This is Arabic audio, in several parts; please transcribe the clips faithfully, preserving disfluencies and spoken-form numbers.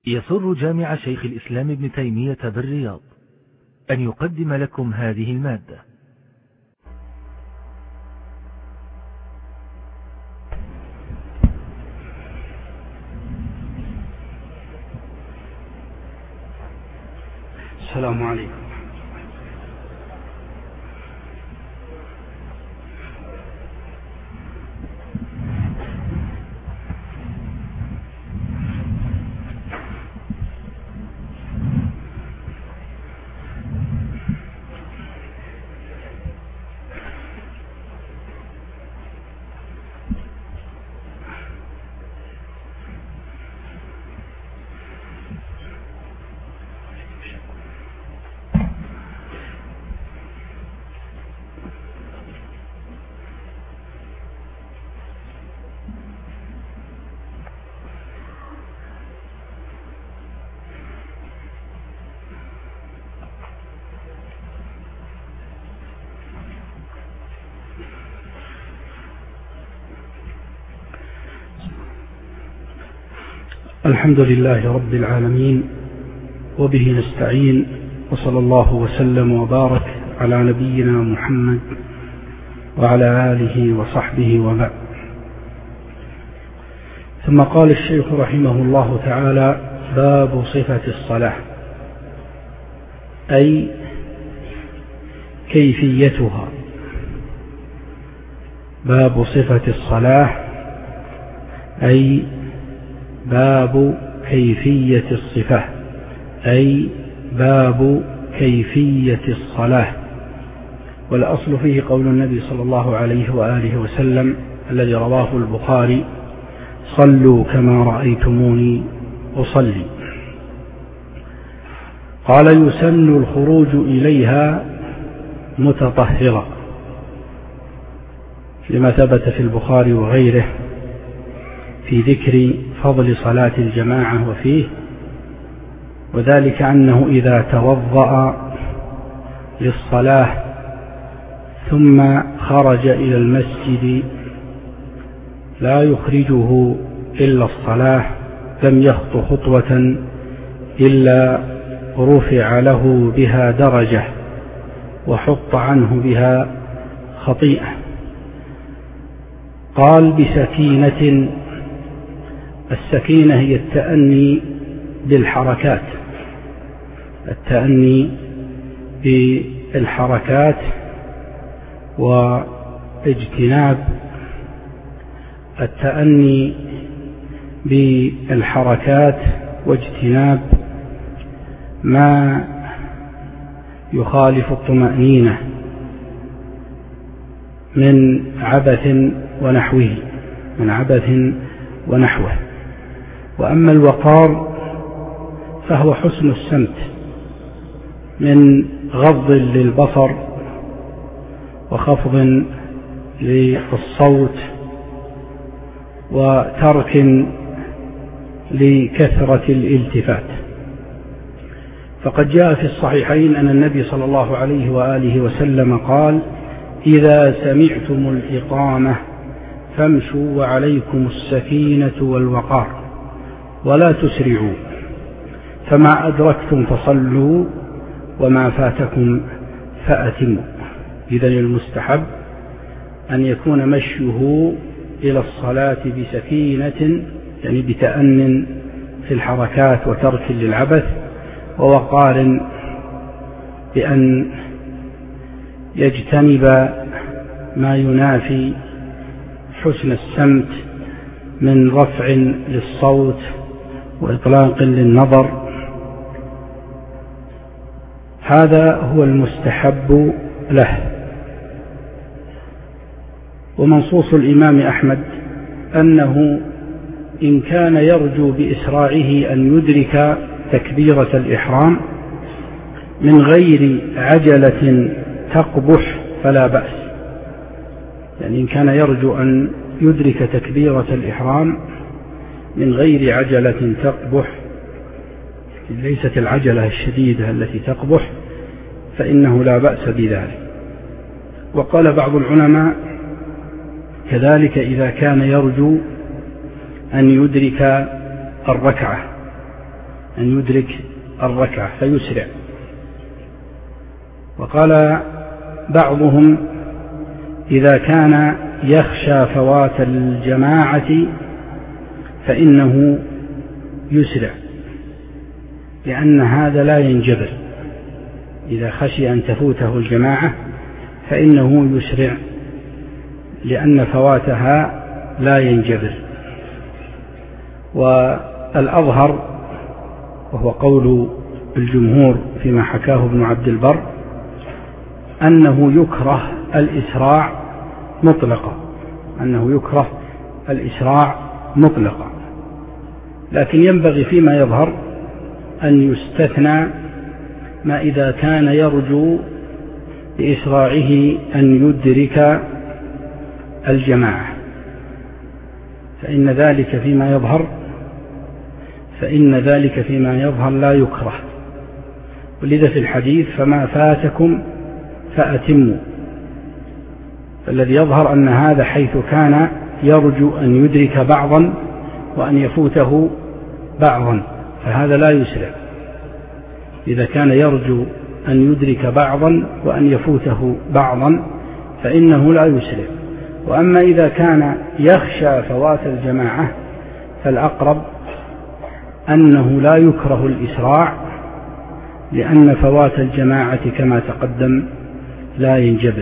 يسر جامع شيخ الإسلام ابن تيمية بالرياض أن يقدم لكم هذه المادة. السلام عليكم. الحمد لله رب العالمين، وبه نستعين، وصلى الله وسلم وبارك على نبينا محمد وعلى آله وصحبه وبعد. ثم قال الشيخ رحمه الله تعالى: باب صفة الصلاة، أي كيفيتها. باب صفة الصلاة أي باب كيفية الصفة، أي باب كيفية الصلاة. والأصل فيه قول النبي صلى الله عليه وآله وسلم الذي رواه البخاري: صلوا كما رأيتموني أصلي. قال: يسن الخروج إليها متطهرا، لما ثبت في البخاري وغيره في ذكر فضل صلاة الجماعة وفيه، وذلك أنه إذا توضأ للصلاة ثم خرج إلى المسجد لا يخرجه إلا الصلاة لم يخط خطوة إلا رفع له بها درجة وحط عنه بها خطيئة. قال: بسكينة. السكينة هي التأني بالحركات، التأني بالحركات واجتناب التأني بالحركات واجتناب ما يخالف الطمأنينة من عبث ونحوه من عبث ونحوه. وأما الوقار فهو حسن السمت من غض للبصر وخفض للصوت وترك لكثرة الالتفات. فقد جاء في الصحيحين أن النبي صلى الله عليه وآله وسلم قال: إذا سمعتم الإقامة فامشوا وعليكم السكينة والوقار ولا تسرعوا، فما أدركتم فصلوا وما فاتكم فأتموا. إذن المستحب أن يكون مشيه إلى الصلاة بسكينة، يعني بتأن في الحركات وترك للعبث، ووقار بأن يجتنب ما ينافي حسن السمت من رفع للصوت وإطلاق للنظر. هذا هو المستحب له. ومنصوص الإمام أحمد أنه إن كان يرجو بإسراعه أن يدرك تكبيرة الإحرام من غير عجلة تقبح فلا بأس. يعني إن كان يرجو أن يدرك تكبيرة الإحرام من غير عجلة تقبح، ليست العجلة الشديدة التي تقبح، فإنه لا بأس بذلك. وقال بعض العلماء كذلك إذا كان يرجو أن يدرك الركعة أن يدرك الركعة فيسرع. وقال بعضهم إذا كان يخشى فوات الجماعة فإنه يسرع، لأن هذا لا ينجبر. إذا خشي أن تفوته الجماعة فإنه يسرع، لأن فواتها لا ينجبر. والأظهر وهو قول الجمهور فيما حكاه ابن عبد البر أنه يكره الإسراع مطلقا، أنه يكره الإسراع مطلقا، لكن ينبغي فيما يظهر أن يستثنى ما إذا كان يرجو بإسراعه أن يدرك الجماعة، فإن ذلك فيما يظهر فإن ذلك فيما يظهر لا يكره. ولذا في الحديث فما فاتكم فأتموا، فالذي يظهر أن هذا حيث كان يرجو أن يدرك بعضا وأن يفوته بعضا فهذا لا يسرع. إذا كان يرجو أن يدرك بعضا وأن يفوته بعضا فإنه لا يسرع. وأما إذا كان يخشى فوات الجماعة فالأقرب أنه لا يكره الإسراع، لأن فوات الجماعة كما تقدم لا ينجبر.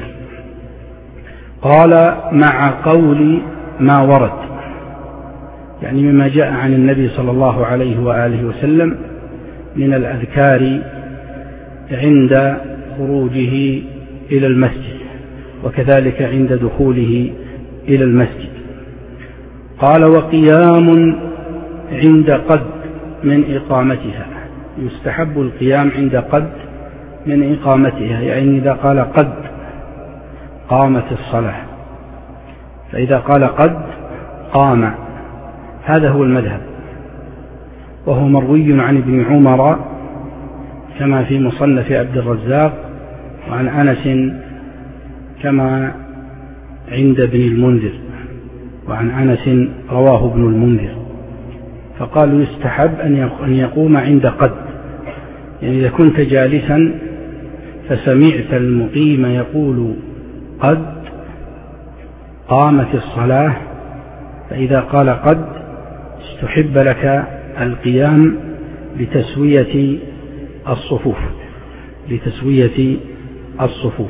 قال مع قول ما ورد، يعني مما جاء عن النبي صلى الله عليه وآله وسلم من الأذكار عند خروجه إلى المسجد وكذلك عند دخوله إلى المسجد. قال وقيام عند قد من إقامتها، يستحب القيام عند قد من إقامتها، يعني إذا قال قد قامت الصلاة، فإذا قال قد قام، هذا هو المذهب، وهو مروي عن ابن عمر كما في مصنف عبد الرزاق، وعن أنس كما عند ابن المنذر، وعن أنس رواه ابن المنذر. فقالوا يستحب أن يقوم عند قد، يعني إذا كنت جالسا فسمعت المقيم يقول قد قامت الصلاة، فإذا قال قد استحب لك القيام لتسوية الصفوف لتسوية الصفوف.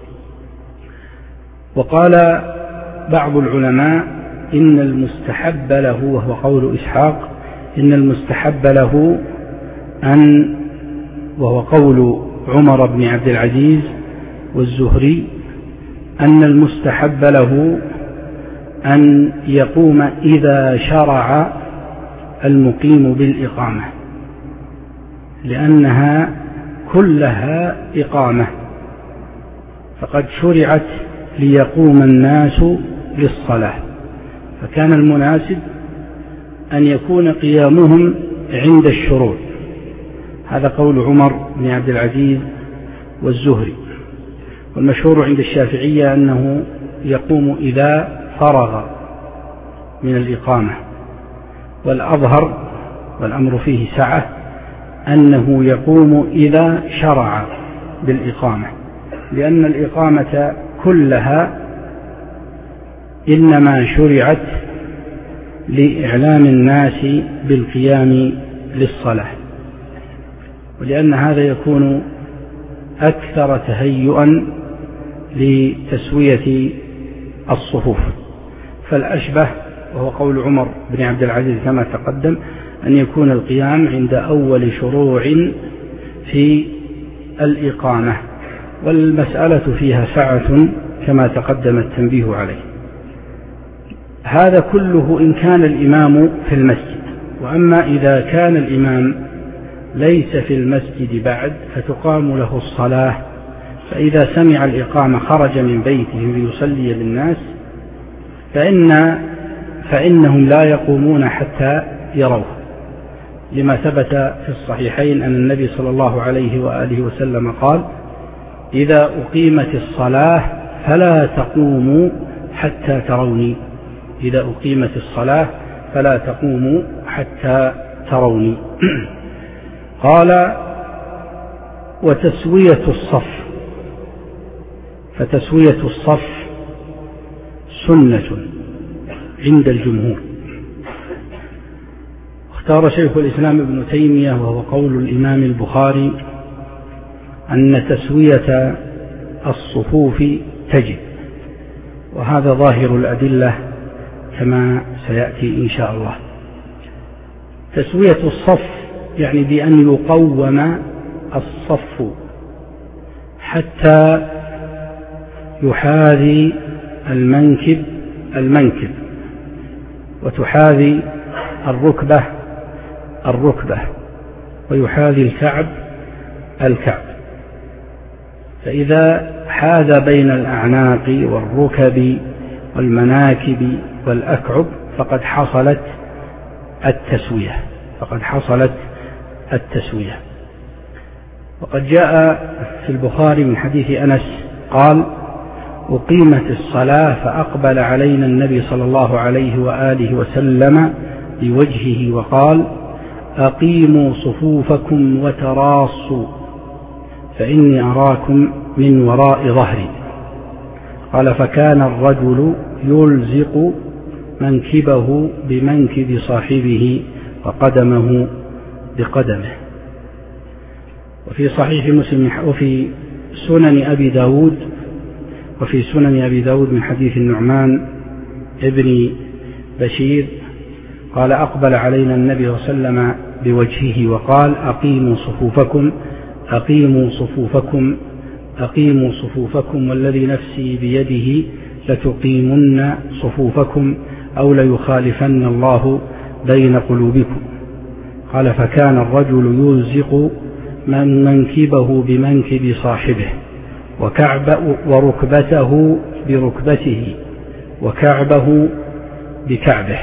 وقال بعض العلماء إن المستحب له، وهو قول إسحاق، إن المستحب له أن، وهو قول عمر بن عبد العزيز والزهري، أن المستحب له أن يقوم إذا شرع المقيم بالإقامة، لأنها كلها إقامة، فقد شرعت ليقوم الناس للصلاة، فكان المناسب أن يكون قيامهم عند الشروع. هذا قول عمر بن عبد العزيز والزهري. والمشهور عند الشافعية أنه يقوم إذا فرغ من الإقامة، والأظهر والأمر فيه سعة أنه يقوم إذا شرع بالإقامة، لأن الإقامة كلها إنما شرعت لإعلام الناس بالقيام للصلاة، ولأن هذا يكون أكثر تهيئا لتسوية الصفوف. فالأشبه، وهو قول عمر بن عبد العزيز كما تقدم، أن يكون القيام عند أول شروع في الإقامة، والمسألة فيها سعة كما تقدم التنبيه عليه. هذا كله إن كان الإمام في المسجد. وأما إذا كان الإمام ليس في المسجد بعد فتقام له الصلاة، فإذا سمع الإقامة خرج من بيته ليصلي بالناس، فإن فإنهم لا يقومون حتى يروه، لما ثبت في الصحيحين أن النبي صلى الله عليه وآله وسلم قال: إذا أقيمت الصلاة فلا تقوموا حتى تروني. إذا أقيمت الصلاة فلا تقوموا حتى تروني. قال وتسوية الصف، فتسوية الصف سنة عند الجمهور. اختار شيخ الإسلام ابن تيمية وهو قول الإمام البخاري أن تسوية الصفوف تجب، وهذا ظاهر الأدلة كما سيأتي إن شاء الله. تسوية الصف يعني بأن يقوم الصف حتى يحاذي المنكب المنكب وتحاذي الركبة الركبة ويحاذي الكعب الكعب. فإذا حاذ بين الأعناق والركب والمناكب والأكعب فقد حصلت التسوية فقد حصلت التسوية. وقد جاء في البخاري من حديث أنس قال أقيمت الصلاة فأقبل علينا النبي صلى الله عليه وآله وسلم بوجهه وقال أقيموا صفوفكم وتراصوا فإني أراكم من وراء ظهري. قال فكان الرجل يلزق منكبه بمنكب صاحبه وقدمه بقدمه. وفي صحيح مسلم وفي سنن أبي داود وفي سنن أبي داود من حديث النعمان ابن بشير قال أقبل علينا النبي صلى الله عليه وسلم بوجهه وقال أقيموا صفوفكم أقيموا صفوفكم أقيموا صفوفكم والذي نفسي بيده لتقيمن صفوفكم أو ليخالفن الله بين قلوبكم. قال فكان الرجل يلزق من منكبه بمنكب صاحبه وكعب وركبته بركبته وكعبه بكعبه.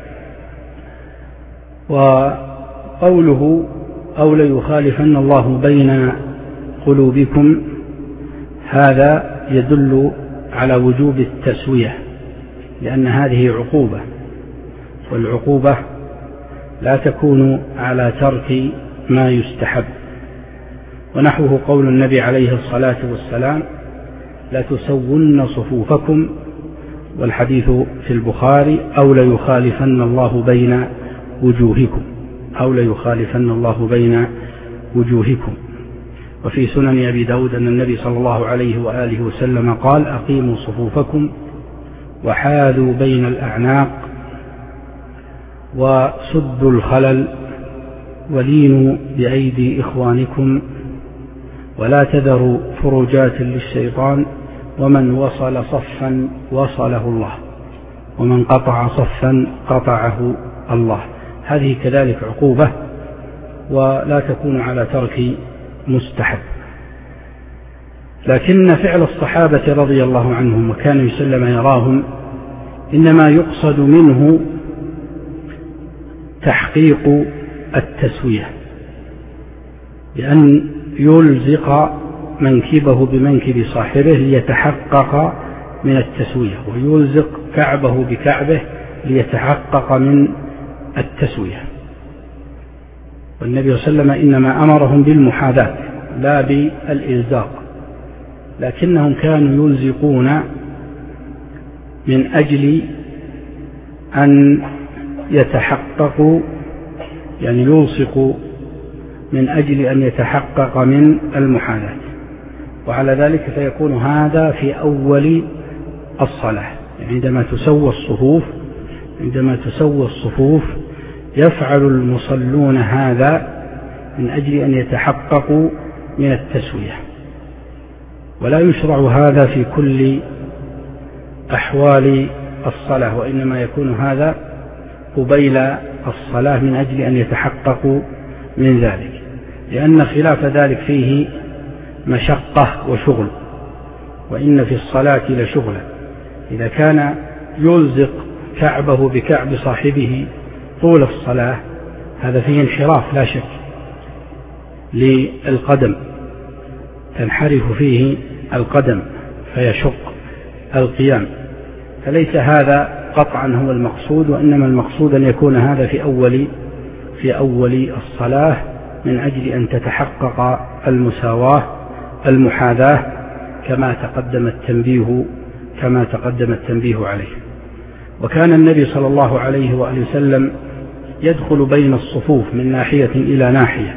وقوله أو ليخالفن الله بين قلوبكم هذا يدل على وجوب التسوية، لأن هذه عقوبة، والعقوبة لا تكون على ترك ما يستحب. ونحوه قول النبي عليه الصلاة والسلام لا تسون صفوفكم، والحديث في البخاري أو ليخالفن الله بين وجوهكم أو ليخالفن الله بين وجوهكم. وفي سنن أبي داود أن النبي صلى الله عليه وآله وسلم قال أقيموا صفوفكم وحاذوا بين الأعناق وسدوا الخلل ولينوا بأيدي إخوانكم ولا تذروا فرجات للشيطان ومن وصل صفا وصله الله ومن قطع صفا قطعه الله. هذه كذلك عقوبة ولا تكون على ترك مستحب. لكن فعل الصحابة رضي الله عنهم وكان يسلم يراهم إنما يقصد منه تحقيق التسوية، بأن يلزق منكبه بمنكب صاحبه ليتحقق من التسوية، ويلزق كعبه بكعبه ليتحقق من التسوية. والنبي صلى الله عليه وسلم إنما أمرهم بالمحاذاة لا بالإلزاق، لكنهم كانوا يلزقون من أجل أن يتحققوا، يعني يلصق من أجل أن يتحقق من المحاذاة. وعلى ذلك فيكون هذا في أول الصلاة، يعني عندما تسوى الصفوف عندما تسوى الصفوف يفعل المصلون هذا من أجل أن يتحققوا من التسوية، ولا يشرع هذا في كل أحوال الصلاة، وإنما يكون هذا قبيل الصلاة من أجل أن يتحققوا من ذلك، لأن خلاف ذلك فيه مشقة وشغل، وإن في الصلاة لشغلا. إذا كان يلزق كعبه بكعب صاحبه طول الصلاة هذا فيه انحراف لا شك للقدم، تنحرف فيه القدم فيشق القيام، فليس هذا قطعا هو المقصود، وإنما المقصود أن يكون هذا في أول في أول الصلاة من أجل أن تتحقق المساواة المحاذاة كما تقدم التنبيه كما تقدم التنبيه عليه. وكان النبي صلى الله عليه وآله وسلم يدخل بين الصفوف من ناحية إلى ناحية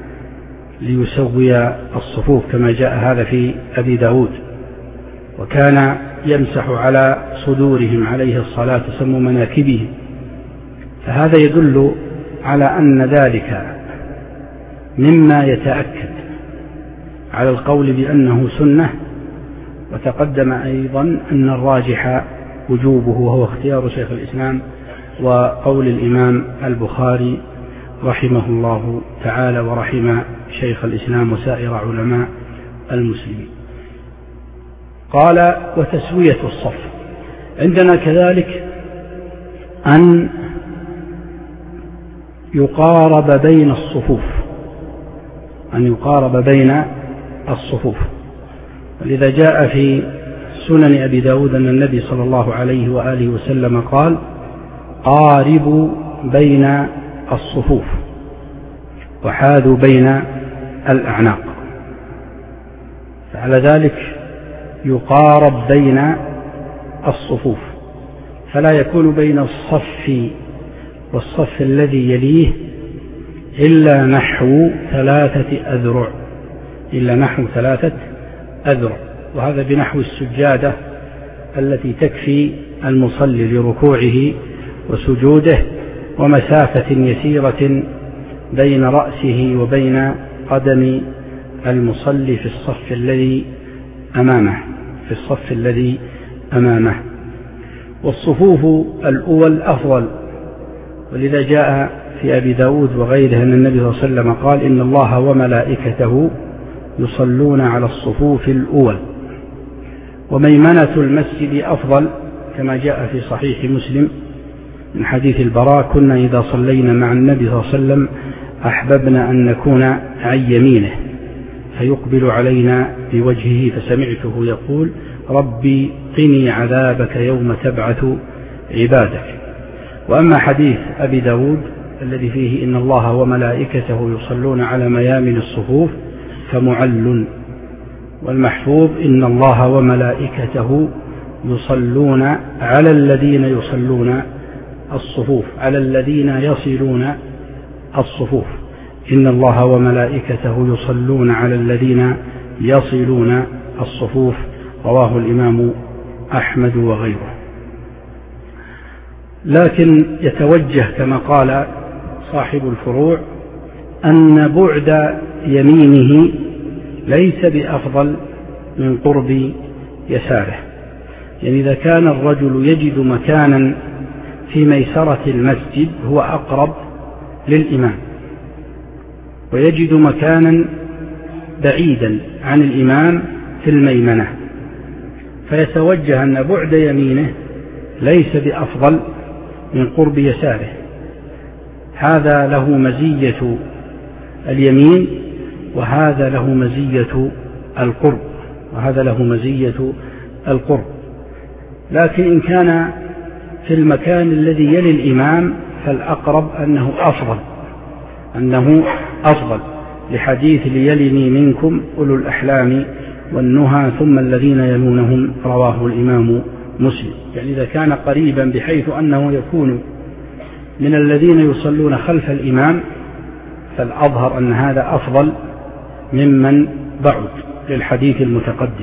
ليسوي الصفوف كما جاء هذا في أبي داود، وكان يمسح على صدورهم عليه الصلاة والسلام مناكبهم، فهذا يدل على أن ذلك مما يتأكد على القول بأنه سنة. وتقدم أيضا أن الراجح وجوبه وهو اختيار شيخ الإسلام وقول الإمام البخاري رحمه الله تعالى ورحم شيخ الإسلام وسائر علماء المسلمين. قال وتسوية الصف. عندنا كذلك أن يقارب بين الصفوف أن يقارب بين الصفوف ولذا جاء في سنن أبي داود أن النبي صلى الله عليه وآله وسلم قال قاربوا بين الصفوف وحاذوا بين الأعناق، فعلى ذلك يقارب بين الصفوف، فلا يكون بين الصف والصف الذي يليه إلا نحو ثلاثة أذرع إلا نحو ثلاثة أذرع وهذا بنحو السجادة التي تكفي المصلي لركوعه وسجوده، ومسافة يسيرة بين رأسه وبين قدم المصلي في الصف الذي أمامه في الصف الذي أمامه. والصفوف الأول أفضل، ولذا جاء في أبي داود وغيره أن النبي صلى الله عليه وسلم قال إن الله وملائكته يصلون على الصفوف الأول. وميمنة المسجد أفضل كما جاء في صحيح مسلم من حديث البراء كنا إذا صلينا مع النبي صلى الله عليه وسلم أحببنا أن نكون عن يمينه فيقبل علينا بوجهه فسمعته يقول ربي قني عذابك يوم تبعث عبادك. وأما حديث أبي داود الذي فيه إن الله وملائكته يصلون على ميامن الصفوف فمعل، والمحفوظ إن الله وملائكته يصلون على الذين يصلون الصفوف على الذين يصلون الصفوف إن الله وملائكته يصلون على الذين يصلون الصفوف، رواه الإمام أحمد وغيره. لكن يتوجه كما قال صاحب الفروع أن بعد يمينه ليس بأفضل من قرب يساره، يعني إذا كان الرجل يجد مكانا في ميسرة المسجد هو أقرب للإمام، ويجد مكانا بعيدا عن الإمام في الميمنة، فيتوجه أن بعد يمينه ليس بأفضل من قرب يساره. هذا له مزية اليمين وهذا له مزية القرب وهذا له مزية القرب. لكن إن كان في المكان الذي يلي الإمام فالأقرب أنه أفضل أنه أفضل لحديث ليلني منكم أولو الأحلام والنهى ثم الذين يلونهم، رواه الإمام مسلم. يعني إذا كان قريبا بحيث أنه يكون من الذين يصلون خلف الإمام فالأظهر أن هذا أفضل ممن بعد للحديث المتقدم.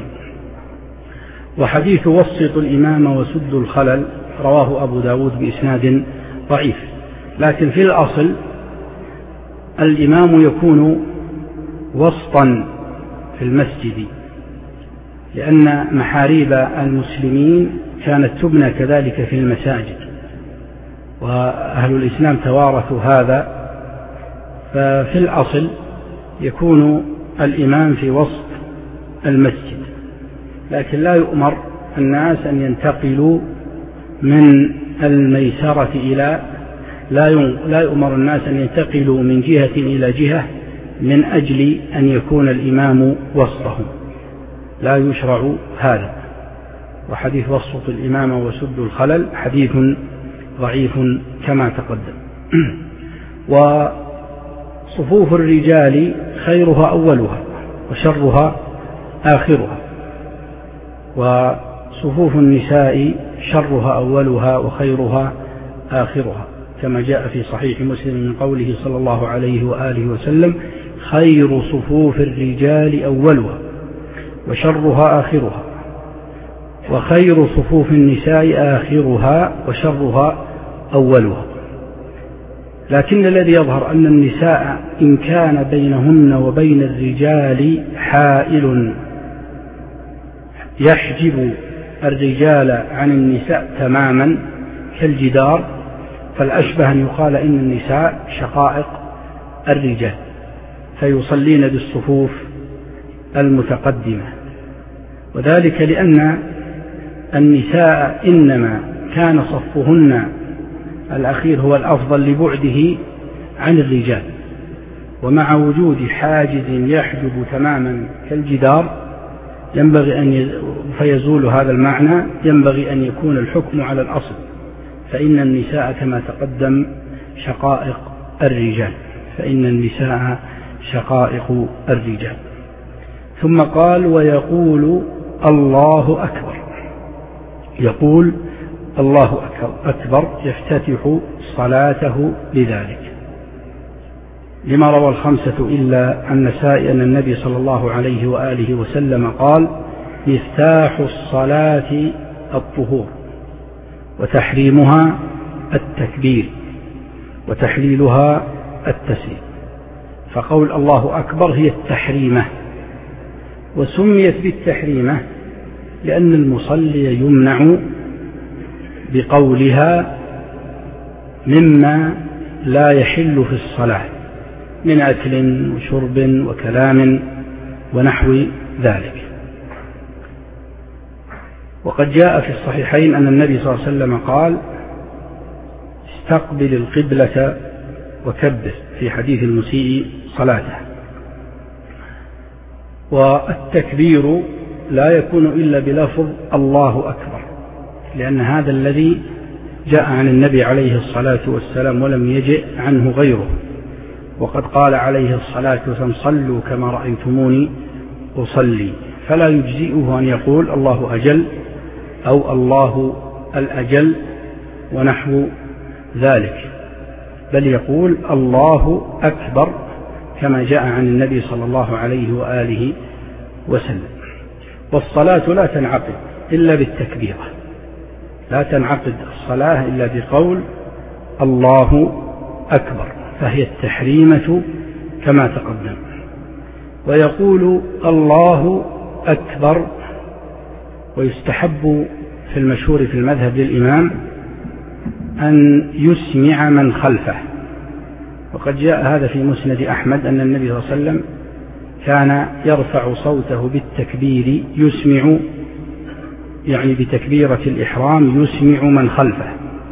وحديث وسط الإمام وسد الخلل رواه أبو داود بإسناد ضعيف، لكن في الأصل الإمام يكون وسطا في المسجد، لأن محاريب المسلمين كانت تبنى كذلك في المساجد، وأهل الإسلام توارثوا هذا، ففي الأصل يكون الإمام في وسط المسجد، لكن لا يؤمر الناس أن ينتقلوا من الميسرة إلى لا يؤمر الناس أن ينتقلوا من جهة إلى جهة من أجل أن يكون الإمام وسطهم، لا يشرع هذا. وحديث وسط الإمام وسد الخلل حديث ضعيف كما تقدم. صفوف الرجال خيرها أولها وشرها آخرها، وصفوف النساء شرها أولها وخيرها آخرها، كما جاء في صحيح مسلم من قوله صلى الله عليه وآله وسلم: خير صفوف الرجال أولها وشرها آخرها، وخير صفوف النساء آخرها وشرها أولها. لكن الذي يظهر أن النساء إن كان بينهن وبين الرجال حائل يحجب الرجال عن النساء تماما كالجدار، فالأشبه أن يقال إن النساء شقائق الرجال فيصلين بالصفوف المتقدمة، وذلك لأن النساء إنما كان صفهن الأخير هو الأفضل لبعده عن الرجال، ومع وجود حاجز يحجب تماما كالجدار ينبغي أن ي... فيزول هذا المعنى، ينبغي أن يكون الحكم على الأصل، فإن النساء كما تقدم شقائق الرجال، فإن النساء شقائق الرجال. ثم قال: ويقول الله أكبر. يقول الله أكبر يفتتح صلاته بذلك، لما روى الخمسة إلا النسائي أن النبي صلى الله عليه وآله وسلم قال: مفتاح الصلاة الطهور، وتحريمها التكبير، وتحليلها التسليم. فقول الله أكبر هي التحريمة، وسميت بالتحريمة لأن المصلي يمنع بقولها مما لا يحل في الصلاة من أكل وشرب وكلام ونحو ذلك. وقد جاء في الصحيحين أن النبي صلى الله عليه وسلم قال: استقبل القبلة وكبر، في حديث المسيء صلاته. والتكبير لا يكون إلا بلفظ الله أكبر، لأن هذا الذي جاء عن النبي عليه الصلاة والسلام ولم يجئ عنه غيره، وقد قال عليه الصلاة والسلام: صلوا كما رأيتموني أصلي، فلا يجزئه أن يقول الله أجل أو الله الأجل ونحو ذلك، بل يقول الله أكبر كما جاء عن النبي صلى الله عليه وآله وسلم. والصلاة لا تنعقد إلا بالتكبيرة، لا تنعقد الصلاة إلا بقول الله أكبر، فهي التحريمة كما تقدم. ويقول الله أكبر، ويستحب في المشهور في المذهب للإمام أن يسمع من خلفه، وقد جاء هذا في مسند أحمد أن النبي صلى الله عليه وسلم كان يرفع صوته بالتكبير يسمع، يعني بتكبيرة الإحرام يسمع من خلفه.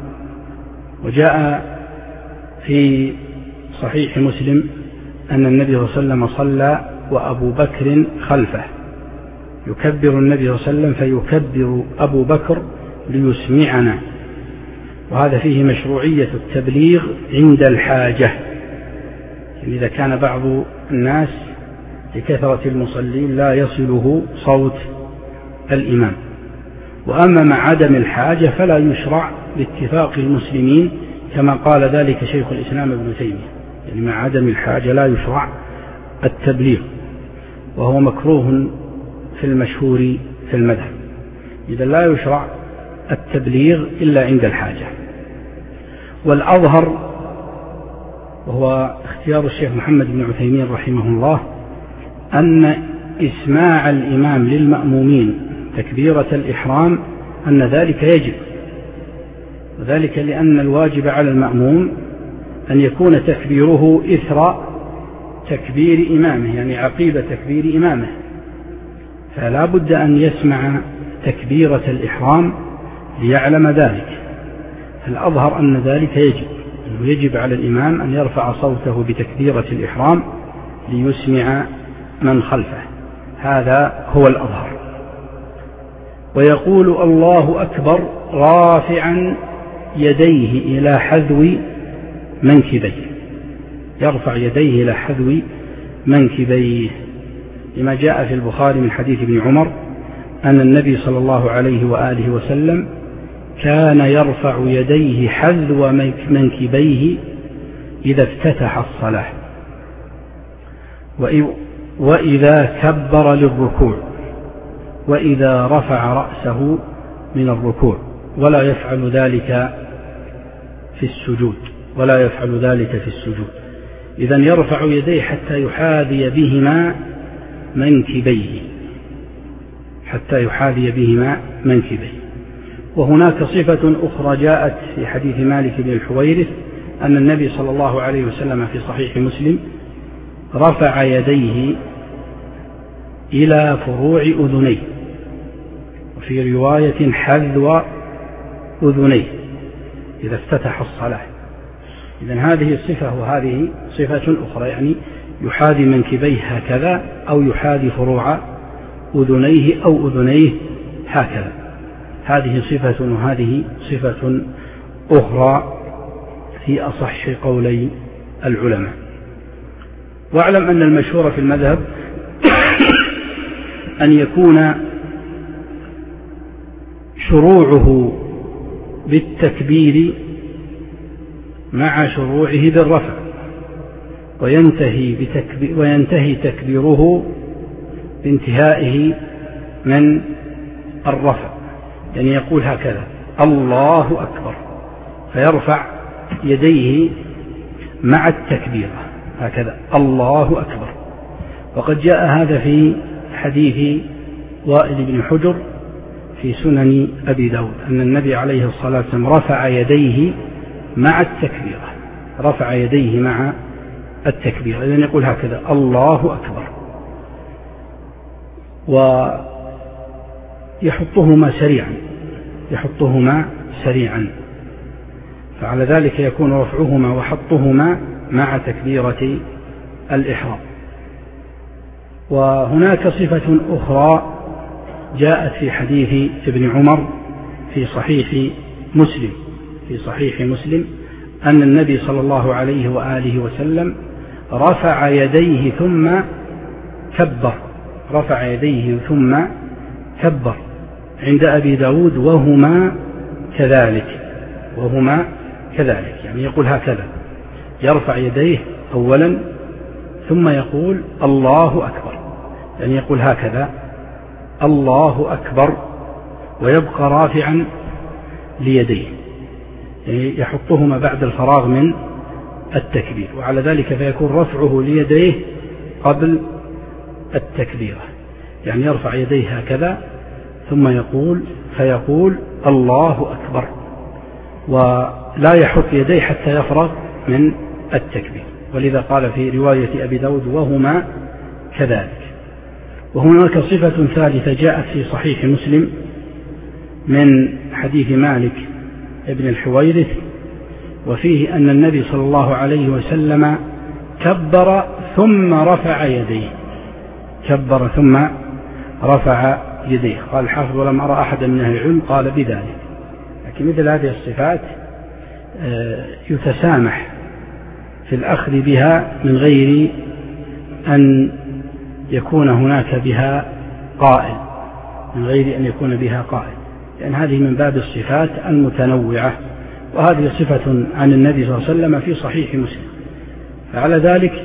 وجاء في صحيح مسلم أن النبي صلى الله عليه وسلم صلى وأبو بكر خلفه، يكبر النبي صلى الله عليه وسلم فيكبر أبو بكر ليسمعنا، وهذا فيه مشروعية التبليغ عند الحاجة، يعني إذا كان بعض الناس لكثرة المصلين لا يصله صوت الإمام. وأما مع عدم الحاجة فلا يشرع باتفاق المسلمين، كما قال ذلك شيخ الإسلام ابن تيمية، يعني مع عدم الحاجة لا يشرع التبليغ، وهو مكروه في المشهور في المذهب. إذا لا يشرع التبليغ إلا عند الحاجة. والأظهر وهو اختيار الشيخ محمد بن عثيمين رحمه الله أن إسماع الإمام للمأمومين تكبيرة الإحرام أن ذلك يجب، وذلك لأن الواجب على المأموم أن يكون تكبيره إثر تكبير إمامه، يعني عقيب تكبير إمامه، فلا بد أن يسمع تكبيرة الإحرام ليعلم ذلك. فالأظهر أن ذلك يجب، أنه يجب على الإمام أن يرفع صوته بتكبيرة الإحرام ليسمع من خلفه، هذا هو الأظهر. ويقول الله أكبر رافعا يديه إلى حذو منكبيه، يرفع يديه إلى حذو منكبيه، لما جاء في البخاري من حديث ابن عمر أن النبي صلى الله عليه وآله وسلم كان يرفع يديه حذو منكبيه إذا افتتح الصلاة وإذا كبر للركوع وإذا رفع رأسه من الركوع، ولا يفعل ذلك في السجود ولا يفعل ذلك في السجود. إذن يرفع يديه حتى يحاذي بهما منكبيه حتى يحاذي بهما منكبيه. وهناك صفة أخرى جاءت في حديث مالك بن الحويرث أن النبي صلى الله عليه وسلم في صحيح مسلم رفع يديه إلى فروع أذنيه، وفي رواية حذو أذنيه إذا افتتح الصلاة. إذن هذه صفة وهذه صفة أخرى، يعني يحاذي منكبيه هكذا أو يحاذي فروع أذنيه أو أذنيه هكذا، هذه صفة وهذه صفة أخرى في أصح قولي العلماء. واعلم أن المشهور في المذهب أن يكون شروعه بالتكبير مع شروعه بالرفع، وينتهي, بتكبير وينتهي تكبيره بانتهائه من الرفع، يعني يقول هكذا الله أكبر فيرفع يديه مع التكبيرة هكذا الله أكبر. وقد جاء هذا في حديث وائل بن حجر في سنن أبي داود أن النبي عليه الصلاة والسلام رفع يديه مع التكبيرة رفع يديه مع التكبيرة إذن يقول هكذا الله أكبر، ويحطهما سريعا يحطهما سريعا فعلى ذلك يكون رفعهما وحطهما مع تكبيرة الإحرام. وهناك صفة أخرى جاءت في حديث ابن عمر في صحيح مسلم في صحيح مسلم أن النبي صلى الله عليه وآله وسلم رفع يديه ثم كبر رفع يديه ثم كبر عند أبي داود وهما كذلك وهما كذلك يعني يقول هكذا يرفع يديه أولا ثم يقول الله أكبر، يعني يقول هكذا الله أكبر ويبقى رافعا ليديه، يعني يحطهما بعد الفراغ من التكبير، وعلى ذلك فيكون رفعه ليديه قبل التكبيرة، يعني يرفع يديه هكذا ثم يقول فيقول الله أكبر ولا يحط يديه حتى يفرغ من التكبير، ولذا قال في رواية أبي داود وهما كذلك. وهناك صفة ثالثة جاءت في صحيح مسلم من حديث مالك ابن الحويرث وفيه أن النبي صلى الله عليه وسلم كبر ثم رفع يديه كبر ثم رفع يديه. قال الحافظ ولم أرى أحدا من أهل العلم قال بذلك، لكن مثل هذه الصفات يتسامح في الأخذ بها من غير أن يكون هناك بها قائل من غير أن يكون بها قائل لأن هذه من باب الصفات المتنوعة، وهذه صفة عن النبي صلى الله عليه وسلم في صحيح مسلم. فعلى ذلك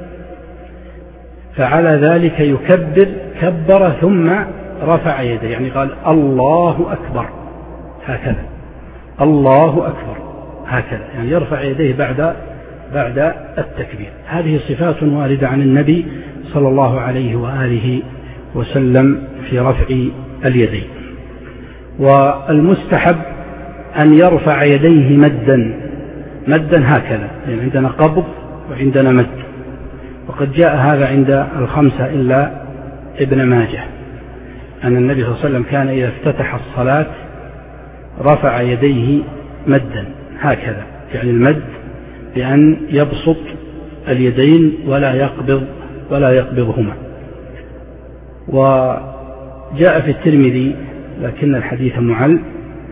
فعلى ذلك يكبر كبر ثم رفع يديه، يعني قال الله أكبر هكذا الله أكبر هكذا، يعني يرفع يديه بعد بعد التكبير. هذه صفات واردة عن النبي صلى الله عليه وآله وسلم في رفع اليدين. والمستحب أن يرفع يديه مدا مدا هكذا، يعني عندنا قبض وعندنا مد، وقد جاء هذا عند الخمسة إلا ابن ماجه أن النبي صلى الله عليه وسلم كان إذا افتتح الصلاة رفع يديه مدا هكذا، يعني المد بأن يبسط اليدين ولا يقبض ولا يقبضهما. وجاء في الترمذي لكن الحديث معل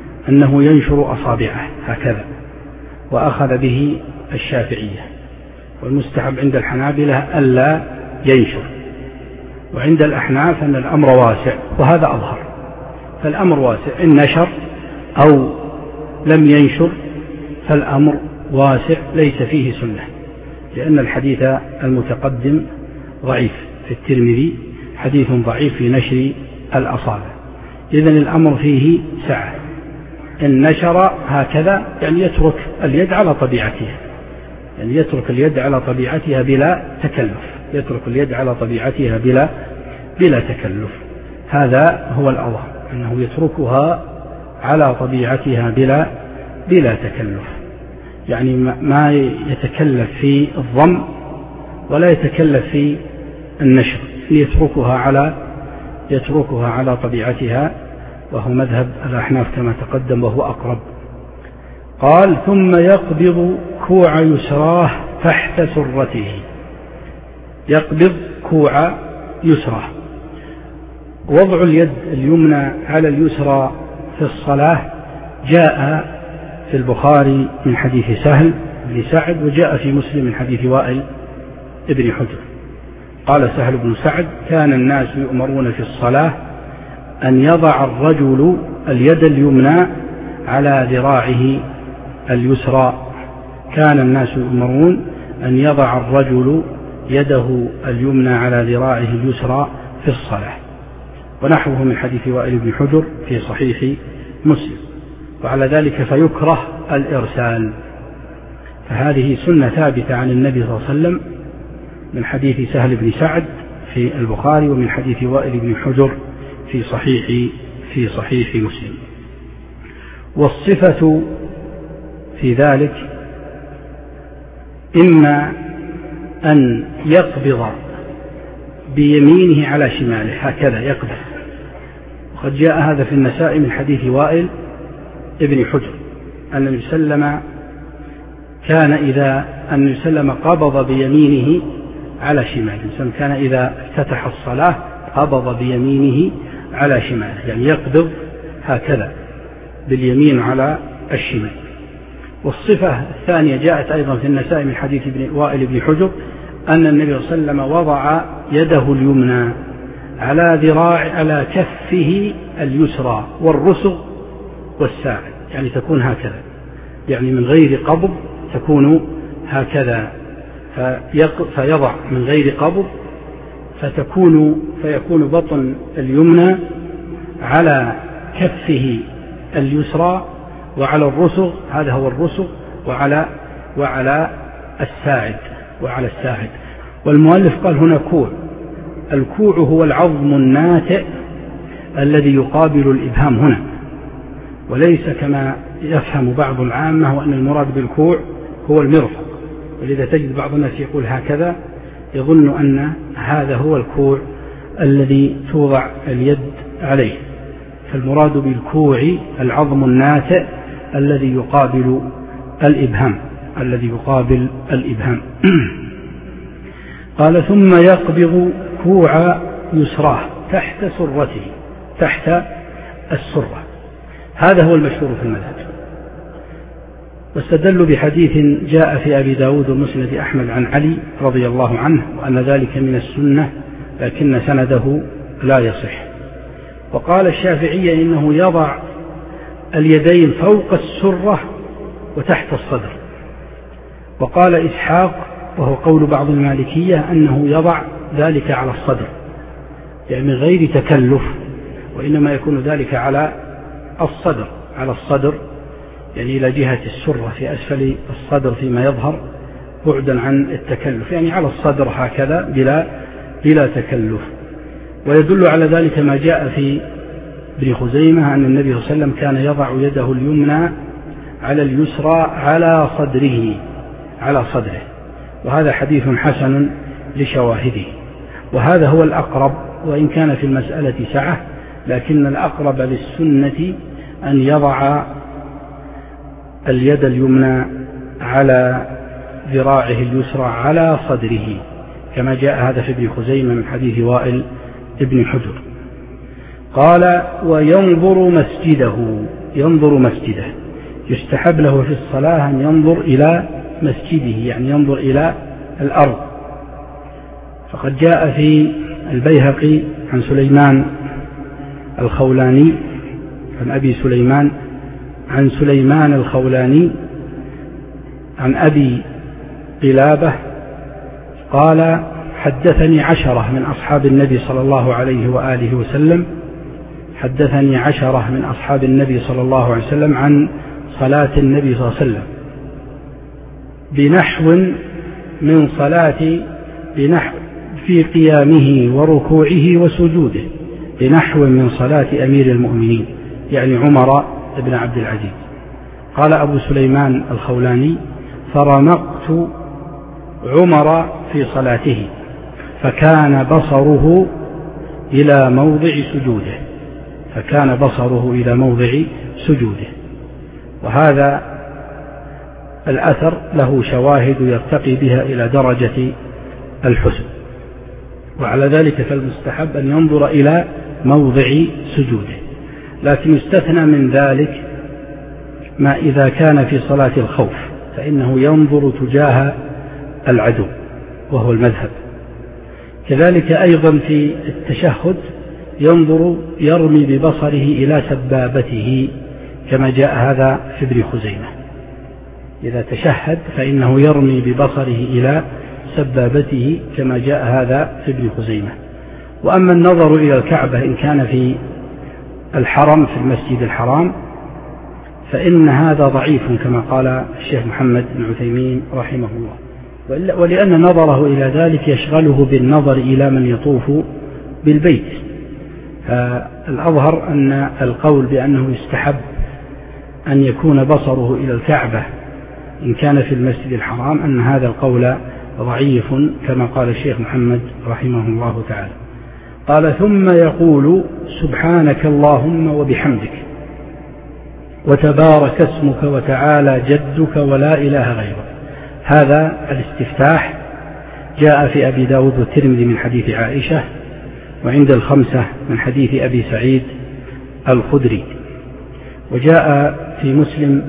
أنه ينشر أصابعه هكذا، وأخذ به الشافعية، والمستحب عند الحنابلة ألا ينشر، وعند الأحناف أن الأمر واسع، وهذا أظهر. فالأمر واسع، إن نشر أو لم ينشر فالأمر واسع ليس فيه سنة، لأن الحديث المتقدم ضعيف في الترمذي، حديث ضعيف في نشر الأصابع، إذن الأمر فيه سعة. إن نشر هكذا يعني يترك اليد على طبيعتها، يعني يترك اليد على طبيعتها بلا تكلف، يترك اليد على طبيعتها بلا بلا تكلف. هذا هو الأظهر، أنه يتركها على طبيعتها بلا بلا تكلف، يعني ما يتكلف في الضم ولا يتكلف في النشر، يتركها على يتركها على طبيعتها، وهو مذهب الأحناف كما تقدم وهو أقرب. قال: ثم يقبض كوع يسراه تحت سرته. يقبض كوع يسراه. وضع اليد اليمنى على اليسرى في الصلاة جاء في البخاري من حديث سهل بن سعد، وجاء في مسلم من حديث وائل ابن حجر. قال سهل بن سعد: كان الناس يؤمرون في الصلاة أن يضع الرجل اليد اليمنى على ذراعه اليسرى. كان الناس يؤمرون أن يضع الرجل يده اليمنى على ذراعه اليسرى في الصلاة، ونحوه من حديث وائل بن حجر في صحيح مسلم. وعلى ذلك فيكره الإرسال، فهذه سنة ثابتة عن النبي صلى الله عليه وسلم من حديث سهل بن سعد في البخاري، ومن حديث وائل بن حجر في صحيح في صحيح مسلم. والصفة في ذلك إما أن يقبض بيمينه على شماله، هكذا يقبض، وقد جاء هذا في النسائي من حديث وائل ابن حجر أن النبي صلى الله عليه وسلم كان إذا أن النبي صلى الله عليه وسلم قبض بيمينه على شماله، كان إذا افتتح الصلاة قبض بيمينه على شماله، يعني يقبض هكذا باليمين على الشمال. والصفة الثانية جاءت أيضا في النسائي من حديث وائل بن حجر أن النبي صلى الله عليه وسلم وضع يده اليمنى على ذراع على كفه اليسرى والرسغ والساعد، يعني تكون هكذا، يعني من غير قبض تكون هكذا، فيضع من غير قبض فتكون فيكون بطن اليمنى على كفه اليسرى وعلى الرسغ، هذا هو الرسغ، وعلى وعلى الساعد وعلى الساعد. والمؤلف قال هنا كوع. الكوع هو العظم الناتئ الذي يقابل الإبهام هنا، وليس كما يفهم بعض العامة وأن المراد بالكوع هو المرفق، ولذا تجد بعض الناس يقول هكذا، يظن أن هذا هو الكوع الذي توضع اليد عليه. فالمراد بالكوع العظم الناتئ الذي يقابل الإبهام الذي يقابل الإبهام. قال: ثم يقبض كوع يسراه تحت سرته، تحت السرة. هذا هو المشهور في المذهب. واستدلوا بحديث جاء في أبي داود ومسند أحمد عن علي رضي الله عنه وأن ذلك من السنة، لكن سنده لا يصح. وقال الشافعي إنه يضع اليدين فوق السرة وتحت الصدر. وقال إسحاق وهو قول بعض المالكية أنه يضع ذلك على الصدر، يعني من غير تكلف، وإنما يكون ذلك على الصدر على الصدر يعني إلى جهة السرة في أسفل الصدر فيما يظهر، بعدا عن التكلف، يعني على الصدر هكذا بلا بلا تكلف. ويدل على ذلك ما جاء في ابن خزيمة أن النبي صلى الله عليه وسلم كان يضع يده اليمنى على اليسرى على صدره على صدره وهذا حديث حسن لشواهده. وهذا هو الأقرب، وإن كان في المسألة سعة، لكن الأقرب للسنة أن يضع اليد اليمنى على ذراعه اليسرى على صدره، كما جاء هذا في ابن خزيمة من حديث وائل ابن حجر. قال: وينظر مسجده ينظر مسجده يستحب له في الصلاة أن ينظر إلى مسجده، يعني ينظر إلى الأرض. فقد جاء في البيهقي عن سليمان الخولاني عن أبي سليمان عن سليمان الخولاني عن أبي قلابة قال حدثني عشرة من أصحاب النبي صلى الله عليه وآله وسلم حدثني عشرة من أصحاب النبي صلى الله عليه وسلم عن صلاة النبي صلى الله عليه وسلم بنحو من صلاة بنحو في قيامه وركوعه وسجوده بنحو من صلاة أمير المؤمنين يعني عمر بن عبد العزيز. قال أبو سليمان الخولاني فرمقت عمر في صلاته فكان بصره إلى موضع سجوده فكان بصره إلى موضع سجوده. وهذا الأثر له شواهد يرتقي بها إلى درجة الحسن. وعلى ذلك فالمستحب أن ينظر إلى موضع سجوده، لكن يستثنى من ذلك ما إذا كان في صلاة الخوف فإنه ينظر تجاه العدو وهو المذهب. كذلك أيضا في التشهد ينظر يرمي ببصره إلى سبابته كما جاء هذا في ابن خزيمة. إذا تشهد فإنه يرمي ببصره إلى سبابته كما جاء هذا في ابن خزيمة. وأما النظر إلى الكعبة إن كان في الحرم في المسجد الحرام فإن هذا ضعيف كما قال الشيخ محمد بن عثيمين رحمه الله، ولأن نظره إلى ذلك يشغله بالنظر إلى من يطوف بالبيت. فالأظهر أن القول بأنه يستحب أن يكون بصره إلى الكعبة إن كان في المسجد الحرام أن هذا القول ضعيف كما قال الشيخ محمد رحمه الله تعالى. قال ثم يقول سبحانك اللهم وبحمدك وتبارك اسمك وتعالى جدك ولا إله غيرك. هذا الاستفتاح جاء في أبي داود والترمذي من حديث عائشة، وعند الخمسة من حديث أبي سعيد الخدري، وجاء في مسلم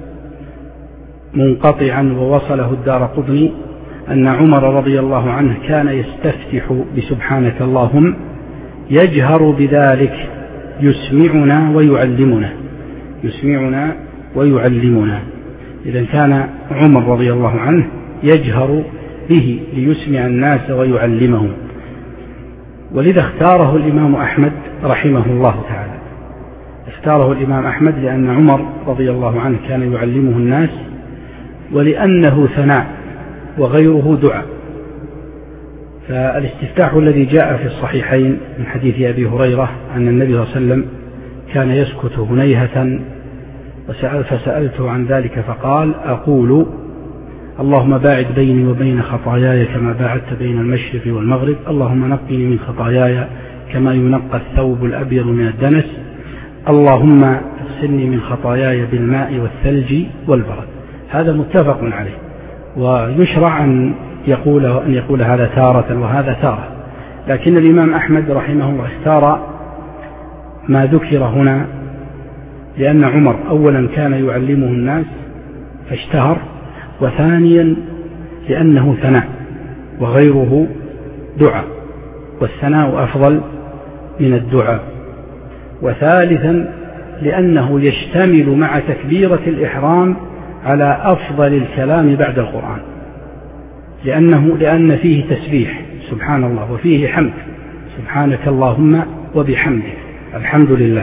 منقطعا ووصله الدارقطني أن عمر رضي الله عنه كان يستفتح بسبحانك اللهم يجهر بذلك يسمعنا ويعلمنا يسمعنا ويعلمنا. إذا كان عمر رضي الله عنه يجهر به ليسمع الناس ويعلمهم، ولذا اختاره الإمام أحمد رحمه الله تعالى. اختاره الإمام أحمد لأن عمر رضي الله عنه كان يعلمه الناس، ولأنه ثناء وغيره دعاء. فالاستفتاح الذي جاء في الصحيحين من حديث أبي هريرة أن النبي صلى الله عليه وسلم كان يسكت هنيهة وسأل فسألته عن ذلك فقال أقول اللهم باعد بيني وبين خطاياي كما باعدت بين المشرق والمغرب، اللهم نقني من خطاياي كما ينقى الثوب الأبيض من الدنس، اللهم اغسلني من خطاياي بالماء والثلج والبرد. هذا متفق عليه، ويشرع أن يقول, أن يقول هذا تارة وهذا تارة، لكن الإمام أحمد رحمه الله اختار ما ذكر هنا لأن عمر أولا كان يعلمه الناس فاشتهر، وثانيا لأنه ثناء وغيره دعاء والثناء أفضل من الدعاء، وثالثا لأنه يشتمل مع تكبيرة الإحرام على أفضل الكلام بعد القرآن، لأنه لأن فيه تسبيح سبحان الله وفيه حمد سبحانك اللهم وبحمدك الحمد لله،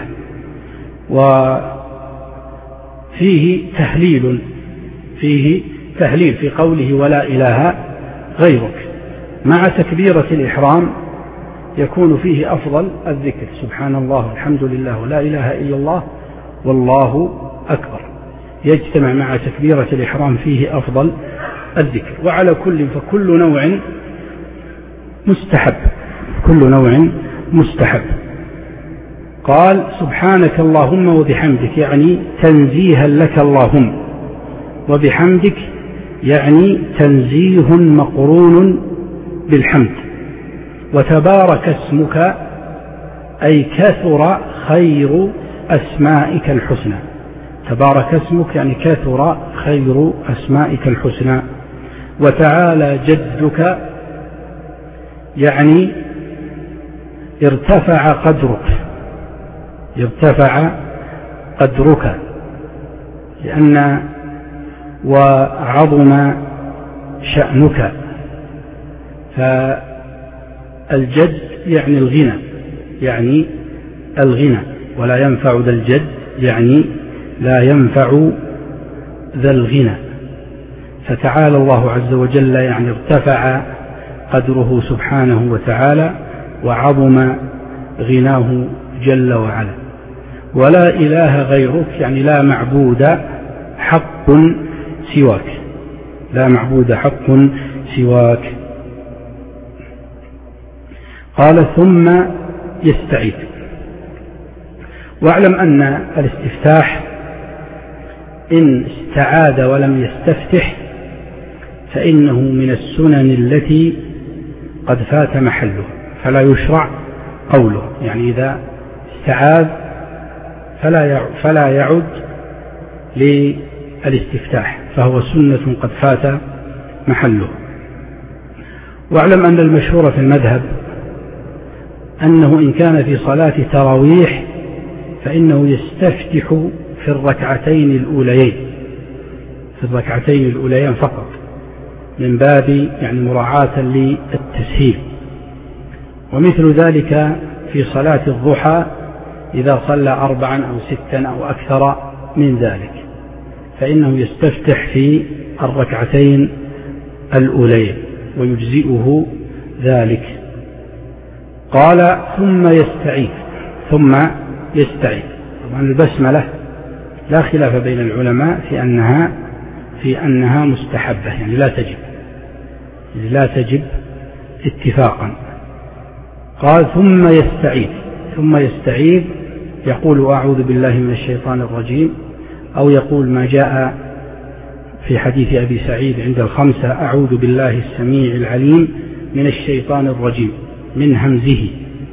وفيه تهليل فيه تهليل في قوله ولا إله غيرك. مع تكبيرة الإحرام يكون فيه أفضل الذكر سبحان الله الحمد لله ولا إله إلا الله والله أكبر، يجتمع مع تكبيرة الإحرام فيه أفضل الذكر. وعلى كل فكل نوع مستحب كل نوع مستحب. قال سبحانك اللهم وبحمدك يعني تنزيها لك اللهم، وبحمدك يعني تنزيه مقرون بالحمد، وتبارك اسمك أي كثر خير أسمائك الحسنى. تبارك اسمك يعني كثر خير أسمائك الحسنى. وتعالى جدك يعني ارتفع قدرك، ارتفع قدرك، لأن وعظم شأنك. فالجد يعني الغنى، يعني الغنى، ولا ينفع ذا الجد يعني لا ينفع ذا الغنى. فتعالى الله عز وجل يعني ارتفع قدره سبحانه وتعالى وعظم غناه جل وعلا. ولا إله غيرك يعني لا معبود حق سواك، لا معبود حق سواك. قال ثم يستعيذ. واعلم أن الاستفتاح إن استعاذ ولم يستفتح فإنه من السنن التي قد فات محله، فلا يشرع قوله، يعني إذا استعاذ فلا فلا يعد للاستفتاح، فهو سنة قد فات محله. واعلم أن المشهور في المذهب أنه إن كان في صلاة تراويح فإنه يستفتح في الركعتين الأوليين، في الركعتين الأوليين فقط، من باب يعني مراعاة للتسهيل. ومثل ذلك في صلاة الضحى إذا صلى أربعا أو ستا أو أكثر من ذلك فإنه يستفتح في الركعتين الأوليين ويجزئه ذلك. قال ثم يستعيذ. ثم يستعيذ. طبعا البسملة لا خلاف بين العلماء في أنها في أنها مستحبة، يعني لا تجب لا تجب اتفاقا. قال ثم يستعيذ. ثم يستعيذ يقول أعوذ بالله من الشيطان الرجيم، أو يقول ما جاء في حديث أبي سعيد عند الخمسة أعوذ بالله السميع العليم من الشيطان الرجيم من همزه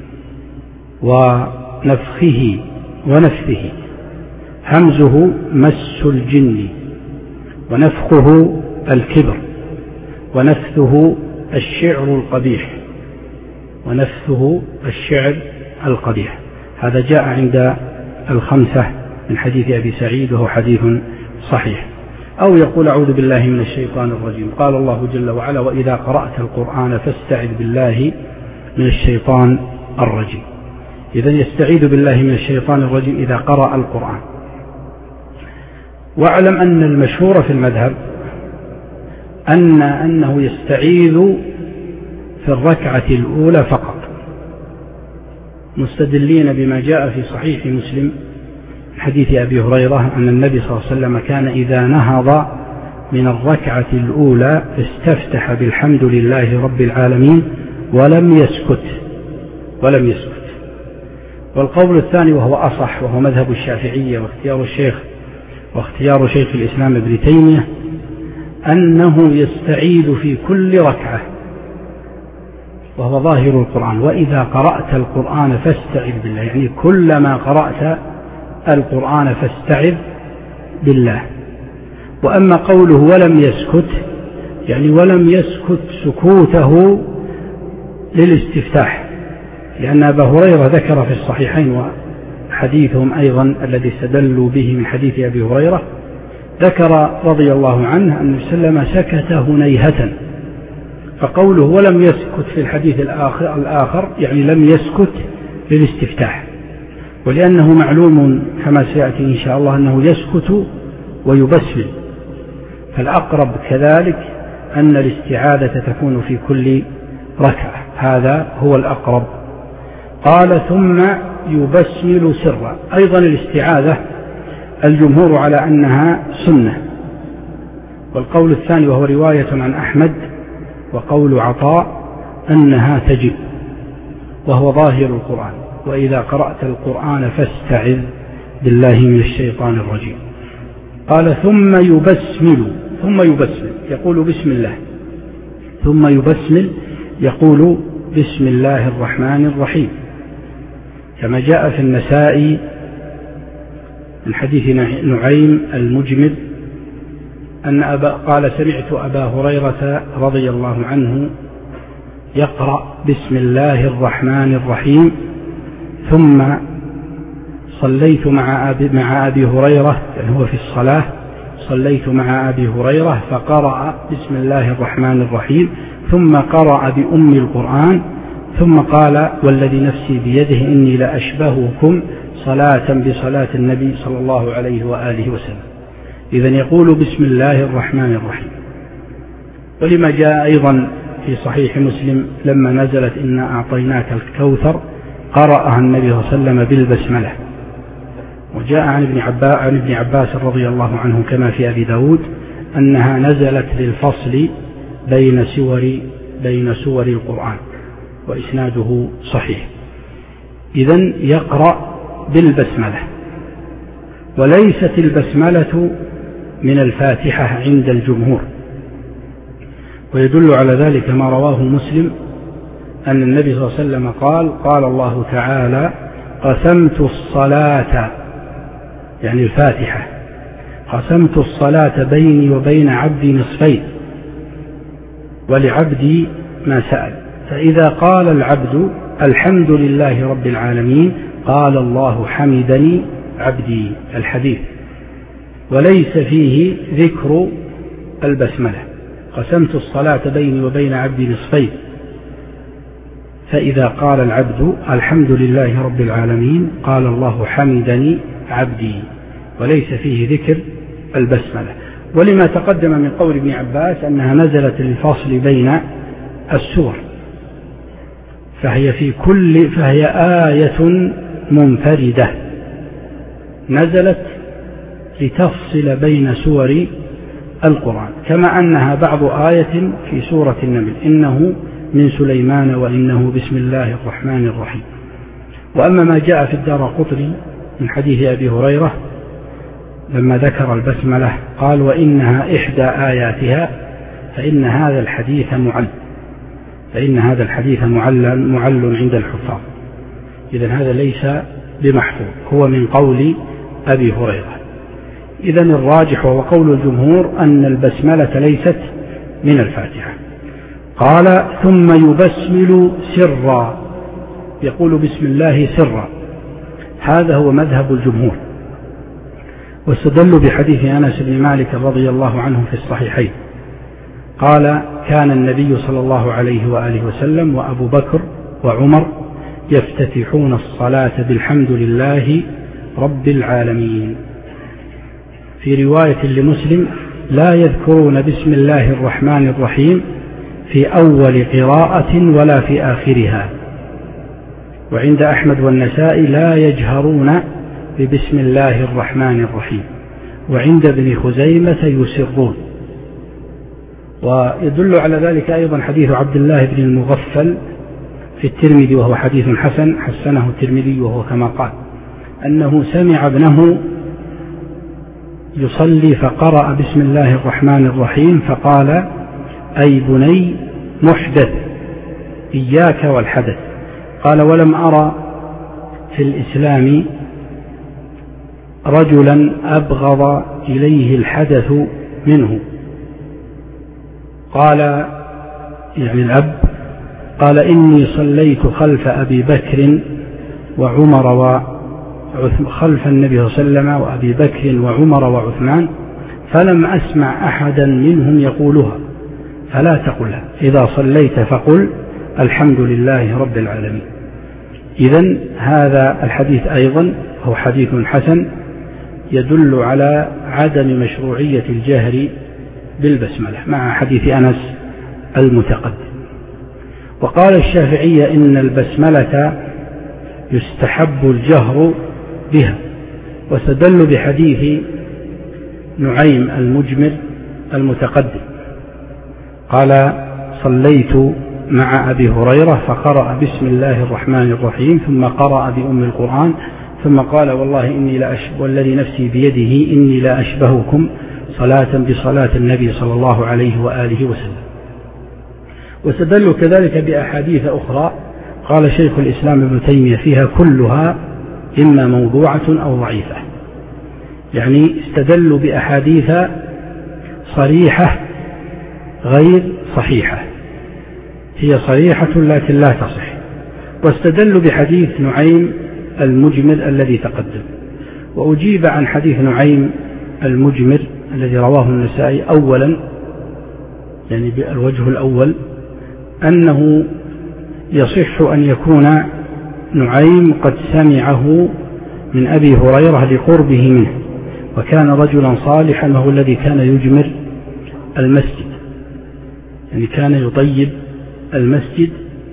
ونفخه ونفثه. همزه مس الجن، ونفخه الكبر، ونفثه الشعر القبيح، ونفثه الشعر القبيح. هذا جاء عند الخمسة من حديث أبي سعيد وهو حديث صحيح. أو يقول أعوذ بالله من الشيطان الرجيم. قال الله جل وعلا وإذا قرأت القرآن فاستعذ بالله من الشيطان الرجيم. إذا يستعيذ بالله من الشيطان الرجيم إذا قرأ القرآن. واعلم أن المشهور في المذهب أن أنه يستعيذ في الركعة الأولى فقط، مستدلين بما جاء في صحيح مسلم حديث أبي هريرة أن النبي صلى الله عليه وسلم كان إذا نهض من الركعة الأولى استفتح بالحمد لله رب العالمين ولم يسكت ولم يسكت. والقول الثاني وهو أصح وهو مذهب الشافعية واختيار الشيخ واختيار شيخ الإسلام ابن تيمية أنه يستعيذ في كل ركعة، وهو ظاهر القرآن وإذا قرأت القرآن فاستعذ بالله، يعني كلما قرأت القرآن فاستعذ بالله. وأما قوله ولم يسكت يعني ولم يسكت سكوته للاستفتاح، لأن أبا هريرة ذكر في الصحيحين وحديثهم أيضا الذي استدلوا به من حديث أبي هريرة ذكر رضي الله عنه أن سلم سكت هنيهة، فقوله ولم يسكت في الحديث الآخر, الآخر يعني لم يسكت للاستفتاح، ولأنه معلوم كما سيأتي إن شاء الله أنه يسكت ويبسمل، فالأقرب كذلك أن الاستعاذة تكون في كل ركعة، هذا هو الأقرب. قال ثم يبسمل سرا. أيضا الاستعاذة الجمهور على أنها سنة، والقول الثاني وهو رواية عن أحمد وقول عطاء أنها تجب، وهو ظاهر القرآن وإذا قرأت القرآن فاستعذ بالله من الشيطان الرجيم. قال ثم يبسمل. ثم يبسمل يقول بسم الله، ثم يبسمل يقول بسم الله الرحمن الرحيم، كما جاء في النسائي من حديث نعيم المجمل أن أبا قال سمعت أبا هريرة رضي الله عنه يقرأ بسم الله الرحمن الرحيم، ثم صليت مع أبي, مع أبي هريرة، يعني هو في الصلاة، صليت مع أبي هريرة فقرأ بسم الله الرحمن الرحيم، ثم قرأ بأم القرآن، ثم قال والذي نفسي بيده إني لأشبهكم صلاة بصلاة النبي صلى الله عليه وآله وسلم. إذن يقول بسم الله الرحمن الرحيم. ولما جاء أيضا في صحيح مسلم لما نزلت إنا أعطيناك الكوثر قرأها النبي صلى الله عليه وسلم بالبسملة. وجاء عن ابن عباس, عن ابن عباس رضي الله عنه كما في أبي داود أنها نزلت للفصل بين سور بين سور القرآن، وإسناده صحيح. إذن يقرأ بالبسملة، وليست البسملة من الفاتحة عند الجمهور. ويدل على ذلك ما رواه مسلم أن النبي صلى الله عليه وسلم قال قال الله تعالى قسمت الصلاة، يعني الفاتحة، قسمت الصلاة بيني وبين عبدي نصفين ولعبدي ما سأل، فإذا قال العبد الحمد لله رب العالمين قال الله حمدني عبدي، الحديث، وليس فيه ذكر البسملة. قسمت الصلاة بيني وبين عبدي نصفين، فإذا قال العبد الحمد لله رب العالمين قال الله حمدني عبدي، وليس فيه ذكر البسملة. ولما تقدم من قول ابن عباس أنها نزلت للفصل بين السور، فهي في كل فهي آية منفردة نزلت لتفصل بين سور القرآن، كما أنها بعض آية في سورة النمل إنه من سليمان وإنه بسم الله الرحمن الرحيم. وأما ما جاء في الدارقطني من حديث أبي هريرة لما ذكر البسملة قال وإنها إحدى آياتها، فإن هذا الحديث معل فإن هذا الحديث معل معل عند الحفاظ. إذن هذا ليس بمحفوظ، هو من قول أبي هريرة. إذن الراجح وهو قول الجمهور أن البسملة ليست من الفاتحة. قال ثم يبسمل سرا، يقول بسم الله سرا، هذا هو مذهب الجمهور. واستدلوا بحديث أنس بن مالك رضي الله عنه في الصحيحين قال كان النبي صلى الله عليه وآله وسلم وأبو بكر وعمر يفتتحون الصلاة بالحمد لله رب العالمين. في رواية لمسلم لا يذكرون بسم الله الرحمن الرحيم في أول قراءة ولا في آخرها. وعند أحمد والنسائي لا يجهرون ببسم الله الرحمن الرحيم. وعند ابن خزيمة يسرون. ويدل على ذلك أيضا حديث عبد الله بن المغفل في الترمذي وهو حديث حسن، حسنه الترمذي وهو كما قال أنه سمع ابنه يصلي فقرأ بسم الله الرحمن الرحيم فقال أي بني محدث إياك والحدث. قال ولم أرى في الإسلام رجلا أبغض إليه الحدث منه. قال يعني الأب قال إني صليت خلف أبي بكر وعمر وخلف النبي صلى الله عليه وسلم وأبي بكر وعمر وعثمان فلم أسمع أحدا منهم يقولها، فلا تقلها، إذا صليت فقل الحمد لله رب العالمين. إذن هذا الحديث أيضا هو حديث حسن يدل على عدم مشروعية الجهر بالبسملة مع حديث أنس المتقدم. وقال الشافعية إن البسملة يستحب الجهر بها، واستدلوا بحديث نعيم المجمر المتقدم قال صليت مع أبي هريرة فقرأ بسم الله الرحمن الرحيم ثم قرأ بأم القرآن ثم قال والله إني لا أشبه والذي نفسي بيده إني لا أشبهكم صلاة بصلاة النبي صلى الله عليه وآله وسلم. واستدلوا كذلك بأحاديث أخرى قال شيخ الإسلام ابن تيمية فيها كلها إما موضوعة أو ضعيفة، يعني استدلوا بأحاديث صريحة غير صحيحة، هي صريحة لكن لا تصح. واستدلوا بحديث نعيم المجمر الذي تقدم. وأجيب عن حديث نعيم المجمر الذي رواه النسائي أولا، يعني بالوجه الأول، أنه يصح أن يكون نعيم قد سمعه من أبي هريرة لقربه منه، وكان رجلا صالحا وهو الذي كان يجمر المسجد، يعني كان يطيب المسجد،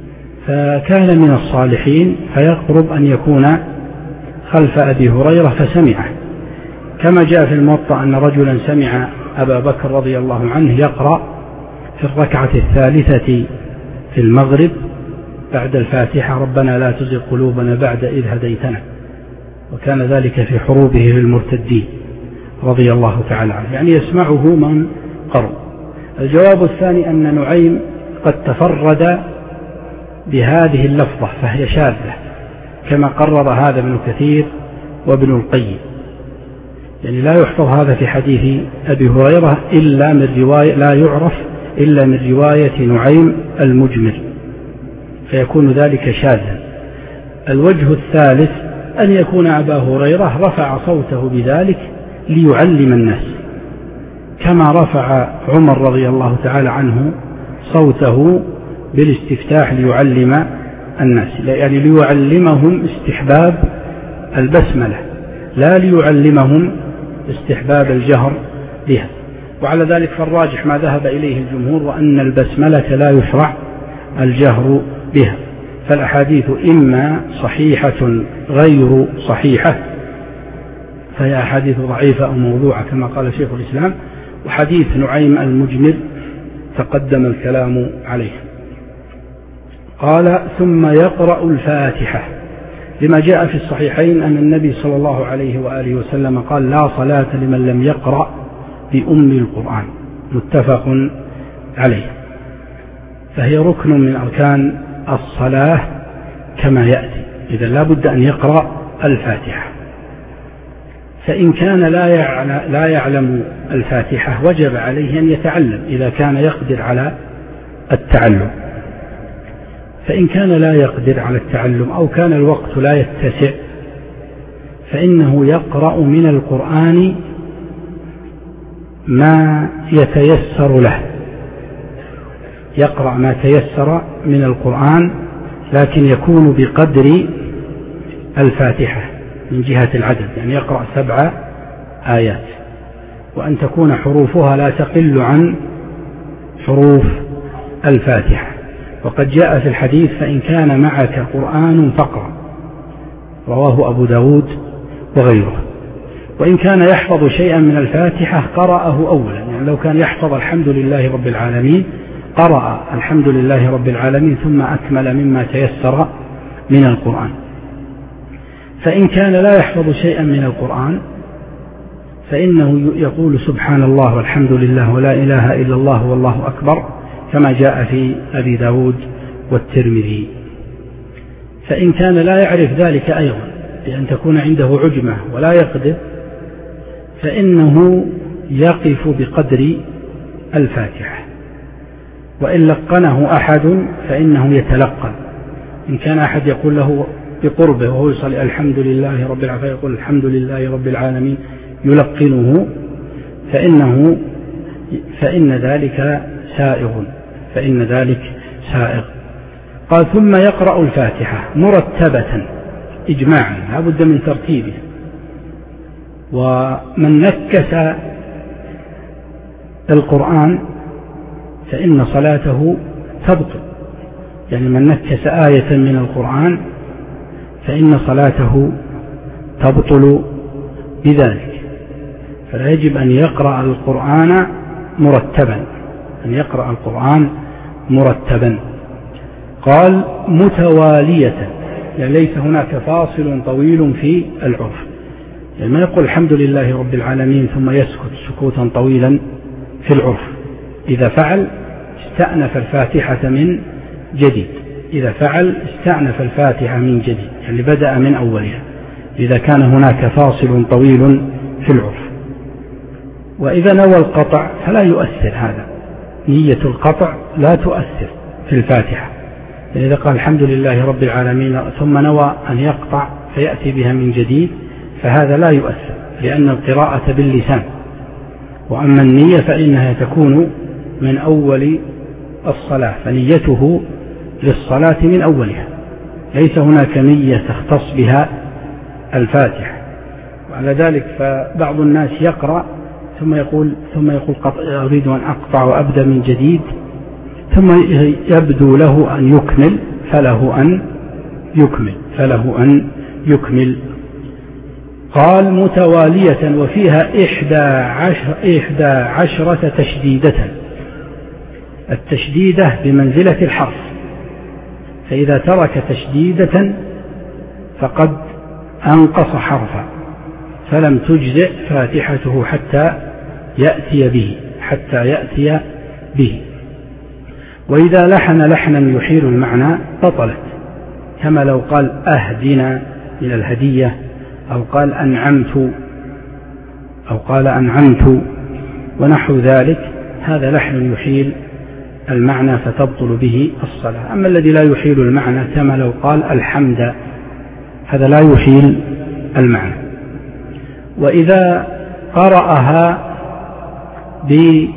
فكان من الصالحين، فيقرب أن يكون خلف أبي هريرة فسمعه، كما جاء في الموطأ أن رجلا سمع أبا بكر رضي الله عنه يقرأ في الركعة الثالثة في المغرب بعد الفاتحة ربنا لا تزغ قلوبنا بعد إذ هديتنا، وكان ذلك في حروبه للمرتدين رضي الله تعالى عنه، يعني يسمعه من قرب. الجواب الثاني أن نعيم قد تفرد بهذه اللفظة فهي شاذة، كما قرر هذا ابن كثير وابن القيم، يعني لا يحفظ هذا في حديث أبي هريرة إلا من رواية، لا يعرف إلا من رواية نعيم المجمر، فيكون ذلك شاذا. الوجه الثالث أن يكون أبا هريرة رفع صوته بذلك ليعلم الناس، كما رفع عمر رضي الله تعالى عنه صوته بالاستفتاح ليعلم الناس، يعني ليعلمهم استحباب البسملة لا ليعلمهم استحباب الجهر بها. وعلى ذلك فالراجح ما ذهب إليه الجمهور، وأن البسملة لا يشرع الجهر بها. فالأحاديث إما صحيحة غير صحيحة فهي أحاديث ضعيفة أو موضوعة كما قال شيخ الإسلام، وحديث نعيم المجمر تقدم الكلام عليه. قال ثم يقرأ الفاتحة، لما جاء في الصحيحين أن النبي صلى الله عليه وآله وسلم قال لا صلاة لمن لم يقرأ بأم القرآن، متفق عليه، فهي ركن من أركان الصلاة كما يأتي، إذا لا بد أن يقرأ الفاتحة. فإن كان لا يعلم الفاتحة وجب عليه أن يتعلم إذا كان يقدر على التعلم. فإن كان لا يقدر على التعلم أو كان الوقت لا يتسع فإنه يقرأ من القرآن ما يتيسر له، يقرأ ما تيسر من القرآن، لكن يكون بقدر الفاتحة من جهة العدد، يعني يقرأ سبع آيات، وأن تكون حروفها لا تقل عن حروف الفاتحة. وقد جاء في الحديث فإن كان معك قرآن فاقرأ، رواه أبو داود وغيره. وإن كان يحفظ شيئا من الفاتحة قرأه أولا، يعني لو كان يحفظ الحمد لله رب العالمين قرأ الحمد لله رب العالمين ثم أكمل مما تيسر من القرآن. فإن كان لا يحفظ شيئا من القرآن فإنه يقول سبحان الله والحمد لله ولا إله إلا الله والله أكبر، كما جاء في أبي داود والترمذي. فإن كان لا يعرف ذلك أيضا بأن تكون عنده عجمة ولا يقدر فإنه يقف بقدر الفاتحة، وإن لقنه أحد فإنه يتلقن. إن كان أحد يقول له بقربه وهو يصلي الحمد لله رب العالمين يقول الحمد لله رب العالمين يلقنه فإنه فإن ذلك سائغ فإن ذلك سائغ. قال ثم يقرأ الفاتحة مرتبة إجماعا، لا بد من ترتيبه. ومن نكس القرآن فإن صلاته تبطل، يعني من نكس آية من القرآن فإن صلاته تبطل بذلك. فلا يجب أن يقرأ القرآن مرتبا، أن يقرأ القرآن مرتبا. قال متوالية، يعني ليس هناك فاصل طويل في العرف، يعني ما يقول الحمد لله رب العالمين ثم يسكت سكوتا طويلا في العرف. إذا فعل استأنف الفاتحة من جديد، إذا فعل استأنف الفاتحة من جديد، يعني بدأ من أولها إذا كان هناك فاصل طويل في العرف. وإذا نوى القطع فلا يؤثر هذا، نية القطع لا تؤثر في الفاتحة. إذا قال الحمد لله رب العالمين ثم نوى أن يقطع فيأتي بها من جديد فهذا لا يؤثر، لأن القراءة باللسان، وأما النية فإنها تكون من أول الصلاة، فنيته للصلاة من أولها، ليس هناك نية تختص بها الفاتحة. وعلى ذلك فبعض الناس يقرأ ثم يقول ثم يقول أريد أن أقطع وأبدأ من جديد، ثم يبدو له أن يكمل فله أن يكمل فله أن يكمل. قال متوالية وفيها إحدى عشر إحدى عشرة تشديدة. التشديدة بمنزلة الحرف، فإذا ترك تشديدة فقد أنقص حرفا فلم تجزئ فاتحته حتى يأتي به حتى يأتي به. وإذا لحن لحنا يحيل المعنى بطلت، كما لو قال أهدنا من الهدية، أو قال أنعمت أو قال أنعمت ونحو ذلك، هذا لحن يحيل المعنى فتبطل به الصلاة. أما الذي لا يحيل المعنى كما لو قال الحمد، هذا لا يحيل المعنى. وإذا قرأها ب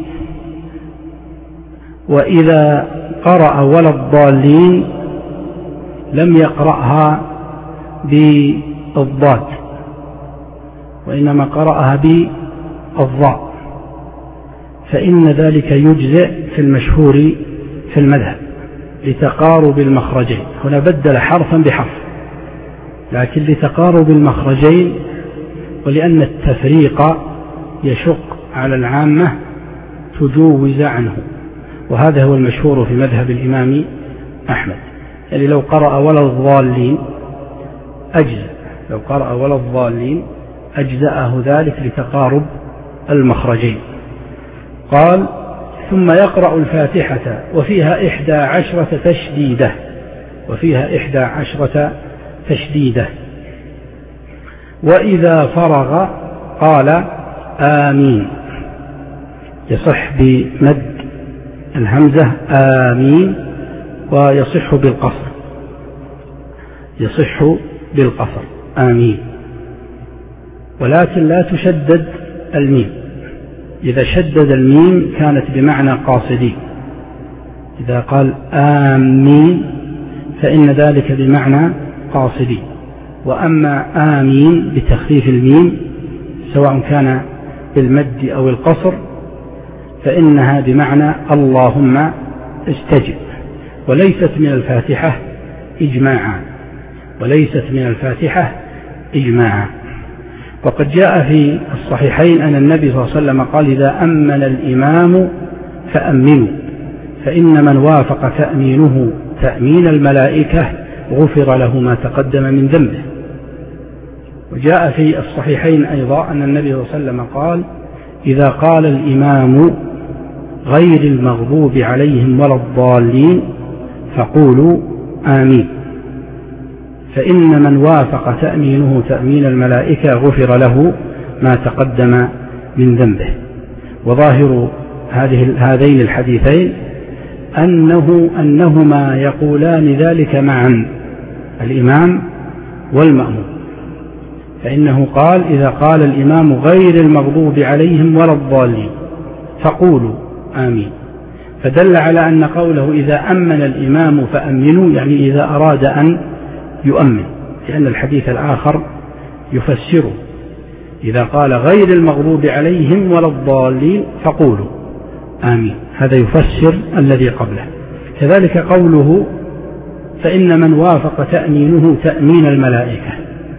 وإذا قرأ ولا الضالين لم يقرأها بالضاد، وإنما قرأها بالضاء، فإن ذلك يجزئ في المشهور في المذهب لتقارب المخرجين. هنا بدل حرفا بحرف، لكن لتقارب المخرجين، ولأن التفريق يشق على العامة تجوز عنه، وهذا هو المشهور في مذهب الإمام أحمد. يعني لو قرأ ولا الضالين أجزأ، لو قرأ ولا الضالين أجزأه ذلك لتقارب المخرجين. قال ثم يقرأ الفاتحة وفيها إحدى عشرة تشديدة وفيها إحدى عشرة تشديدة وإذا فرغ قال آمين، يصح بمد الهمزة آمين، ويصح بالقصر يصح بالقصر آمين، ولكن لا تشدد الميم. إذا شدد الميم كانت بمعنى قاصدين، إذا قال آمين فإن ذلك بمعنى قاصدين. وأما آمين بتخفيف الميم سواء كان بالمد أو القصر فإنها بمعنى اللهم استجب، وليست من الفاتحة إجماعا وليست من الفاتحة إجماعا. وقد جاء في الصحيحين أن النبي صلى الله عليه وسلم قال إذا أمن الإمام فأمنوا، فإن من وافق تأمينه تأمين الملائكة غفر له ما تقدم من ذنبه. وجاء في الصحيحين أيضا أن النبي صلى الله عليه وسلم قال إذا قال الإمام غير المغضوب عليهم ولا الضالين فقولوا آمين، فإن من وافق تأمينه تأمين الملائكة غفر له ما تقدم من ذنبه. وظاهر هذه هذين الحديثين أنه أنهما يقولان ذلك معا، الإمام والمأموم، فإنه قال إذا قال الإمام غير المغضوب عليهم ولا الضالين فقولوا آمين، فدل على أن قوله إذا أمن الإمام فأمنوا يعني إذا أراد أن يؤمن، لأن الحديث الآخر يفسره إذا قال غير المغضوب عليهم ولا الضالين فقولوا آمين، هذا يفسر الذي قبله. كذلك قوله فإن من وافق تأمينه تأمين الملائكة،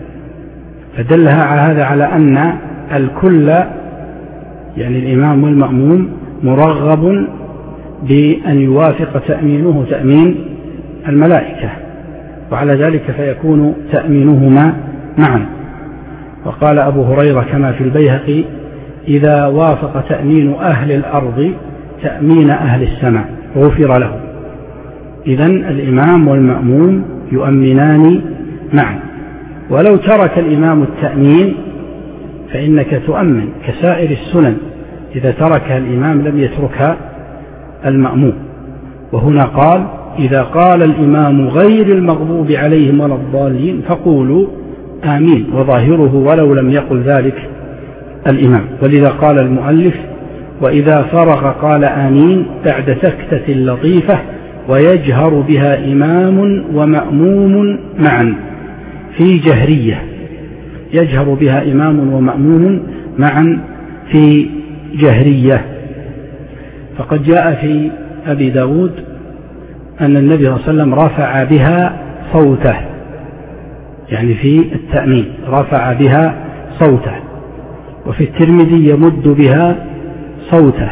فدلها هذا على أن الكل يعني الإمام والمأموم مرغب بأن يوافق تأمينه تأمين الملائكة، وعلى ذلك فيكون تأمينهما معا. وقال أبو هريرة كما في البيهقي إذا وافق تأمين أهل الأرض تأمين أهل السماء غفر له. إذن الإمام والمأموم يؤمنان معا، ولو ترك الإمام التأمين فإنك تؤمن كسائر السنن إذا تركها الإمام لم يتركها المأموم. وهنا قال إذا قال الإمام غير المغضوب عليهم ولا الضالين فقولوا آمين، وظاهره ولو لم يقل ذلك الإمام. ولذا قال المؤلف وإذا فرغ قال آمين بعد سكتة لطيفة ويجهر بها إمام ومأموم معا في جهرية، يجهر بها إمام ومأموم معا في جهرية. فقد جاء في أبي داود أن النبي صلى الله عليه وسلم رفع بها صوته، يعني في التأمين رفع بها صوته. وفي الترمذي يمد بها صوته.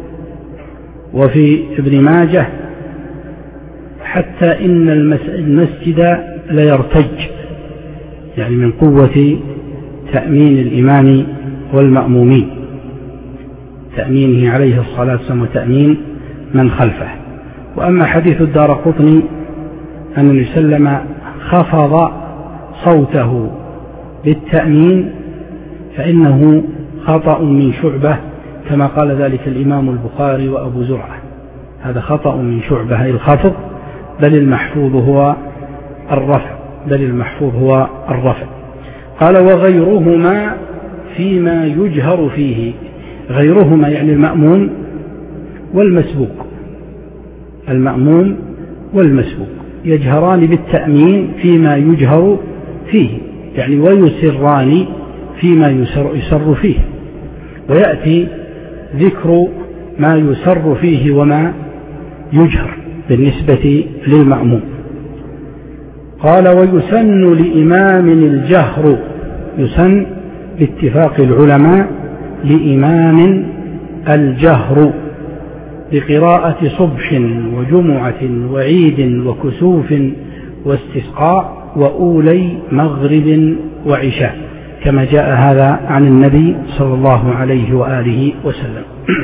وفي ابن ماجه حتى إن المسجد ليرتج، يعني من قوة تأمين الإمام والمأمومين، تأمينه عليه الصلاة والسلام وتأمين من خلفه. وأما حديث الدارقطني أن النبي صلى الله عليه وسلم خفض صوته بالتأمين فإنه خطأ من شعبة كما قال ذلك الإمام البخاري وأبو زرعة، هذا خطأ من شعبة الخفض، بل المحفوظ هو الرفع، بل المحفوظ هو الرفع. قال وغيرهما فيما يجهر فيه، غيرهما يعني المأموم والمسبوق، المأموم والمسبوق يجهران بالتأمين فيما يجهر فيه، يعني ويسران فيما يسر, يسر فيه. ويأتي ذكر ما يسر فيه وما يجهر بالنسبة للمأموم. قال ويسن لإمام الجهر، يسن باتفاق العلماء لإمام الجهر بقراءة صبح وجمعة وعيد وكسوف واستسقاء وأولي مغرب وعشاء، كما جاء هذا عن النبي صلى الله عليه وآله وسلم.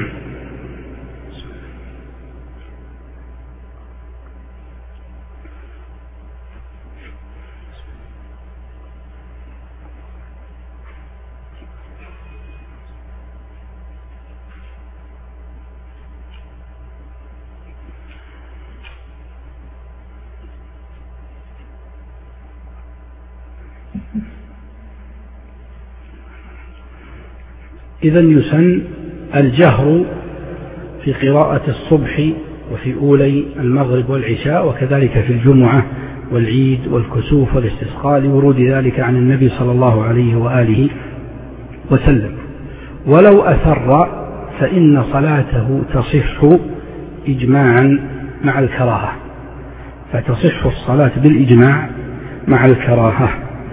إذن يسن الجهر في قراءة الصبح وفي أولي المغرب والعشاء، وكذلك في الجمعة والعيد والكسوف والاستسقاء لورود ذلك عن النبي صلى الله عليه وآله وسلم. ولو أسر فإن صلاته تصح إجماعا مع الكراهة، فتصح الصلاة بالإجماع مع الكراهة.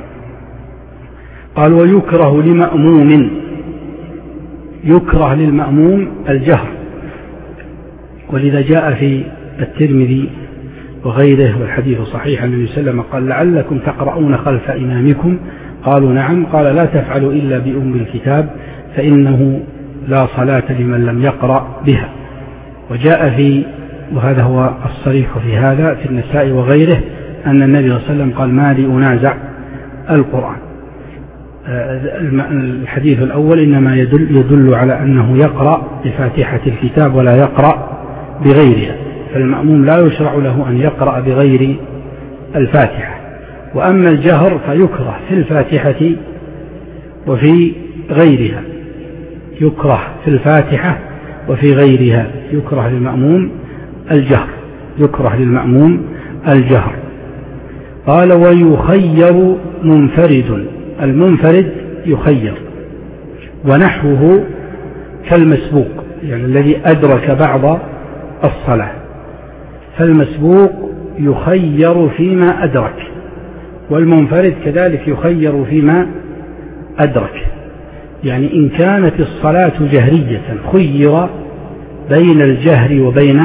قال ويكره لمأموم، يكره للمأموم الجهر، ولذا جاء في الترمذي وغيره والحديث صحيح أن النبي صلى الله عليه وسلم قال لعلكم تقرؤون خلف إمامكم، قالوا نعم، قال لا تفعلوا إلا بأم الكتاب فإنه لا صلاة لمن لم يقرأ بها. وجاء في، وهذا هو الصريح في هذا في النساء وغيره، أن النبي صلى الله عليه وسلم قال ما لي أنازع القرآن. الحديث الأول إنما يدل, يدل على أنه يقرأ بفاتحة الكتاب ولا يقرأ بغيرها، فالمأموم لا يشرع له أن يقرأ بغير الفاتحة. وأما الجهر فيكره في الفاتحة وفي غيرها، يكره في الفاتحة وفي غيرها، يكره للمأموم الجهر، يكره للمأموم الجهر. قال ويخير منفرد، المنفرد يخير، ونحوه كالمسبوق، يعني الذي أدرك بعض الصلاة، فالمسبوق يخير فيما أدرك، والمنفرد كذلك يخير فيما أدرك. يعني إن كانت الصلاة جهرية خير بين الجهر وبين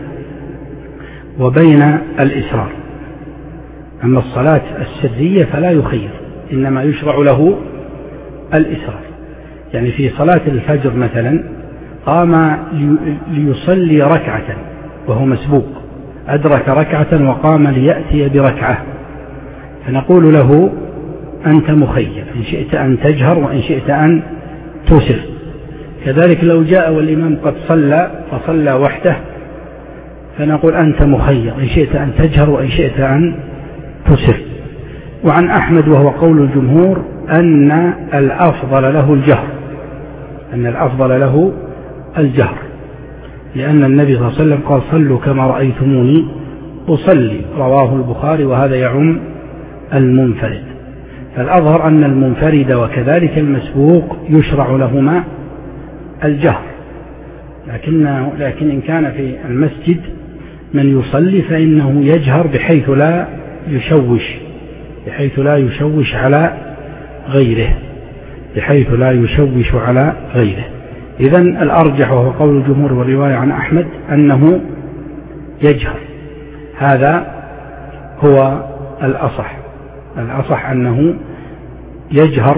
وبين الإسرار، أما الصلاة السرية فلا يخير، إنما يشرع له الإسرار. يعني في صلاة الفجر مثلا قام ليصلي ركعة وهو مسبوق، أدرك ركعة وقام ليأتي بركعة، فنقول له أنت مخير، إن شئت أن تجهر وإن شئت أن تسر. كذلك لو جاء والإمام قد صلى فصلى وحده فنقول أنت مخير، إن شئت أن تجهر وإن شئت أن تسر. وعن أحمد وهو قول الجمهور أن الأفضل له الجهر، أن الأفضل له الجهر، لأن النبي صلى الله عليه وسلم قال صلوا كما رأيتموني أصلي، رواه البخاري، وهذا يعم المنفرد. فالأظهر أن المنفرد وكذلك المسبوق يشرع لهما الجهر، لكن, لكن إن كان في المسجد من يصلي فإنه يجهر بحيث لا يشوش بحيث لا يشوش على غيره بحيث لا يشوش على غيره. إذن الأرجح وهو قول الجمهور والرواية عن أحمد أنه يجهر، هذا هو الأصح الأصح أنه يجهر،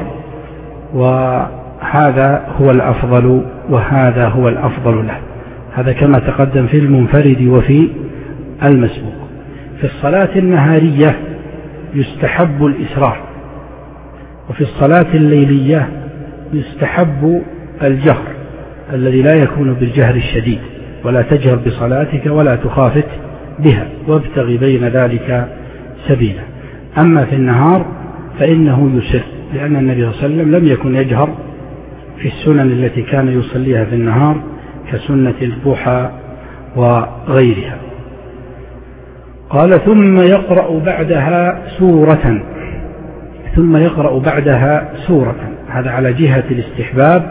وهذا هو الأفضل وهذا هو الأفضل له. هذا كما تقدم في المنفرد وفي المسبوق. في الصلاة النهارية يستحب الإسراع، وفي الصلاة الليلية يستحب الجهر الذي لا يكون بالجهر الشديد، ولا تجهر بصلاتك ولا تخافت بها، وابتغ بين ذلك سبيلا. أما في النهار فإنه يسر، لأن النبي صلى الله عليه وسلم لم يكن يجهر في السنن التي كان يصليها في النهار كسنة الضحى وغيرها. قال ثم يقرأ بعدها سورة ثم يقرأ بعدها سورة هذا على جهة الاستحباب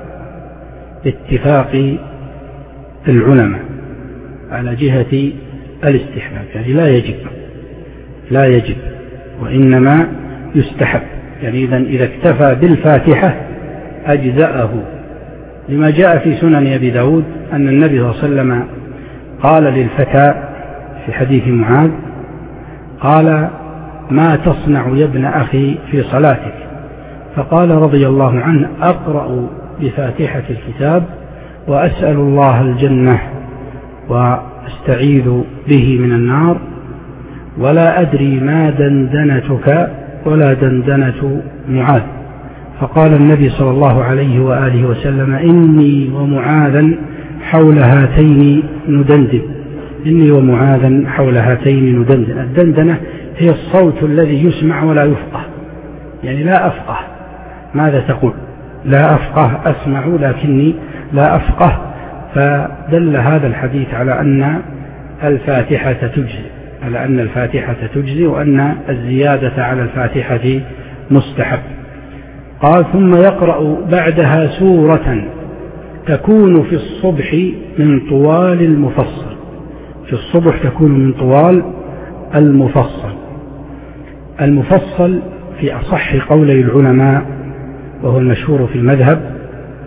باتفاق العلماء، على جهة الاستحباب، يعني لا يجب لا يجب وإنما يستحب. يعني إذن إذا اكتفى بالفاتحة أجزأه، لما جاء في سنن أبي داود أن النبي صلى الله عليه وسلم قال للفتى في حديث معاذ قال ما تصنع يا ابن أخي في صلاتك؟ فقال رضي الله عنه أقرأ بفاتحة الكتاب وأسأل الله الجنة واستعيذ به من النار، ولا أدري ما دندنتك ولا دندنة معاذ. فقال النبي صلى الله عليه وآله وسلم إني ومعاذا حول هاتين ندندن إني ومعاذا حول هاتين ندندن. الدندنة هي الصوت الذي يسمع ولا يفقه، يعني لا أفقه ماذا تقول، لا أفقه أسمع لكني لا أفقه. فدل هذا الحديث على أن الفاتحة تجزي على أن الفاتحة تجزي وأن الزيادة على الفاتحة مستحب. قال ثم يقرأ بعدها سورة تكون في الصبح من طوال المفصل، في الصبح تكون من طوال المفصل. المفصل في أصح قولي العلماء وهو المشهور في المذهب،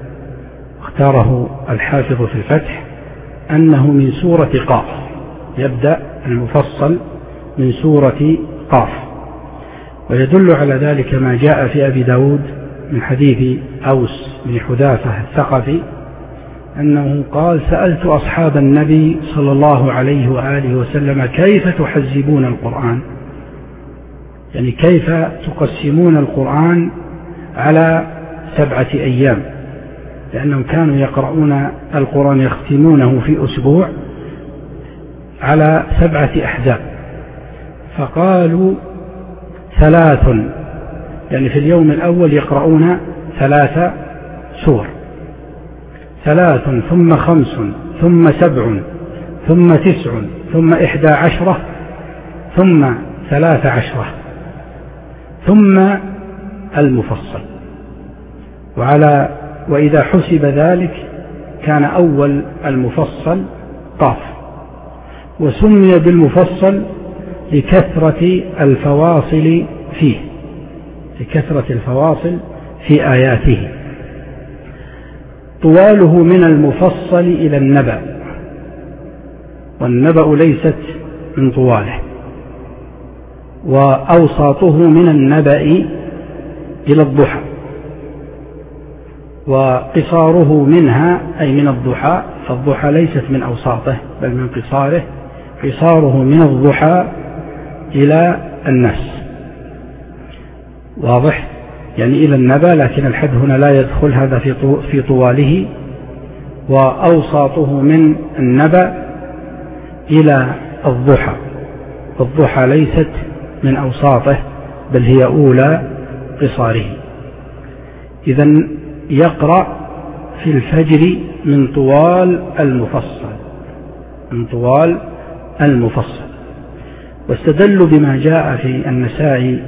اختاره الحافظ في الفتح، أنه من سورة قاف، يبدأ المفصل من سورة قاف. ويدل على ذلك ما جاء في أبي داود من حديث أوس بن حذافة الثقفي أنه قال سألت أصحاب النبي صلى الله عليه وآله وسلم كيف تحزبون القرآن، يعني كيف تقسمون القرآن على سبعة أيام، لأنهم كانوا يقرؤون القرآن يختمونه في أسبوع على سبعة أحزاب. فقالوا ثلاث، يعني في اليوم الأول يقرؤون ثلاث سور، ثلاث ثم خمس ثم سبع ثم تسع ثم إحدى عشرة ثم ثلاث عشرة ثم المفصل. وعلى وإذا حسب ذلك كان أول المفصل قاف، وسمي بالمفصل لكثرة الفواصل فيه لكثرة الفواصل في آياته. طواله من المفصل إلى النبأ، والنبأ ليست من طواله، وأوساطه من النبأ إلى الضحى، وقصاره منها أي من الضحى، فالضحى ليست من أوساطه بل من قصاره، قصاره من الضحى إلى الناس، واضح، يعني إلى النبأ، لكن الحد هنا لا يدخل هذا في طواله وأوساطه من النبأ إلى الضحى، الضحى ليست من أوساطه بل هي أولى قصاره. إذن يقرأ في الفجر من طوال المفصل، من طوال المفصل. واستدلوا بما جاء في النسائي: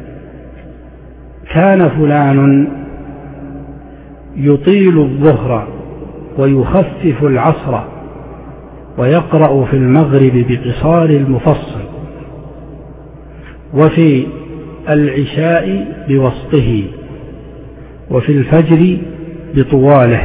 كان فلان يطيل الظهر ويخفف العصر ويقرأ في المغرب بقصار المفصل، وفي العشاء بوسطه، وفي الفجر بطواله.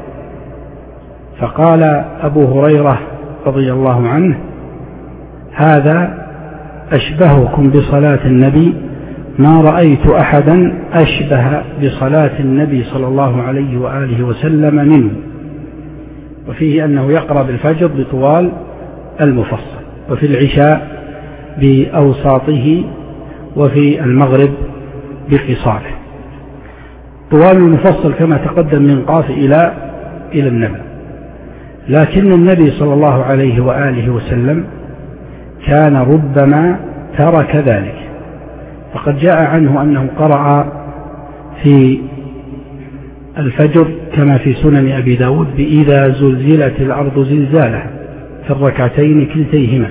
فقال أبو هريرة رضي الله عنه: هذا أشبهكم بصلاة النبي، ما رأيت أحدا أشبه بصلاة النبي صلى الله عليه وآله وسلم منه. وفيه أنه يقرأ بالفجر بطوال المفصل، وفي العشاء بأوساطه، وفي المغرب بقصاره. طوال المفصل كما تقدم من قاف إلى إلى النبأ. لكن النبي صلى الله عليه وآله وسلم كان ربما ترك ذلك، فقد جاء عنه أنه قرأ في الفجر كما في سنن أبي داود بإذا زلزلت الأرض زلزالها في الركعتين كلتيهما،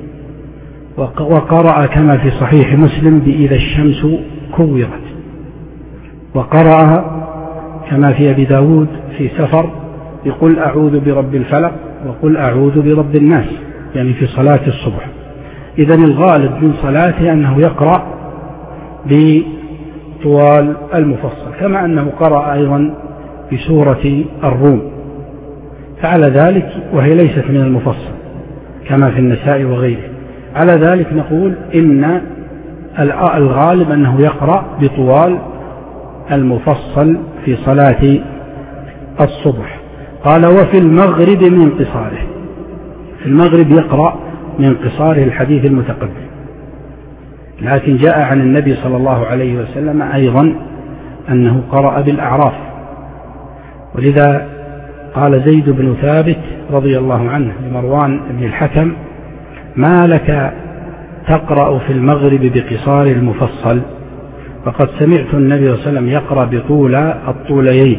وقرأ كما في صحيح مسلم بإذا الشمس كورت، وقرأ كما في أبي داود في سفر يقول أعوذ برب الفلق وقل أعوذ برب الناس، يعني في صلاة الصبح. إذن الغالب من صلاته أنه يقرأ بطوال المفصل، كما أنه قرأ أيضا بسورة الروم، فعلى ذلك وهي ليست من المفصل كما في النساء وغيره. على ذلك نقول إن الغالب أنه يقرأ بطوال المفصل في صلاة الصبح. قال: وفي المغرب من قصاره، في المغرب يقرأ من قصاره الحديث المتقدم. لكن جاء عن النبي صلى الله عليه وسلم أيضا أنه قرأ بالأعراف، ولذا قال زيد بن ثابت رضي الله عنه لمروان بن الحكم: ما لك تقرأ في المغرب بقصار المفصل؟ فقد سمعت النبي صلى الله عليه وسلم يقرأ بطول الطوليين،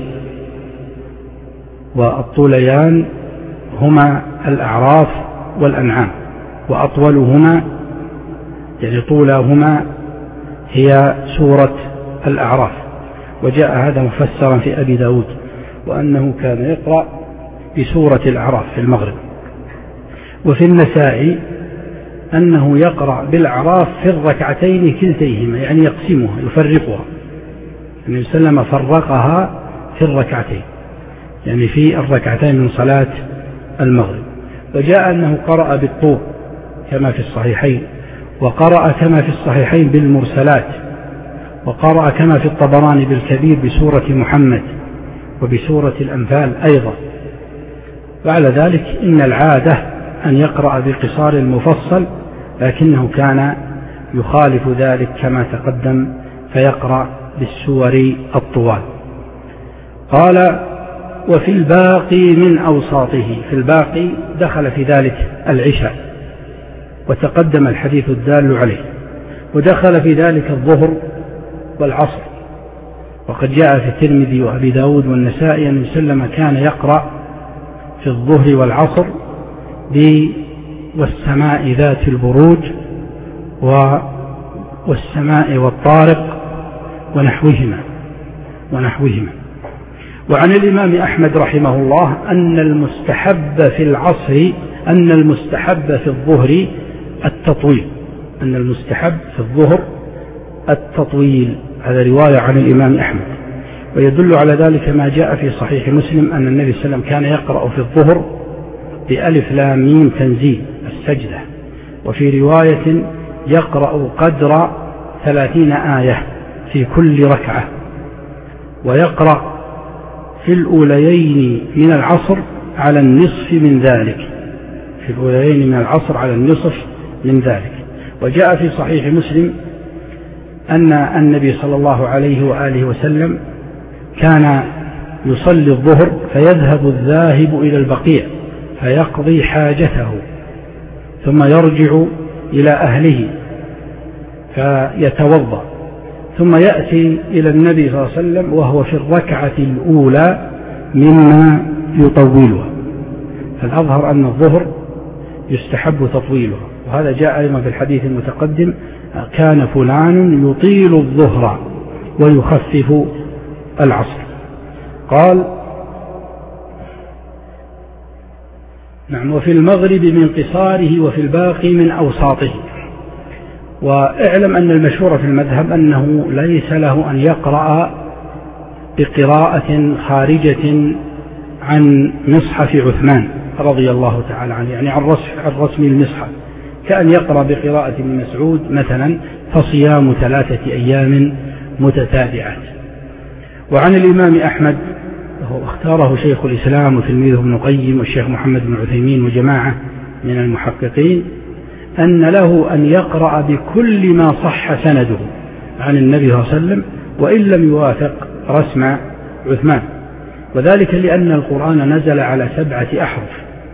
والطوليان هما الأعراف والأنعام، وأطولهما يعني طولهما هي سورة الأعراف. وجاء هذا مفسرا في أبي داود، وأنه كان يقرأ بسورة الأعراف في المغرب. وفي النساء أنه يقرأ بالأعراف في الركعتين كلتيهما، يعني يقسمها يفرقها، النبي صلى الله عليه وسلم فرقها في الركعتين، يعني في الركعتين من صلاة المغرب. وجاء أنه قرأ بالطور كما في الصحيحين، وقرأ كما في الصحيحين بالمرسلات، وقرأ كما في الطبراني بالكبير بسورة محمد وبسورة الأنفال أيضا. وعلى ذلك إن العادة أن يقرأ بقصار المفصل، لكنه كان يخالف ذلك كما تقدم فيقرأ بالسور الطوال. قال: وفي الباقي من أوساطه، في الباقي دخل في ذلك العشاء وتقدم الحديث الدال عليه، ودخل في ذلك الظهر والعصر. وقد جاء في الترمذي وأبي داود والنسائي أن وسلم كان يقرأ في الظهر والعصر والسماء ذات البروج والسماء والطارق ونحوهما ونحوهما. وعن الإمام أحمد رحمه الله أن المستحب في العصر أن المستحب في الظهر التطويل، أن المستحب في الظهر التطويل. هذا رواية عن الإمام أحمد. ويدل على ذلك ما جاء في صحيح مسلم أن النبي صلى الله عليه وسلم كان يقرأ في الظهر بألف لام ميم تنزيل السجدة، وفي رواية يقرأ قدر ثلاثين آية في كل ركعة، ويقرأ في الأوليين من العصر على النصف من ذلك، في الأوليين من العصر على النصف من ذلك. وجاء في صحيح مسلم أن النبي صلى الله عليه وآله وسلم كان يصلي الظهر فيذهب الذاهب إلى البقيع فيقضي حاجته ثم يرجع إلى أهله فيتوضأ ثم يأتي إلى النبي صلى الله عليه وسلم وهو في الركعة الأولى مما يطولها. فالأظهر أن الظهر يستحب تطويلها، وهذا جاء أيضا في الحديث المتقدم: كان فلان يطيل الظهر ويخفف العصر. قال: نعم، وفي المغرب من قصاره وفي الباقي من أوساطه. واعلم أن المشهور في المذهب أنه ليس له أن يقرأ بقراءة خارجة عن مصحف عثمان رضي الله تعالى عنه، يعني عن رسم المصحف، كأن يقرأ بقراءة ابن مسعود مثلا: فصيام ثلاثة أيام متتابعات. وعن الإمام أحمد، وهو اختاره شيخ الإسلام وتلميذه ابن القيم والشيخ محمد بن عثيمين وجماعة من المحققين، أن له أن يقرأ بكل ما صح سنده عن النبي صلى الله عليه وسلم وإن لم يوافق رسم عثمان، وذلك لأن القرآن نزل على سبعة أحرف،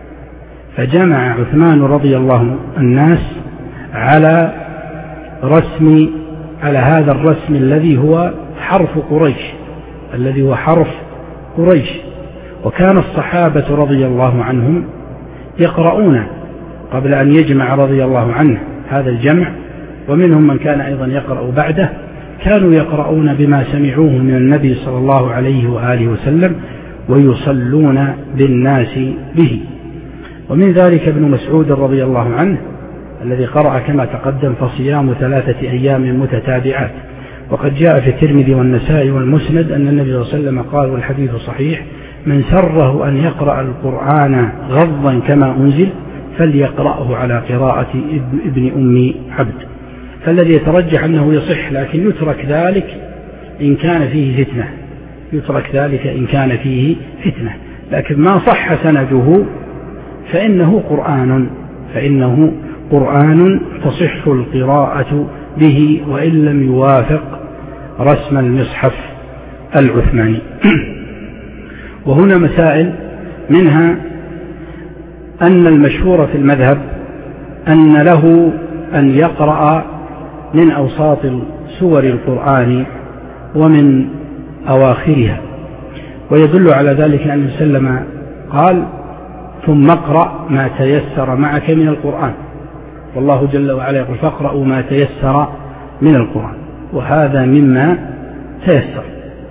فجمع عثمان رضي الله عنه الناس على رسم على هذا الرسم الذي هو حرف قريش الذي هو حرف قريش. وكان الصحابة رضي الله عنهم يقرؤون قبل أن يجمع رضي الله عنه هذا الجمع، ومنهم من كان أيضا يقرأ بعده، كانوا يقرؤون بما سمعوه من النبي صلى الله عليه وآله وسلم ويصلون بالناس به. ومن ذلك ابن مسعود رضي الله عنه الذي قرأ كما تقدم: فصيام ثلاثة أيام متتابعات. وقد جاء في الترمذي والنسائي والمسند أن النبي صلى الله عليه وسلم قال، والحديث صحيح: من سره أن يقرأ القرآن غضا كما أنزل فليقرأه على قراءة ابن أم عبد. فالذي يترجح أنه يصح، لكن يترك ذلك إن كان فيه فتنة، يترك ذلك إن كان فيه فتنة، لكن ما صح سنده فإنه قرآن فإنه قرآن تصح القراءة به وإن لم يوافق رسم المصحف العثماني. وهنا مسائل، منها أن المشهور في المذهب أن له أن يقرأ من أوساط سور القرآن ومن أواخرها، ويدل على ذلك أن النبي صلى الله عليه وسلم قال: ثم اقرأ ما تيسر معك من القرآن، والله جل وعلا يقول: فاقرأوا ما تيسر من القرآن، وهذا مما تيسر.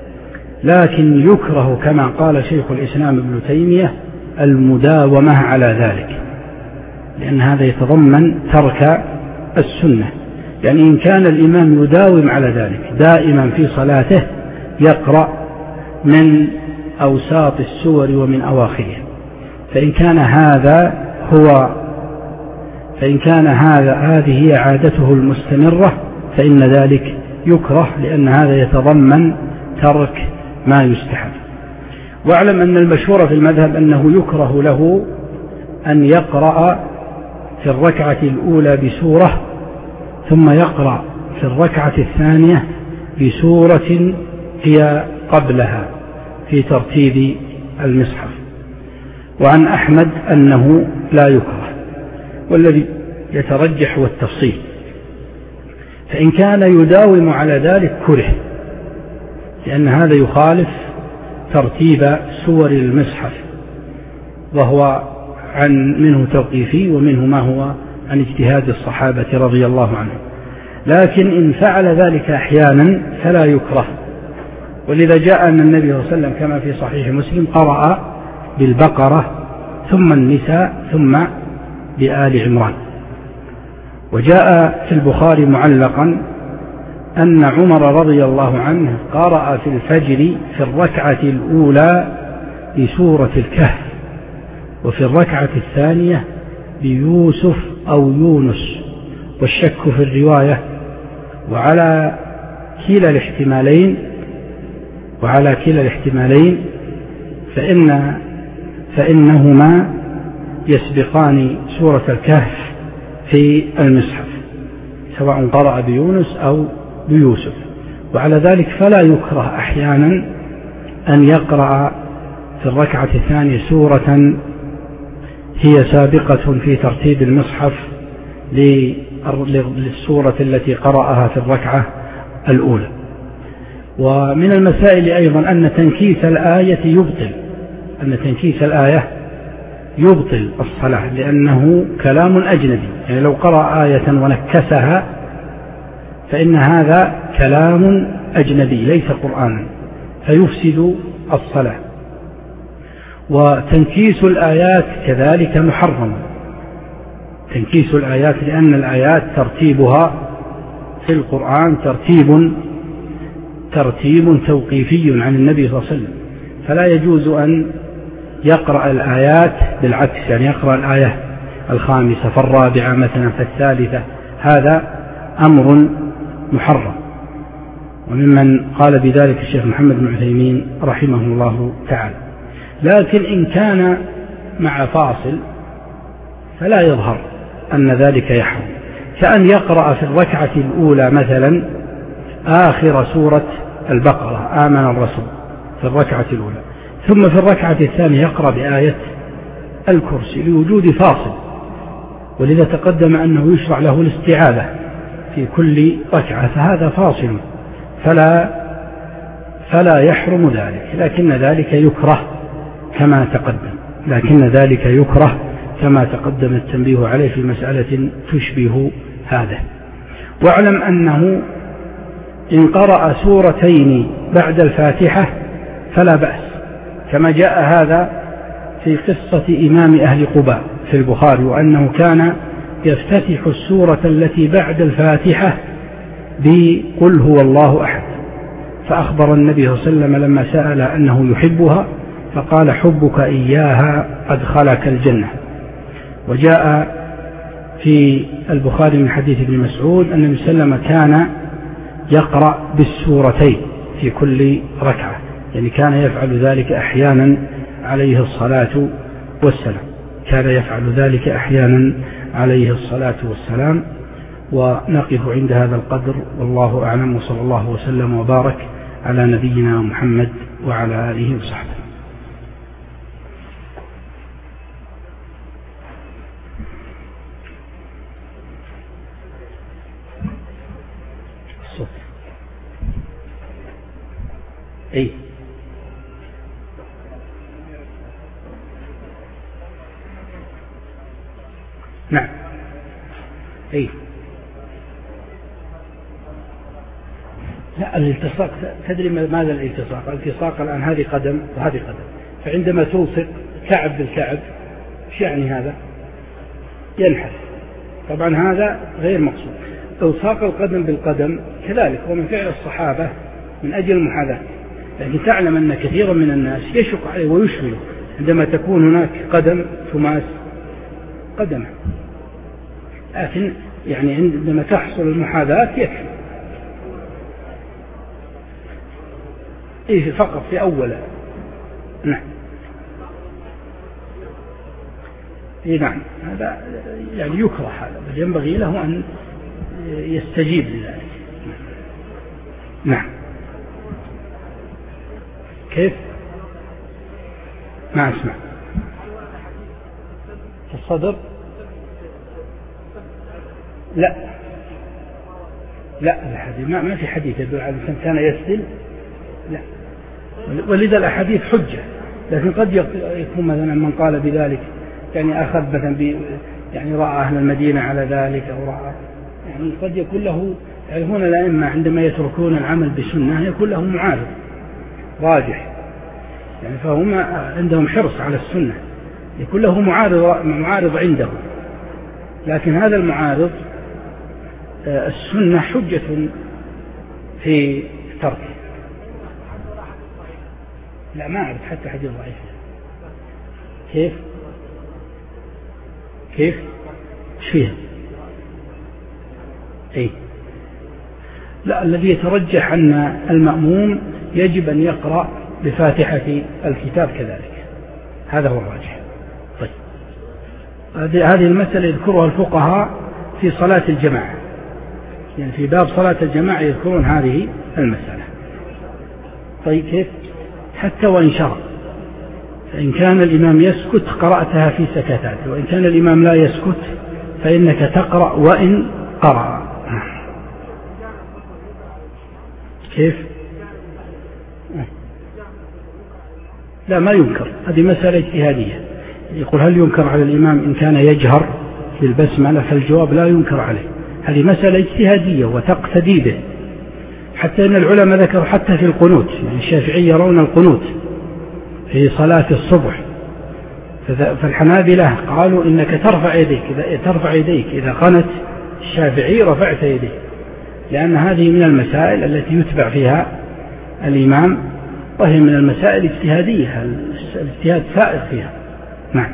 لكن يكره كما قال شيخ الإسلام ابن تيمية المداومة على ذلك، لأن هذا يتضمن ترك السنة. يعني إن كان الإمام يداوم على ذلك دائما في صلاته يقرأ من أوساط السور ومن أواخرها، فإن كان هذا هو فإن كان هذا هذه هي عادته المستمرة فإن ذلك يكره، لأن هذا يتضمن ترك ما يستحب. واعلم أن المشهور في المذهب أنه يكره له أن يقرأ في الركعة الأولى بسورة ثم يقرأ في الركعة الثانية بسورة هي قبلها في ترتيب المصحف. وعن أحمد أنه لا يكره، والذي يترجح هو التفصيل، فإن كان يداوم على ذلك كره، لأن هذا يخالف ترتيب سور المصحف، وهو عن منه توقيفي ومنه ما هو عن اجتهاد الصحابة رضي الله عنهم. لكن إن فعل ذلك أحيانا فلا يكره، ولذا جاء أن النبي صلى الله عليه وسلم كما في صحيح مسلم قرأ بالبقرة ثم النساء ثم بآل عمران. وجاء في البخاري معلقا أن عمر رضي الله عنه قرأ في الفجر في الركعة الأولى بسورة الكهف، وفي الركعة الثانية بيوسف أو يونس، والشك في الرواية. وعلى كلا الاحتمالين وعلى كلا الاحتمالين فإن فإنهما يسبقان سورة الكهف في المصحف، سواء قرأ بيونس أو بيوسف. وعلى ذلك فلا يكره أحيانا أن يقرأ في الركعة الثانية سورة هي سابقة في ترتيب المصحف للسورة التي قرأها في الركعة الأولى. ومن المسائل أيضا أن تنكيس الآية يبطل أن تنكيس الآية يبطل الصلاة، لأنه كلام أجنبي. يعني لو قرأ آية ونكسها فإن هذا كلام أجنبي ليس قرآنا فيفسد الصلاة. وتنكيس الآيات كذلك محرم، تنكيس الآيات، لأن الآيات ترتيبها في القرآن ترتيب ترتيب توقيفي عن النبي صلى الله عليه وسلم، فلا يجوز أن يقرأ الآيات بالعكس، يعني يقرأ الآية الخامسة فالرابعة مثلا فالثالثة، هذا أمر محرم. وممن قال بذلك الشيخ محمد بن عثيمين رحمه الله تعالى. لكن إن كان مع فاصل فلا يظهر أن ذلك يحرم، كأن يقرأ في الركعة الأولى مثلا آخر سورة البقرة آمن الرسول في الركعة الأولى، ثم في الركعة الثانية يقرأ بآية الكرسي لوجود فاصل، ولذا تقدم أنه يشرع له الاستعاذة في كل ركعة، فهذا فاصل فلا فلا يحرم ذلك، لكن ذلك يكره كما تقدم لكن ذلك يكره كما تقدم التنبيه عليه في مسألة تشبه هذا. واعلم أنه إن قرأ سورتين بعد الفاتحة فلا بأس، كما جاء هذا في قصة إمام أهل قباء في البخاري، وأنه كان يفتتح السورة التي بعد الفاتحة بقل هو الله أحد، فأخبر النبي صلى الله عليه وسلم لما سأل أنه يحبها فقال حبك إياها أدخلك الجنة. وجاء في البخاري من حديث ابن مسعود أن النبي صلى الله عليه وسلم كان يقرأ بالسورتين في كل ركعة، يعني كان يفعل ذلك أحيانا عليه الصلاة والسلام كان يفعل ذلك أحيانا عليه الصلاة والسلام. ونقف عند هذا القدر، والله أعلم، وصلى الله وسلم وبارك على نبينا محمد وعلى آله وصحبه. أي نعم أي لا، الالتصاق تدري ماذا الالتصاق؟ الالتصاق الآن هذه قدم وهذه قدم، فعندما توثق كعب بالكعب ايش يعني هذا؟ ينحف، طبعا هذا غير مقصود. التصاق القدم بالقدم كذلك ومن فعل الصحابة من أجل المحاذاة، لكن تعلم أن كثيرا من الناس يشق عليه ويشغله عندما تكون هناك قدم تماس قدمه، لكن يعني عندما تحصل المحاذاة يكفي. إيه فقط في أول. نعم إيه نعم هذا يعني يكره، هذا بل ينبغي له أن يستجيب لذلك. نعم كيف؟ ما أسمع. في الصدر؟ لا لا الحديث ما ما في حديث يدل على الإنسان كان يسدل، لا، ولذا الأحاديث حجة، لكن قد يكون مثلا من قال بذلك يعني أخذ مثلا ب يعني رأى أهل المدينة على ذلك أو رأى، يعني قد يكون له، يعرفون الأئمة عندما يتركون العمل بسنة يكون له معارض راجح، يعني فهم عندهم حرص على السنة، يكون له معارض معارض عندهم، لكن هذا المعارض السنة حجة في تركه. لا ما أعرف حتى حديث ضعيف. كيف كيف ايش فيها؟ اي لا، الذي يترجح أن المأموم يجب أن يقرأ بفاتحة الكتاب كذلك، هذا هو الراجح. طيب هذه المسألة يذكرها الفقهاء في صلاة الجماعة، يعني في باب صلاة الجماعة يذكرون هذه المسألة. طيب كيف حتى وإن شرع، فإن كان الإمام يسكت قرأتها في سكتات، وإن كان الإمام لا يسكت فإنك تقرأ وإن قرأ. كيف؟ لا ما ينكر، هذه مسألة اجتهادية. يقول هل ينكر على الإمام إن كان يجهر بالبسملة؟ فالجواب لا ينكر عليه، هذه مسألة اجتهادية وتقتدي به، حتى أن العلماء ذكروا حتى في القنوت، يعني الشافعي يرون القنوت في صلاة الصبح، فالحنابلة قالوا إنك ترفع يديك إذا ترفع يديك إذا قنت الشافعي رفعت يديك، لأن هذه من المسائل التي يتبع فيها الإمام، وهي من المسائل الاجتهادية، الاجتهاد سائغ فيها. نعم.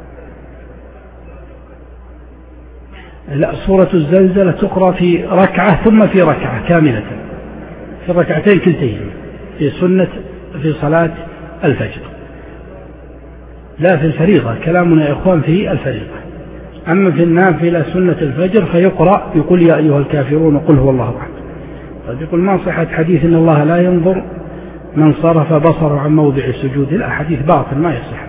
لا، سورة الزلزلة تقرأ في ركعة ثم في ركعة كاملة، في الركعتين كلتين في سنة في صلاة الفجر، لا في الفريضة، كلامنا يا إخوان في الفريضة. أما في النافلة سنة الفجر فيقرأ يقول يا أيها الكافرون وقل هو الله أحد. قد يقول ما صحة حديث إن الله لا ينظر من صرف بصره عن موضع السجود، لا، حديث باطل ما يصح.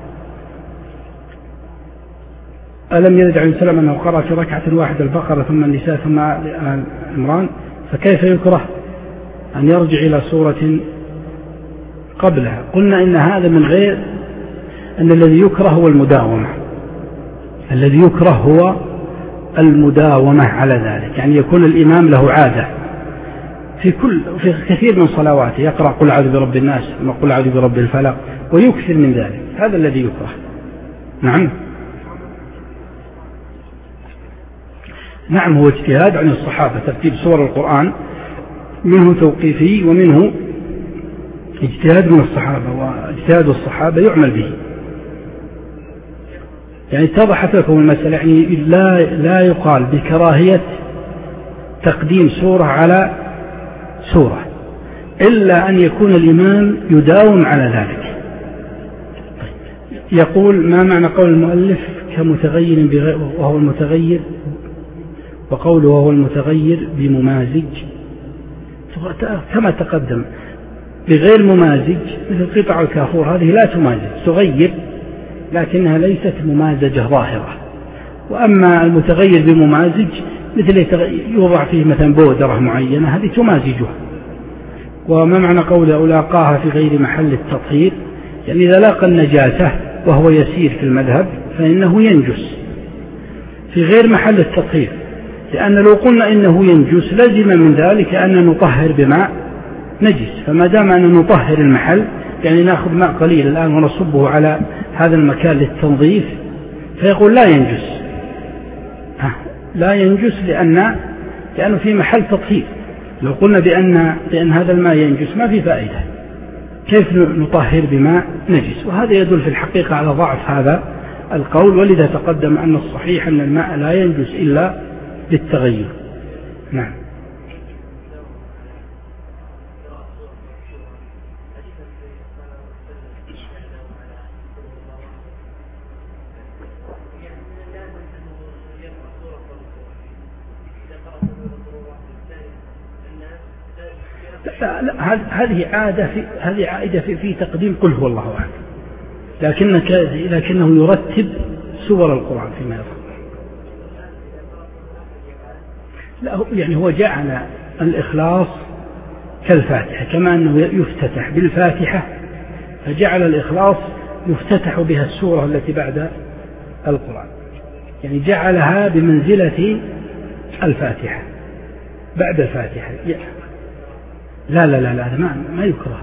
ألم يرد عن سلم أنه قرأ في ركعة واحدة البقرة ثم النساء ثم آل عمران، فكيف يكره أن يرجع إلى سورة قبلها؟ قلنا إن هذا من غير أن الذي يكره هو المداومة، الذي يكره هو المداومة على ذلك، يعني يكون الإمام له عادة في كل في كثير من صلواته يقرأ قل أعوذ برب الناس ثم قل أعوذ برب الفلق ويكثر من ذلك، هذا الذي يكره. نعم نعم هو اجتهاد عن الصحابة، ترتيب سور القرآن منه توقيفي ومنه اجتهاد من الصحابة، واجتهاد الصحابة يعمل به. يعني اتضحت لكم المسألة، يعني لا, لا يقال بكراهية تقديم سورة على سورة إلا أن يكون الإمام يداوم على ذلك. يقول ما معنى قول المؤلف كمتغير بغير وهو المتغير، وقوله وهو المتغير بممازج كما تقدم بغير ممازج، مثل قطع الكافور هذه لا تمازج، تغير لكنها ليست ممازجة ظاهرة. وأما المتغير بممازج مثل يوضع فيه مثلا بودرة معينة هذه تمازجها. وما معنى قوله ألاقاها في غير محل التطهير، يعني إذا لاقى النجاسة وهو يسير في المذهب فإنه ينجس في غير محل التطهير، لأن لو قلنا إنه ينجس لزم من ذلك أن نطهر بماء نجس، فما دام أن نطهر المحل يعني نأخذ ماء قليل الآن ونصبه على هذا المكان للتنظيف، فيقول لا ينجس لا ينجس لأن لأنه في محل تطهير. لو قلنا بأن, بأن هذا الماء ينجس ما في فائدة، كيف نطهر بماء نجس؟ وهذا يدل في الحقيقة على ضعف هذا القول، ولذا تقدم أن الصحيح أن الماء لا ينجس إلا بالتغير. نعم لا لا هذه عادة في هذه عائدة في, في تقديم قل هو الله أحد، لكنك لكنه يرتب سور القرآن فيما يظهر. لا يعني هو جعل الإخلاص كالفاتحة، كما أنه يفتتح بالفاتحة فجعل الإخلاص يفتتح بها السورة التي بعد القرآن، يعني جعلها بمنزلة الفاتحة بعد الفاتحة. لا لا لا لا ما, ما يكره،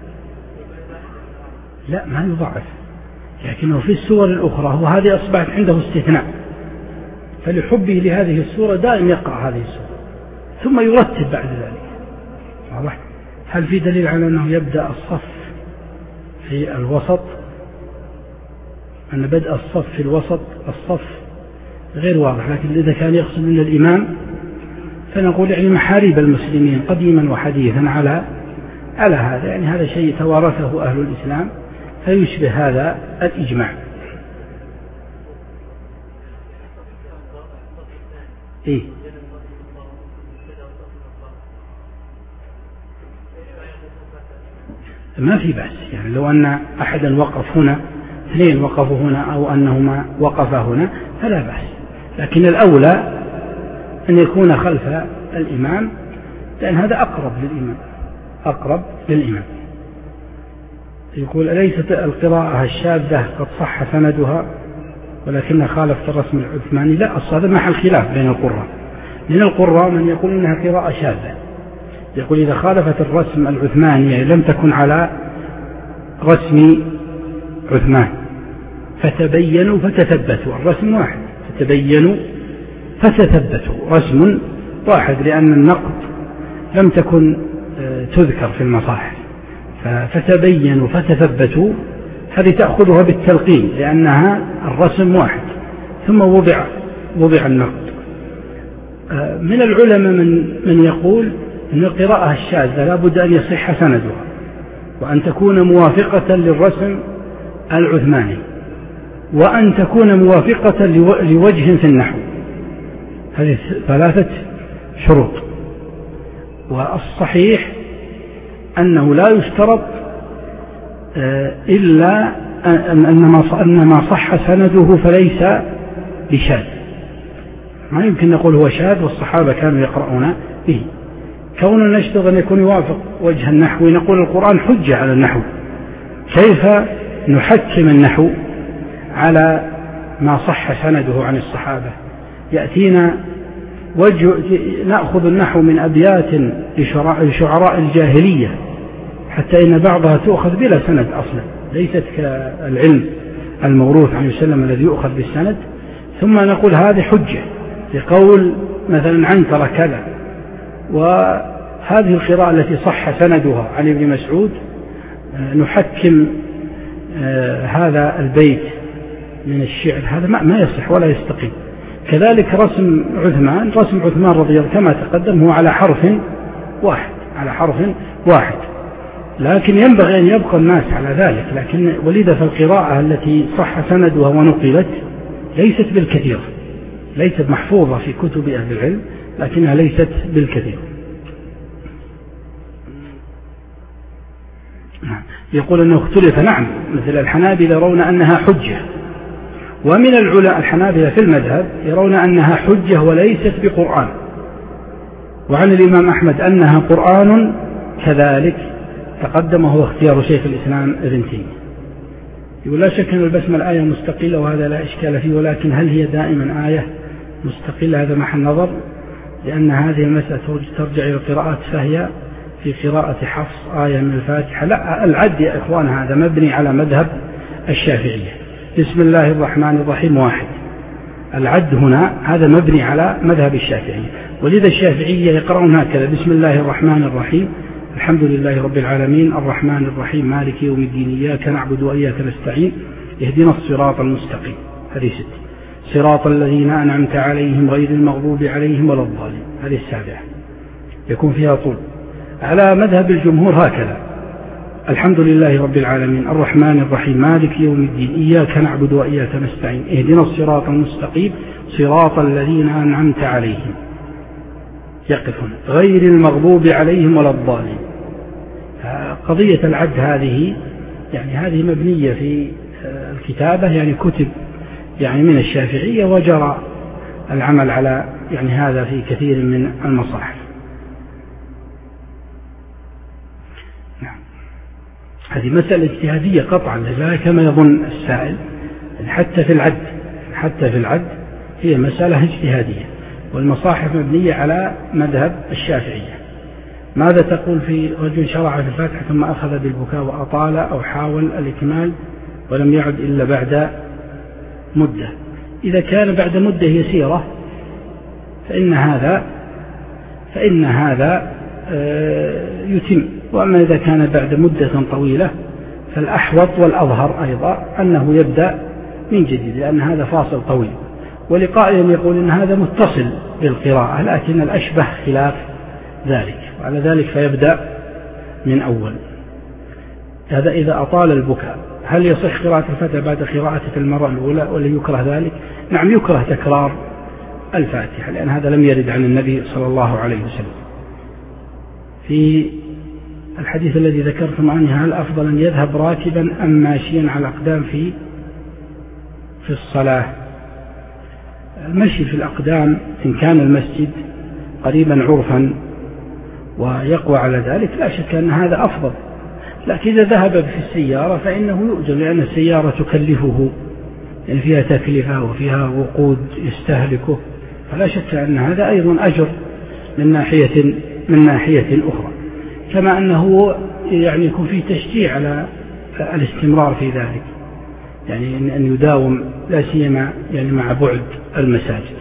لا ما يضعف، لكنه في السور الأخرى وهذه أصبحت عنده استثناء، فلحبه لهذه السورة دائم يقرأ هذه السورة ثم يرتب بعد ذلك. واضح؟ هل في دليل على أنه يبدأ الصف في الوسط، أن بدء الصف في الوسط الصف غير واضح، لكن إذا كان يقصد من الإمام فنقول يعني محاريب المسلمين قديما وحديثا على على هذا، يعني هذا شيء توارثه أهل الإسلام فيشبه هذا الإجماع. إيه؟ ما في بأس، يعني لو أن أحدا وقف هنا، اثنين وقفوا هنا، أو أنهما وقفا هنا فلا بأس، لكن الأولى أن يكون خلف الإمام، لأن هذا أقرب للإمام، أقرب للإمام. يقول أليست القراءة الشاذة قد صح سندها ولكنها خالفت الرسم العثماني؟ لا، هذا محل خلاف بين القراء. من القراء من يقول إنها قراءة شاذة، يقول إذا خالفت الرسم العثماني يعني لم تكن على رسم عثمان فتبينوا فتثبتوا، الرسم واحد، فتبينوا فتثبتوا رسم واحد، لأن النقد لم تكن تذكر في المصاحف، فتبينوا فتثبتوا هذه تأخذها بالتلقين لأنها الرسم واحد، ثم وضع وضع النقد. من العلماء من من يقول أن القراءة الشاذة لا بد أن يصح سندها وأن تكون موافقة للرسم العثماني وأن تكون موافقة لوجه في النحو، هذه ثلاثة شروط. والصحيح أنه لا يشترط إلا أن ما صح سنده فليس بشاذ، ما يمكن نقول هو شاذ والصحابة كانوا يقرؤون به. كوننا نشترط أن يكون يوافق وجه النحو، نقول القرآن حجة على النحو، كيف نحكم النحو على ما صح سنده عن الصحابة؟ يأتينا وجه نأخذ النحو من أبيات لشعراء الجاهلية حتى إن بعضها تؤخذ بلا سند أصلا، ليست كالعلم الموروث عن وسلم الذي يؤخذ بالسند، ثم نقول هذه حجة لقول مثلا عنترة كذا، وهذه القراءة التي صح سندها عن ابن مسعود نحكم هذا البيت من الشعر، هذا ما يصح ولا يستقيم. كذلك رسم عثمان، رسم عثمان رضي الله كما تقدم هو على حرف واحد، على حرف واحد، لكن ينبغي أن يبقى الناس على ذلك. لكن ولذا فالقراءة التي صح سندها ونقلت ليست بالكثير، ليست محفوظة في كتب أهل العلم، لكنها ليست بالكثير. يقول أنه اختلف، نعم، مثل الحنابلة يرون أنها حجة، ومن العلماء الحنابلة في المذهب يرون أنها حجة وليست بقرآن، وعن الإمام أحمد أنها قرآن كذلك تقدم هو اختيار شيخ الإسلام ابن تيمية. يقول لا شك أن البسمة آية مستقلة وهذا لا إشكال فيه، ولكن هل هي دائما آية مستقلة؟ هذا محل نظر، لأن هذه المسألة ترجع إلى القراءات، فهي في قراءة حفص آية من الفاتحة. لا، العد يا إخوان هذا مبني على مذهب الشافعية، بسم الله الرحمن الرحيم واحد، العد هنا هذا مبني على مذهب الشافعية، ولذا الشافعية يقرؤون هكذا: بسم الله الرحمن الرحيم، الحمد لله رب العالمين، الرحمن الرحيم، مالك يوم الدين، إياك نعبد وإياك نستعين، اهدنا الصراط المستقيم. هذه ست. صراط الذين أنعمت عليهم غير المغضوب عليهم ولا الضالين. هذه السابعة يكون فيها طول. على مذهب الجمهور هكذا: الحمد لله رب العالمين، الرحمن الرحيم، مالك يوم الدين، إياك نعبد وإياك نستعين، اهدنا الصراط المستقيم، صراط الذين أنعمت عليهم، يقفون، غير المغضوب عليهم ولا الضالين. قضية العد هذه يعني هذه مبنية في الكتابة، يعني كتب يعني من الشافعية، وجرى العمل على يعني هذا في كثير من المصاحف. نعم، هذه مسألة اجتهادية قطعا، لا كما يظن السائل، حتى في العد حتى في العد هي مسألة اجتهادية، والمصاحف مبنية على مذهب الشافعية. ماذا تقول في رجل شرع في الفاتحة ثم أخذ بالبكاء وأطال أو حاول الإكمال ولم يعد إلا بعد مدة؟ إذا كان بعد مدة يسيرة فإن هذا فإن هذا يتم، وأما إذا كان بعد مدة طويلة فالأحوط والأظهر أيضا أنه يبدأ من جديد، لأن هذا فاصل طويل. ولقائل يقول إن هذا متصل بالقراءة، لكن الأشبه خلاف ذلك، وعلى ذلك فيبدأ من أول. هذا إذا أطال البكاء. هل يصح قراءة الفاتحة بعد قراءة المرة الأولى ولا يكره ذلك؟ نعم، يكره تكرار الفاتحة، لأن هذا لم يرد عن النبي صلى الله عليه وسلم. في الحديث الذي ذكرتم عنه، هل أفضل أن يذهب راكبا أم ماشيا على الأقدام في في الصلاة؟ المشي في الأقدام إن كان المسجد قريبا عرفا ويقوى على ذلك لا شك أن هذا أفضل، لكن إذا ذهب في السيارة فإنه يؤجر، لأن السيارة تكلفه، يعني فيها تكلفة وفيها وقود يستهلكه، فلا شك أن هذا أيضا أجر من ناحية من ناحية أخرى، كما أنه يعني يكون فيه تشجيع على الاستمرار في ذلك، يعني أن يداوم لا سيما يعني مع بعد المساجد.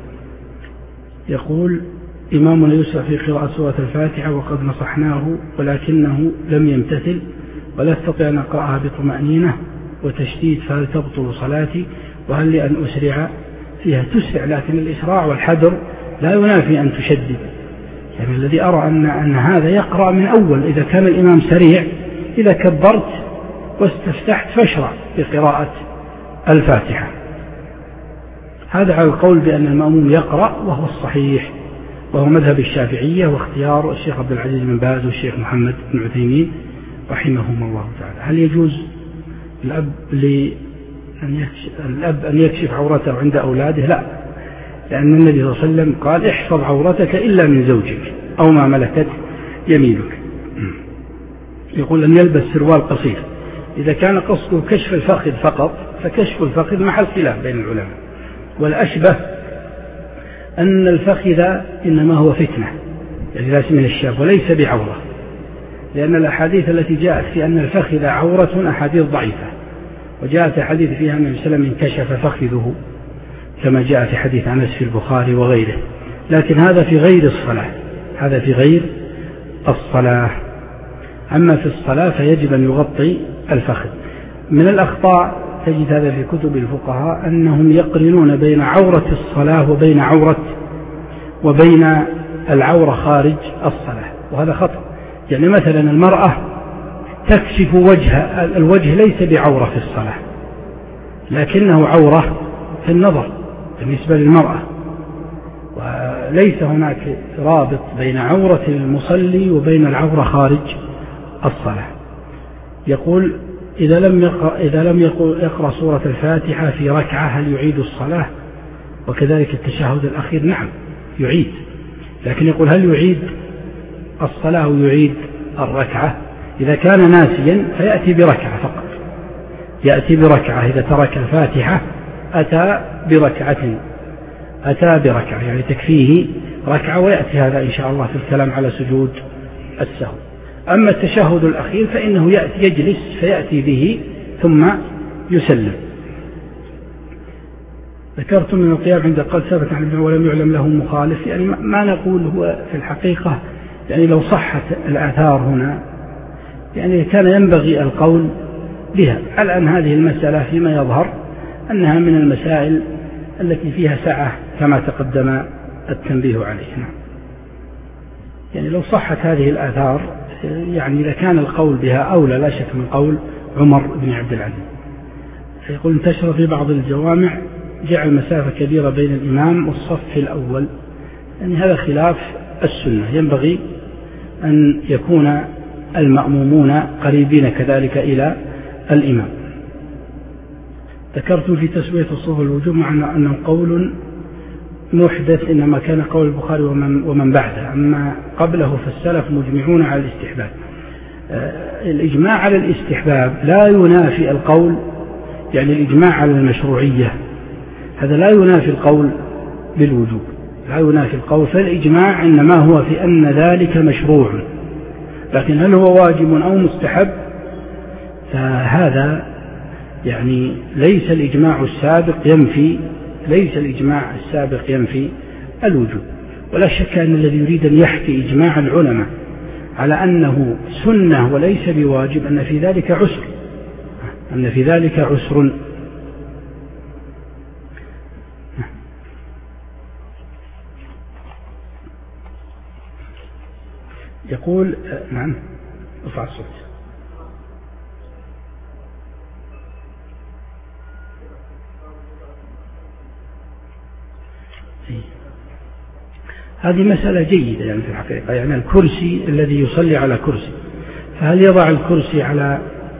يقول: إمامنا يسرع في قراءة سورة الفاتحة وقد نصحناه ولكنه لم يمتثل ولا أستطيع أن أقرأها بطمأنينة وتشديد، فهل تبطل صلاتي؟ وهل لي أن أسرع فيها؟ تسرع، لكن الإسراع والحذر لا ينافي أن تشدد. يعني الذي أرى أن, أن هذا يقرأ من أول، إذا كان الإمام سريع إذا كبرت واستفتحت فاشرع بقراءة الفاتحة. هذا على القول بأن المأموم يقرأ، وهو الصحيح، وهو مذهب الشافعية واختيار الشيخ عبد العزيز بن باز والشيخ محمد بن عثيمين رحمهم الله تعالى. هل يجوز الأب, لأن يكشف الأب أن يكشف عورته عند أولاده؟ لا، لأن النبي صلى الله عليه وسلم قال: احفظ عورتك إلا من زوجك أو ما ملكت يمينك. يقول: أن يلبس سروال قصير. إذا كان قصده كشف الفخذ فقط فكشف الفخذ محل خلاف بين العلماء، والأشبه أن الفخذ إنما هو فتنة، يعني ليس من الشاب وليس بعورة، لأن الأحاديث التي جاءت في أن الفخذ عورة أحاديث ضعيفة، وجاءت حديث فيها أن النبي صلى الله عليه وسلم انكشف فخذه كما جاء في حديث أنس في البخاري وغيره، لكن هذا في غير الصلاة، هذا في غير الصلاة. أما في الصلاة فيجب أن يغطي الفخذ. من الأخطاء تجد هذا في كتب الفقهاء أنهم يقرنون بين عورة الصلاة وبين عورة وبين العورة خارج الصلاة، وهذا خطأ. يعني مثلا المرأة تكشف وجه، الوجه ليس بعورة في الصلاة، لكنه عورة في النظر بالنسبة للمرأة، وليس هناك رابط بين عورة المصلي وبين العورة خارج الصلاة. يقول: إذا لم يقرأ, إذا لم يقرأ سورة الفاتحة في ركعة هل يعيد الصلاة؟ وكذلك التشهد الأخير. نعم يعيد، لكن يقول: هل يعيد الصلاة ويعيد الركعة؟ إذا كان ناسيا فيأتي بركعة فقط، يأتي بركعة. إذا ترك الفاتحة أتى بركعة أتى بركعة يعني تكفيه ركعة، ويأتي هذا إن شاء الله في الكلام على سجود السهو. أما التشهد الأخير فإنه يأتي يجلس فيأتي به ثم يسلم. ذكرتم من القيام عند قد ثبت عن ابن ولم يعلم له مخالف، يعني ما نقول هو في الحقيقة، يعني لو صحت الآثار هنا يعني كان ينبغي القول بها. الآن هذه المسألة فيما يظهر أنها من المسائل التي فيها سعة كما تقدم التنبيه عليه. يعني لو صحت هذه الآثار يعني إذا كان القول بها أولى لا شك من قول عمر بن عبد العزيز. يقول: انتشر في بعض الجوامع جعل مسافة كبيرة بين الإمام والصف الأول، يعني هذا خلاف السنة، ينبغي أن يكون المأمومون قريبين كذلك إلى الإمام. ذكرت في تسوية الصف الوجوب مع أنه قول محدث، إنما كان قول البخاري ومن, ومن بعده، أما قبله فالسلف مجمعون على الاستحباب. آه الإجماع على الاستحباب لا ينافي القول، يعني الإجماع على المشروعية هذا لا ينافي القول بالوجوب، لا ينافي القول، فالإجماع إنما هو في أن ذلك مشروع، لكن هل هو واجب أو مستحب فهذا يعني ليس الإجماع السابق ينفي ليس الإجماع السابق ينفي الوجوب. ولا شك أن الذي يريد أن يحكي إجماع العلماء على أنه سنة وليس بواجب أن في ذلك عسر أن في ذلك عسر. يقول: نعم ارفع الصوت. هذه مسألة جيدة يعني في الحقيقة، يعني الكرسي الذي يصلي على كرسي فهل يضع الكرسي على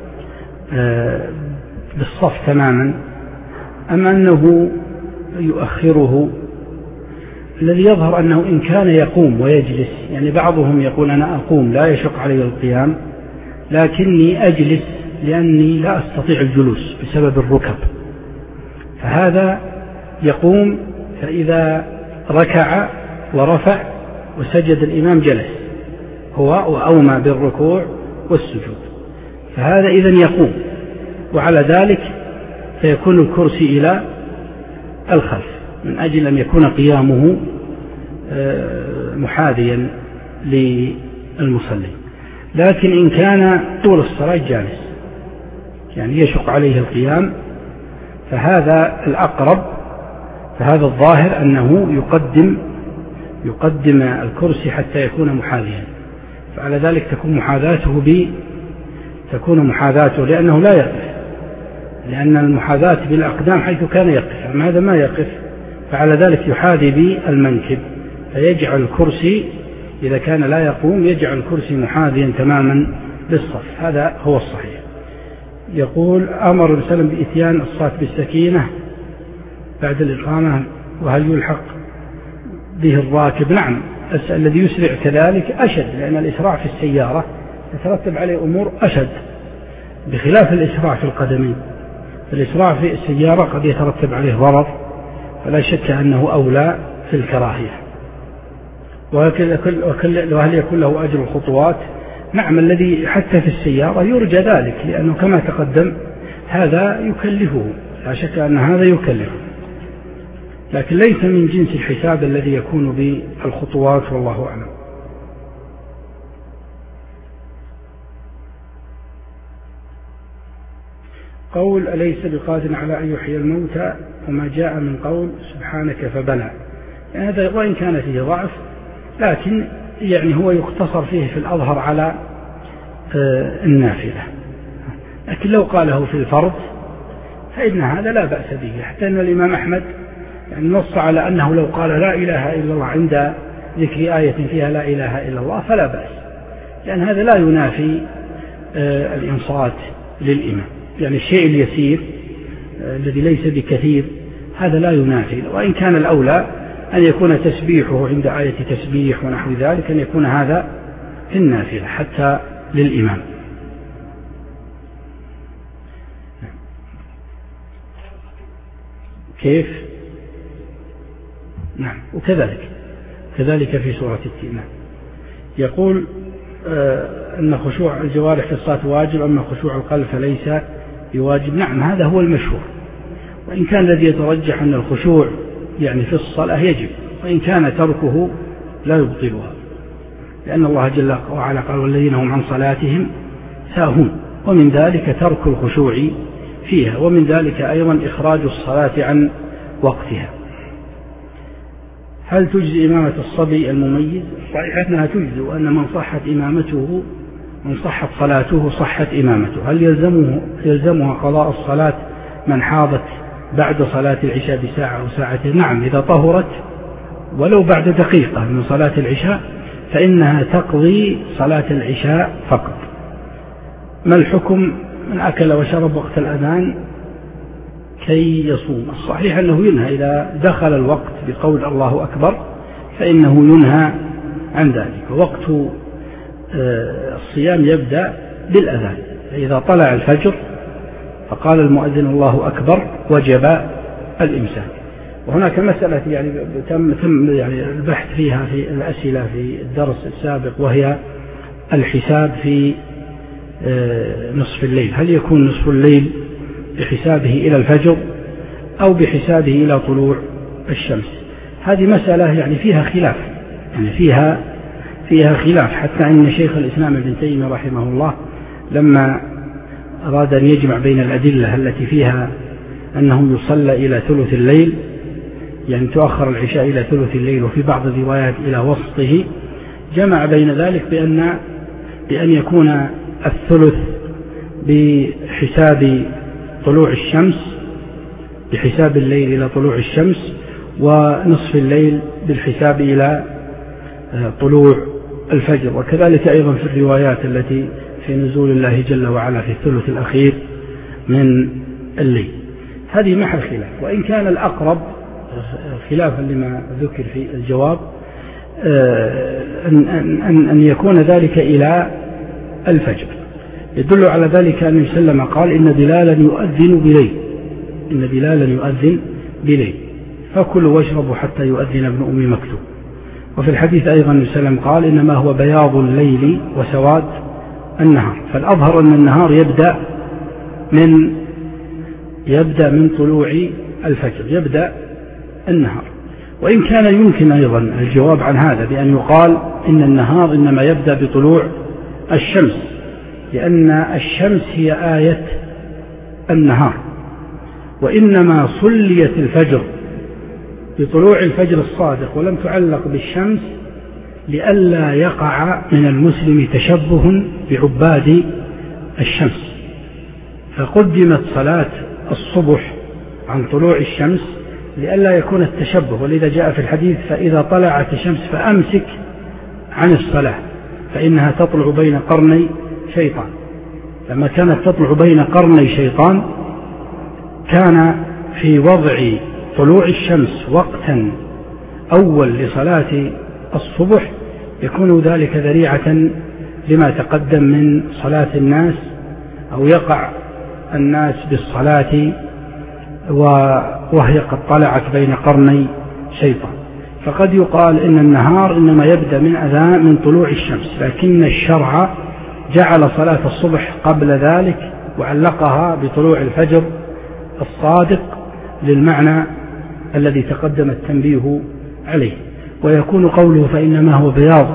بالصف تماما أم أنه يؤخره؟ الذي يظهر أنه إن كان يقوم ويجلس، يعني بعضهم يقول أنا أقوم لا يشق علي القيام لكني أجلس لأني لا أستطيع الجلوس بسبب الركب، فهذا يقوم، فإذا ركع ورفع وسجد الإمام جلس هو وأومى بالركوع والسجود، فهذا إذن يقوم، وعلى ذلك فيكون الكرسي إلى الخلف من أجل أن يكون قيامه محاذيا للمصلي. لكن إن كان طول الصلاة جالس يعني يشق عليه القيام فهذا الأقرب، فهذا الظاهر أنه يقدم يقدم الكرسي حتى يكون محاذيا، فعلى ذلك تكون محاذاته ب تكون محاذاته لأنه لا يقف، لأن المحاذاة بالأقدام حيث كان يقف، أما هذا ما يقف، فعلى ذلك يحاذي بالمنكب، فيجعل الكرسي إذا كان لا يقوم يجعل الكرسي محاذيا تماما للصف، هذا هو الصحيح. يقول أمر وسلم بإتيان الصلاة بالسكينة بعد الإقامة، وهل يلحق به الراكب؟ نعم، الذي يسرع كذلك أشد، لأن الإسراع في السيارة يترتب عليه أمور أشد بخلاف الإسراع في القدمين. الإسراع في السيارة قد يترتب عليه ضرر، فلا شك أنه أولى في الكراهية. وهل يكون له أجر الخطوات؟ نعم، الذي حتى في السيارة يرجى ذلك، لأنه كما تقدم هذا يكلفه، لا شك أن هذا يكلفه، لكن ليس من جنس الحساب الذي يكون بالخطوات، والله أعلم. قول أليس بقادر على أن يحيي الموتى وما جاء من قول سبحانك فبلى، يعني هذا وإن كان فيه ضعف لكن يعني هو يقتصر فيه في الأظهر على النافلة، لكن لو قاله في الفرض فإن هذا لا بأس به، حتى أن الإمام أحمد يعني نص على أنه لو قال لا إله إلا الله عند ذكر آية فيها لا إله إلا الله فلا بأس، لأن هذا لا ينافي الإنصات للإمام، يعني الشيء اليسير الذي ليس بكثير هذا لا ينافي، وإن كان الأولى أن يكون تسبيحه عند آية تسبيح ونحو ذلك أن يكون هذا في النافلة حتى للإمام. كيف؟ نعم، وكذلك كذلك في سورة التين. يقول آه أن خشوع الجوارح في الصلاة واجب، أما خشوع القلب فليس بواجب. نعم، هذا هو المشهور، وإن كان الذي يترجح أن الخشوع يعني في الصلاة يجب، وإن كان تركه لا يبطلها، لأن الله جل وعلا قال والذين هم عن صلاتهم ساهون، ومن ذلك ترك الخشوع فيها، ومن ذلك أيضا إخراج الصلاة عن وقتها. هل تجزي إمامة الصبي المميز؟ صحيح أنها تجزي، وأن من صحت إمامته من صحت صلاته صحت إمامته. هل يلزمه يلزمها قضاء الصلاة من حاضت بعد صلاة العشاء بساعة أو ساعتين؟ نعم، إذا طهرت ولو بعد دقيقة من صلاة العشاء فإنها تقضي صلاة العشاء فقط. ما الحكم من أكل وشرب وقت الأذان كي يصوم؟ الصحيح أنه ينهى إذا دخل الوقت بقول الله أكبر فإنه ينهى عن ذلك. وقت الصيام يبدأ بالأذان، فإذا طلع الفجر فقال المؤذن الله أكبر وجب الإمساك. وهناك مسألة يعني تم تم يعني البحث فيها في الأسئلة في الدرس السابق، وهي الحساب في نصف الليل، هل يكون نصف الليل بحسابه إلى الفجر أو بحسابه إلى طلوع الشمس؟ هذه مسألة يعني فيها خلاف، يعني فيها فيها خلاف، حتى أن شيخ الإسلام ابن تيمية رحمه الله لما أراد أن يجمع بين الأدلة التي فيها أنه يصلى إلى ثلث الليل، يعني تؤخر العشاء إلى ثلث الليل، وفي بعض الروايات إلى وسطه، جمع بين ذلك بأن بأن يكون الثلث بحساب طلوع الشمس بحساب الليل إلى طلوع الشمس، ونصف الليل بالحساب إلى طلوع الفجر. وكذلك أيضا في الروايات التي في نزول الله جل وعلا في الثلث الأخير من الليل. هذه محل خلاف، وإن كان الأقرب خلافا لما ذكر في الجواب أن, أن, أن يكون ذلك إلى الفجر. يدل على ذلك أن وسلم قال إن بلالا يؤذن بليل، إن بلالا يؤذن بليل فكلوا واشربوا حتى يؤذن ابن أم مكتوم. وفي الحديث أيضا وسلم قال إنما هو بياض الليل وسواد النهار، فالأظهر أن النهار يبدأ من يبدأ من طلوع الفجر، يبدأ النهار. وإن كان يمكن أيضا الجواب عن هذا بأن يقال إن النهار إنما يبدأ بطلوع الشمس، لأن الشمس هي آية النهار، وإنما صليت الفجر بطلوع الفجر الصادق ولم تعلق بالشمس لئلا يقع من المسلم تشبه بعباد الشمس، فقدمت صلاة الصبح عن طلوع الشمس لئلا يكون التشبه. ولذا جاء في الحديث فإذا طلعت الشمس فأمسك عن الصلاة فإنها تطلع بين قرني شيطان. لما كانت تطلع بين قرني شيطان كان في وضع طلوع الشمس وقتا أول لصلاة الصبح يكون ذلك ذريعة لما تقدم من صلاة الناس، أو يقع الناس بالصلاة وهي قد طلعت بين قرني شيطان. فقد يقال إن النهار إنما يبدأ من أذان من طلوع الشمس، لكن الشرع جعل صلاة الصبح قبل ذلك وعلقها بطلوع الفجر الصادق للمعنى الذي تقدم التنبيه عليه. ويكون قوله فإنما هو بياض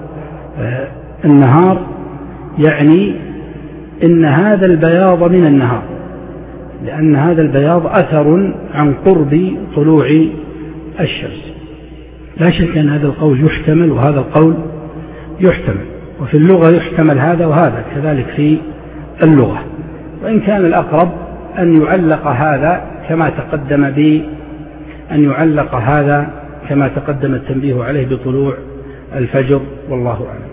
النهار يعني إن هذا البياض من النهار، لأن هذا البياض أثر عن قرب طلوع الشمس. لا شك أن هذا القول يحتمل وهذا القول يحتمل، وفي اللغة يحتمل هذا وهذا كذلك في اللغة. وإن كان الأقرب أن يعلق هذا كما تقدم ب أن يعلق هذا كما تقدم التنبيه عليه بطلوع الفجر، والله أعلم.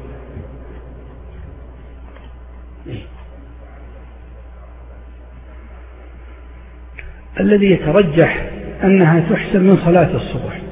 الذي يترجح أنها تحسب من صلاة الصبح،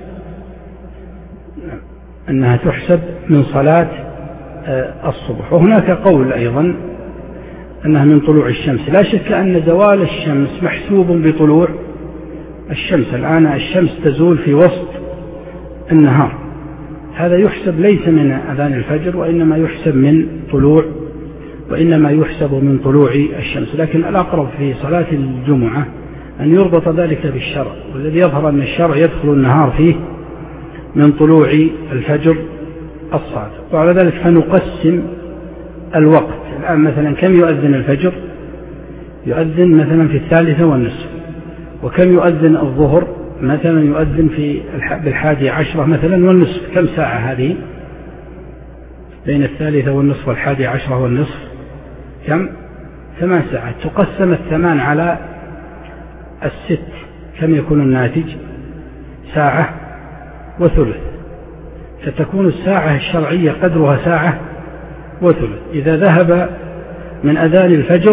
أنها تحسب من صلاة الصبح. وهناك قول أيضا أنها من طلوع الشمس. لا شك أن زوال الشمس محسوب بطلوع الشمس. الآن الشمس تزول في وسط النهار، هذا يحسب ليس من أذان الفجر وإنما يحسب من طلوع وإنما يحسب من طلوع الشمس. لكن الأقرب في صلاة الجمعة أن يربط ذلك بالشرع، والذي يظهر أن الشرع يدخل النهار فيه من طلوع الفجر الصادق. وعلى ذلك فنقسم الوقت. الآن مثلا كم يؤذن الفجر؟ يؤذن مثلا في الثالثة والنصف. وكم يؤذن الظهر؟ مثلا يؤذن في بالحادي عشرة مثلا والنصف. كم ساعة هذه بين الثالثة والنصف والحادي عشرة والنصف؟ كم؟ ثمان ساعات. تقسم الثمان على الست، كم يكون الناتج؟ ساعة وثلث. فتكون الساعة الشرعية قدرها ساعة وثلث. إذا ذهب من أذان الفجر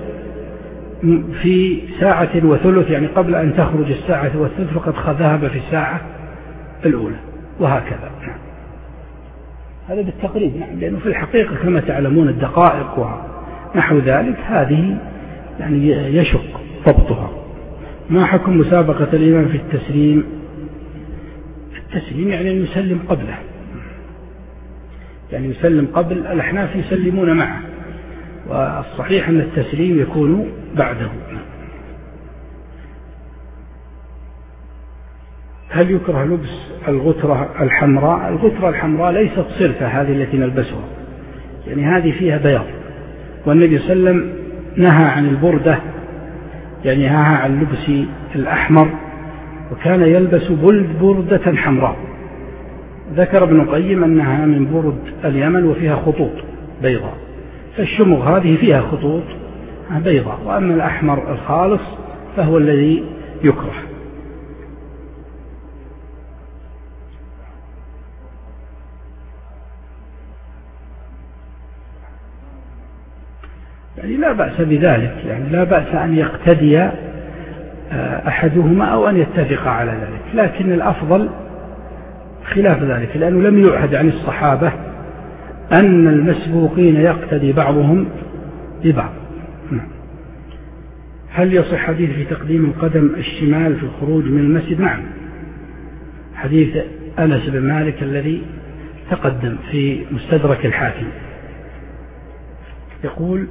في ساعة وثلث يعني قبل أن تخرج الساعة والثلث فقد ذهب في الساعة الأولى، وهكذا. هذا بالتقريب، نعم، لأنه في الحقيقة كما تعلمون الدقائق ونحو ذلك هذه يعني يشق ضبطها. ما حكم مسابقة الإمام في التسليم؟ التسليم يعني أن يسلم قبله، يعني يسلم قبل. الأحناف يسلمون معه، والصحيح أن التسليم يكون بعده. هل يكره لبس الغترة الحمراء؟ الغترة الحمراء ليست صرفة هذه التي نلبسها، يعني هذه فيها بياض، والنبي صلى الله عليه وسلم نهى عن البردة، يعني نهى عن لبس الأحمر، وكان يلبس بردة حمراء. ذكر ابن القيم أنها من برد اليمن وفيها خطوط بيضاء، فالشمغ هذه فيها خطوط بيضاء، وأما الأحمر الخالص فهو الذي يكره. يعني لا بأس بذلك، يعني لا بأس أن يقتدي أحدهما أو أن يتفق على ذلك، لكن الأفضل خلاف ذلك، لأنه لم يعهد عن الصحابة أن المسبوقين يقتدي بعضهم ببعض. هل يصح حديث في تقديم القدم الشمال في الخروج من المسجد؟ نعم، حديث أنس بن مالك الذي تقدم في مستدرك الحاكم. يقول: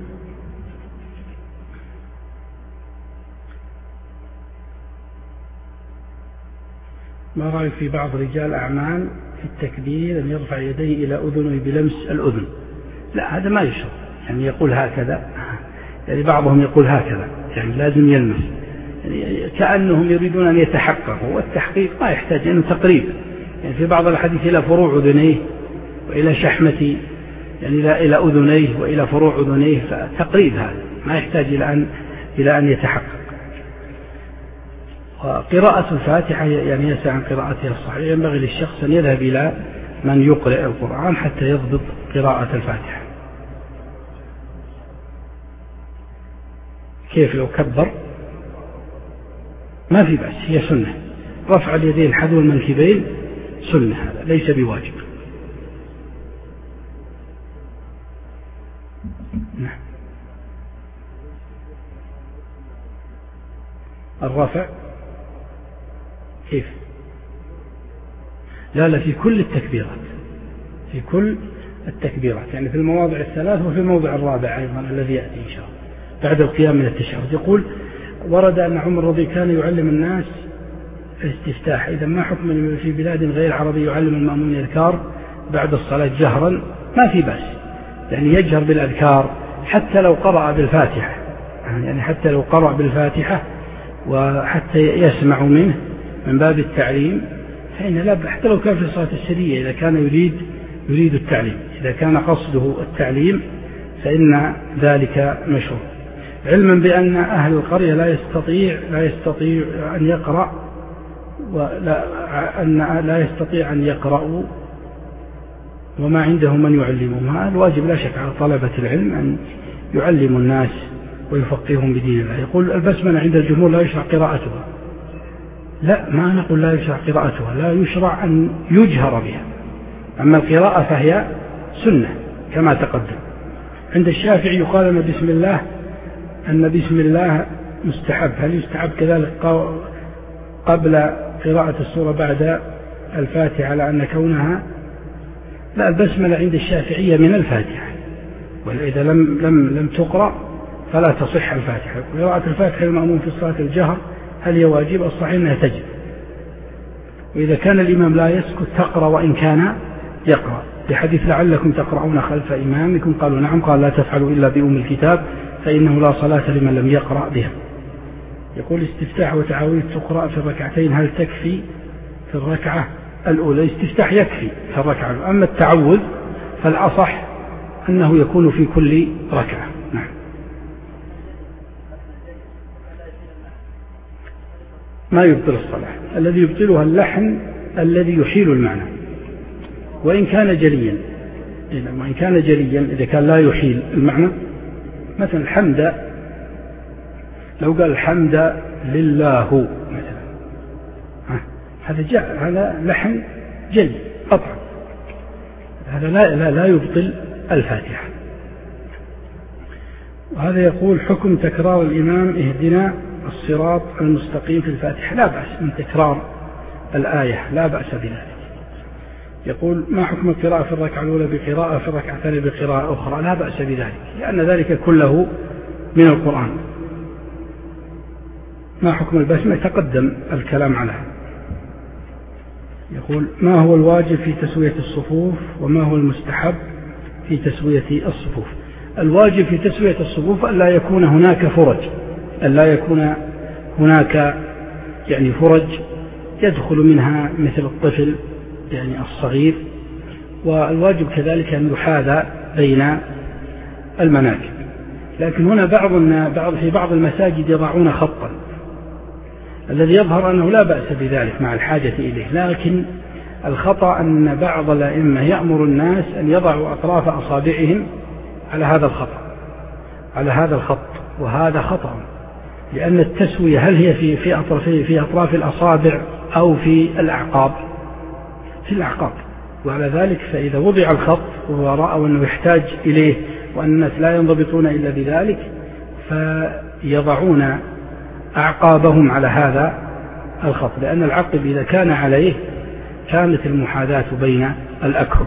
ما رأيك في بعض رجال أعمال في التكبير أن يرفع يديه إلى أذنه بلمس الأذن؟ لا، هذا ما يشرع، يعني يقول هكذا، يعني بعضهم يقول هكذا، يعني لازم يلمس، يعني كأنهم يريدون أن يتحققوا، والتحقيق ما يحتاج أنه تقريب، يعني في بعض الحديث إلى فروع أذنيه وإلى شحمة، يعني إلى أذنيه وإلى فروع أذنيه، فتقريب هذا ما يحتاج إلى أن إلى أن يتحقق. وقراءة الفاتحة يعني يسعى عن قراءتها الصحيحة، ينبغي للشخص أن يذهب إلى من يقرأ القرآن حتى يضبط قراءة الفاتحة. كيف لو كبر؟ ما في بأس، هي سنة، رفع اليدين حذو المنكبين سنة، هذا ليس بواجب. نعم. الرفع كيف؟ لا لا، في كل التكبيرات، في كل التكبيرات، يعني في المواضع الثلاث وفي الموضع الرابع أيضا الذي يأتي إن شاء الله بعد القيام من التشهد. يقول: ورد أن عمر رضي كان يعلم الناس الاستفتاح، إذا ما حكم في بلاد غير عربي يعلم المأمون الأذكار بعد الصلاة جهرا؟ ما في بأس، يعني يجهر بالأذكار حتى لو قرأ بالفاتحة، يعني حتى لو قرأ بالفاتحة وحتى يسمع منه من باب التعليم، فإن لا، حتى لو كان في صلاة السرية إذا كان يريد يريد التعليم، إذا كان قصده التعليم فإن ذلك مشروع، علما بأن أهل القرية لا يستطيع لا يستطيع أن يقرأ ولا أن لا يستطيع أن يقرأوا وما عندهم من يعلمهم. هذا الواجب لا شك على طلبة العلم أن يعلموا الناس ويفقههم بدين الله. يقول: البسملة عند الجمهور لا يشرع قراءتها. لا، ما نقول لا يشرع قراءتها، لا يشرع أن يجهر بها، أما القراءة فهي سنة كما تقدم. عند الشافعي يقال أن بسم الله أن بسم الله مستحب، هل يستحب كذلك قبل قراءة السورة بعد الفاتحة على أن كونها؟ لا، البسملة عند الشافعية من الفاتحة، وإذا لم لم لم تقرأ فلا تصح الفاتحة. قراءة الفاتحة المأموم في صلاة الجهر هل هي واجب؟ الصحيح أنها تجب، وإذا كان الإمام لا يسكت تقرأ وإن كان يقرأ، بحديث لعلكم تقرؤون خلف إمامكم، قالوا نعم، قال لا تفعلوا إلا بأم الكتاب فإنه لا صلاة لمن لم يقرأ بها. يقول: استفتاح وتعاويذ تقرأ في الركعتين هل تكفي في الركعة الأولى؟ استفتاح يكفي في الركعة الأولى، أما التعوذ فالأصح أنه يكون في كل ركعة. نعم. ما يبطل الصلاة، الذي يبطلها اللحن الذي يحيل المعنى، وإن كان جليا، وإن كان جليا إذا كان لا يحيل المعنى، مثلا الحمد، لو قال الحمد لله مثلا، هذا جاء هذا لحن جلي قطعا، هذا لا, لا, لا يبطل الفاتحة. وهذا يقول: حكم تكرار الإمام اهدنا الصراط المستقيم في الفاتحة؟ لا بأس من تكرار الآية، لا بأس بذلك. يقول: ما حكم القراءة في الركعة الأولى بقراءة في الركعة الثانية بقراءة أخرى؟ لا بأس بذلك، لأن ذلك كله من القرآن. ما حكم البسمة؟ تقدم الكلام عليها. يقول: ما هو الواجب في تسوية الصفوف وما هو المستحب في تسوية الصفوف؟ الواجب في تسوية الصفوف أن لا يكون هناك فرج، أن لا يكون هناك يعني فرج يدخل منها مثل الطفل يعني الصغير، والواجب كذلك أن يحاذى بين المناكب. لكن هنا بعض بعض في بعض المساجد يضعون خطا، الذي يظهر أنه لا بأس بذلك مع الحاجة إليه، لكن الخطأ أن بعض الأئمة يأمر الناس أن يضعوا أطراف أصابعهم على هذا الخطأ، على هذا الخط، وهذا خطأ، لأن التسوية هل هي في في أطراف في أطراف الأصابع أو في الأعقاب؟ في الأعقاب. وعلى ذلك فإذا وضع الخط ورأوا أنه يحتاج إليه وأن الناس لا ينضبطون إلا بذلك فيضعون أعقابهم على هذا الخط، لأن العقب إذا كان عليه كانت المحاذاة بين الأكهب.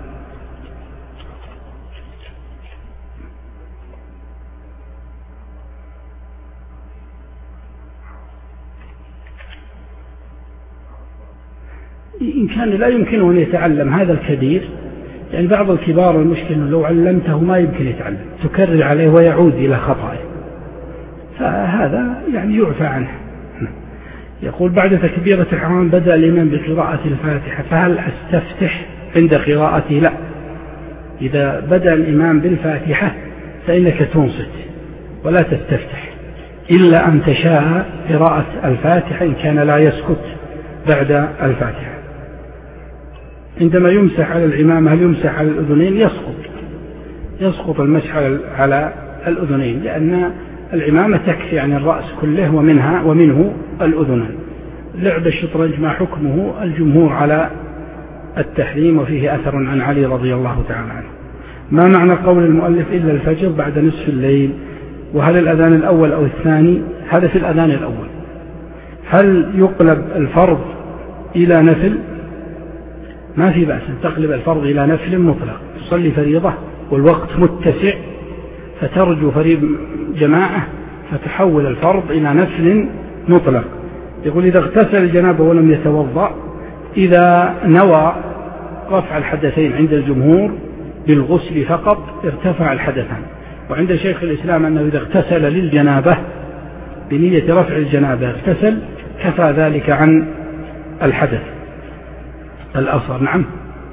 إن كان لا يمكنه أن يتعلم هذا الكبير، يعني بعض الكبار المشكلة لو علمته ما يمكن يتعلم، تكرر عليه ويعود إلى خطأه، فهذا يعني يعفى عنه. يقول بعد تكبيرة الحرام بدأ الإمام بقراءة الفاتحة، فهل أستفتح عند قراءته؟ لا، إذا بدأ الإمام بالفاتحة فإنك تنصت ولا تستفتح، إلا أن تشاء قراءة الفاتحة إن كان لا يسكت بعد الفاتحة. عندما يمسح على العمامة هل يمسح على الأذنين؟ يسقط يسقط المسح على الأذنين، لأن العمامة تكفي عن الرأس كله ومنها ومنه الأذنين. لعب الشطرنج ما حكمه؟ الجمهور على التحريم، وفيه أثر عن علي رضي الله تعالى عنه. ما معنى قول المؤلف إلا الفجر بعد نصف الليل؟ وهل الأذان الأول أو الثاني؟ هذا في الأذان الأول. هل يقلب الفرض إلى نفل؟ ما في بأس أن تقلب الفرض إلى نفل مطلق، تصلي فريضة والوقت متسع فترجو فريض جماعة فتحول الفرض إلى نفل مطلق. يقول إذا اغتسل الجنابة ولم يتوضأ، إذا نوى رفع الحدثين عند الجمهور بالغسل فقط ارتفع الحدثان، وعند شيخ الإسلام أنه إذا اغتسل للجنابة بنية رفع الجنابة اغتسل كفى ذلك عن الحدث الأصغر. نعم،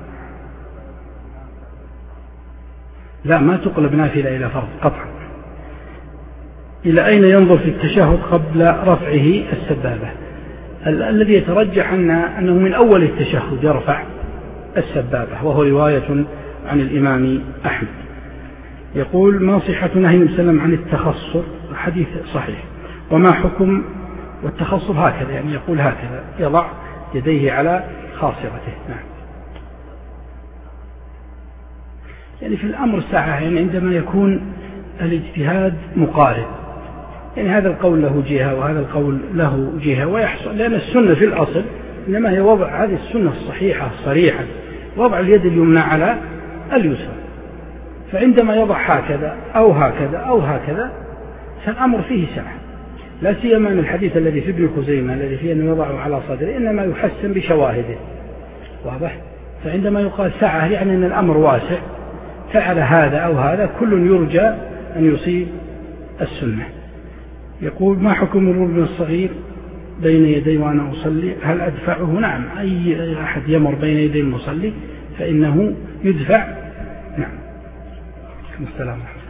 لا، ما تقلب نافلة إلى فرض قطعا. إلى أين ينظر في التشهد قبل رفعه السبابة؟ ال الذي يترجح أن أنه من أول التشهد يرفع السبابة، وهو رواية عن الإمام أحمد. يقول ما صحة نهي النبي صلى الله عليه وسلم عن التخصر؟ حديث صحيح. وما حكم والتخصر؟ هكذا، يعني يقول هكذا يضع يديه على خاصرته. نعم، يعني في الأمر ساعة، يعني عندما يكون الاجتهاد مقارب، يعني هذا القول له جهة وهذا القول له جهة ويحصل، لأن السنة في الأصل إنما هي وضع هذه السنة الصحيحة الصريحة، وضع اليد اليمنى على اليسرى، فعندما يضع هكذا أو هكذا أو هكذا فالأمر فيه سعة، لا سيما أن الحديث الذي في ابن خزيمة الذي فيه أنه يضعه على صدره إنما يحسن بشواهده، واضح؟ فعندما يقال سعة يعني أن الأمر واسع، فعل هذا أو هذا كل يرجى أن يصيب السنة. يقول ما حكم مرور ابن الصغير بين يدي وأنا أصلي؟ هل أدفعه؟ نعم، أي أحد يمر بين يدي المصلي فإنه يدفع. نعم. السلام عليكم.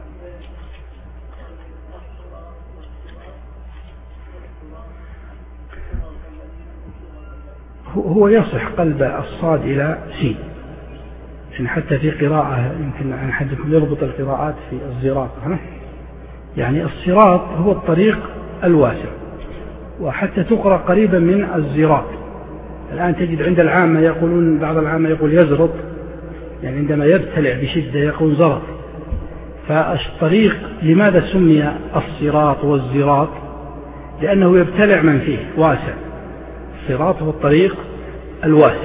هو يصح قلب الصاد إلى سين، يعني حتى في قراءة يمكن أن أحدكم يربط القراءات في الزراط، يعني الصراط هو الطريق الواسع، وحتى تقرأ قريبا من الزراط. الآن تجد عند العامة يقولون، بعض العامة يقول يزرط، يعني عندما يبتلع بشدة يقول زرط. فالطريق لماذا سمي الصراط والزراط؟ لأنه يبتلع من فيه واسع. الصراط هو الطريق الواسع.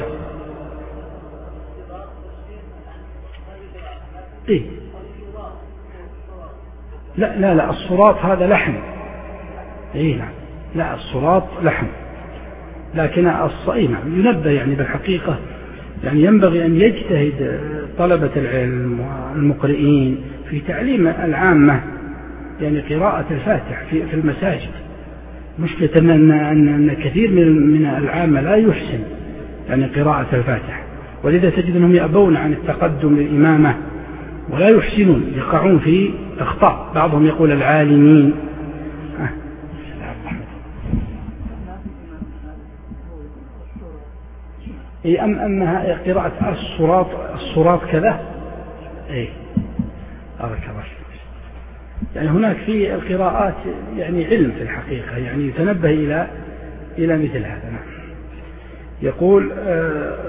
إيه؟ لا لا لا، الصراط هذا لحم. إيه نعم، لا الصراط لحم، لكن الصائم ينبه يعني بالحقيقة، يعني ينبغي أن يجتهد طلبة العلم والمقرئين في تعليم العامة يعني قراءة الفاتح في في المساجد. مشكلة أن أن أن كثير من من العامة لا يحسن يعني قراءة الفاتح، ولذا تجد أنهم يأبون عن التقدم للإمامة ولا يحسنون، يقعون في أخطاء. بعضهم يقول العالمين. أي أم أنها قراءة الصراط الصراط كذا. إيه هذا كذا. يعني هناك في القراءات يعني علم في الحقيقة، يعني يتنبه إلى إلى مثل هذا. يقول آه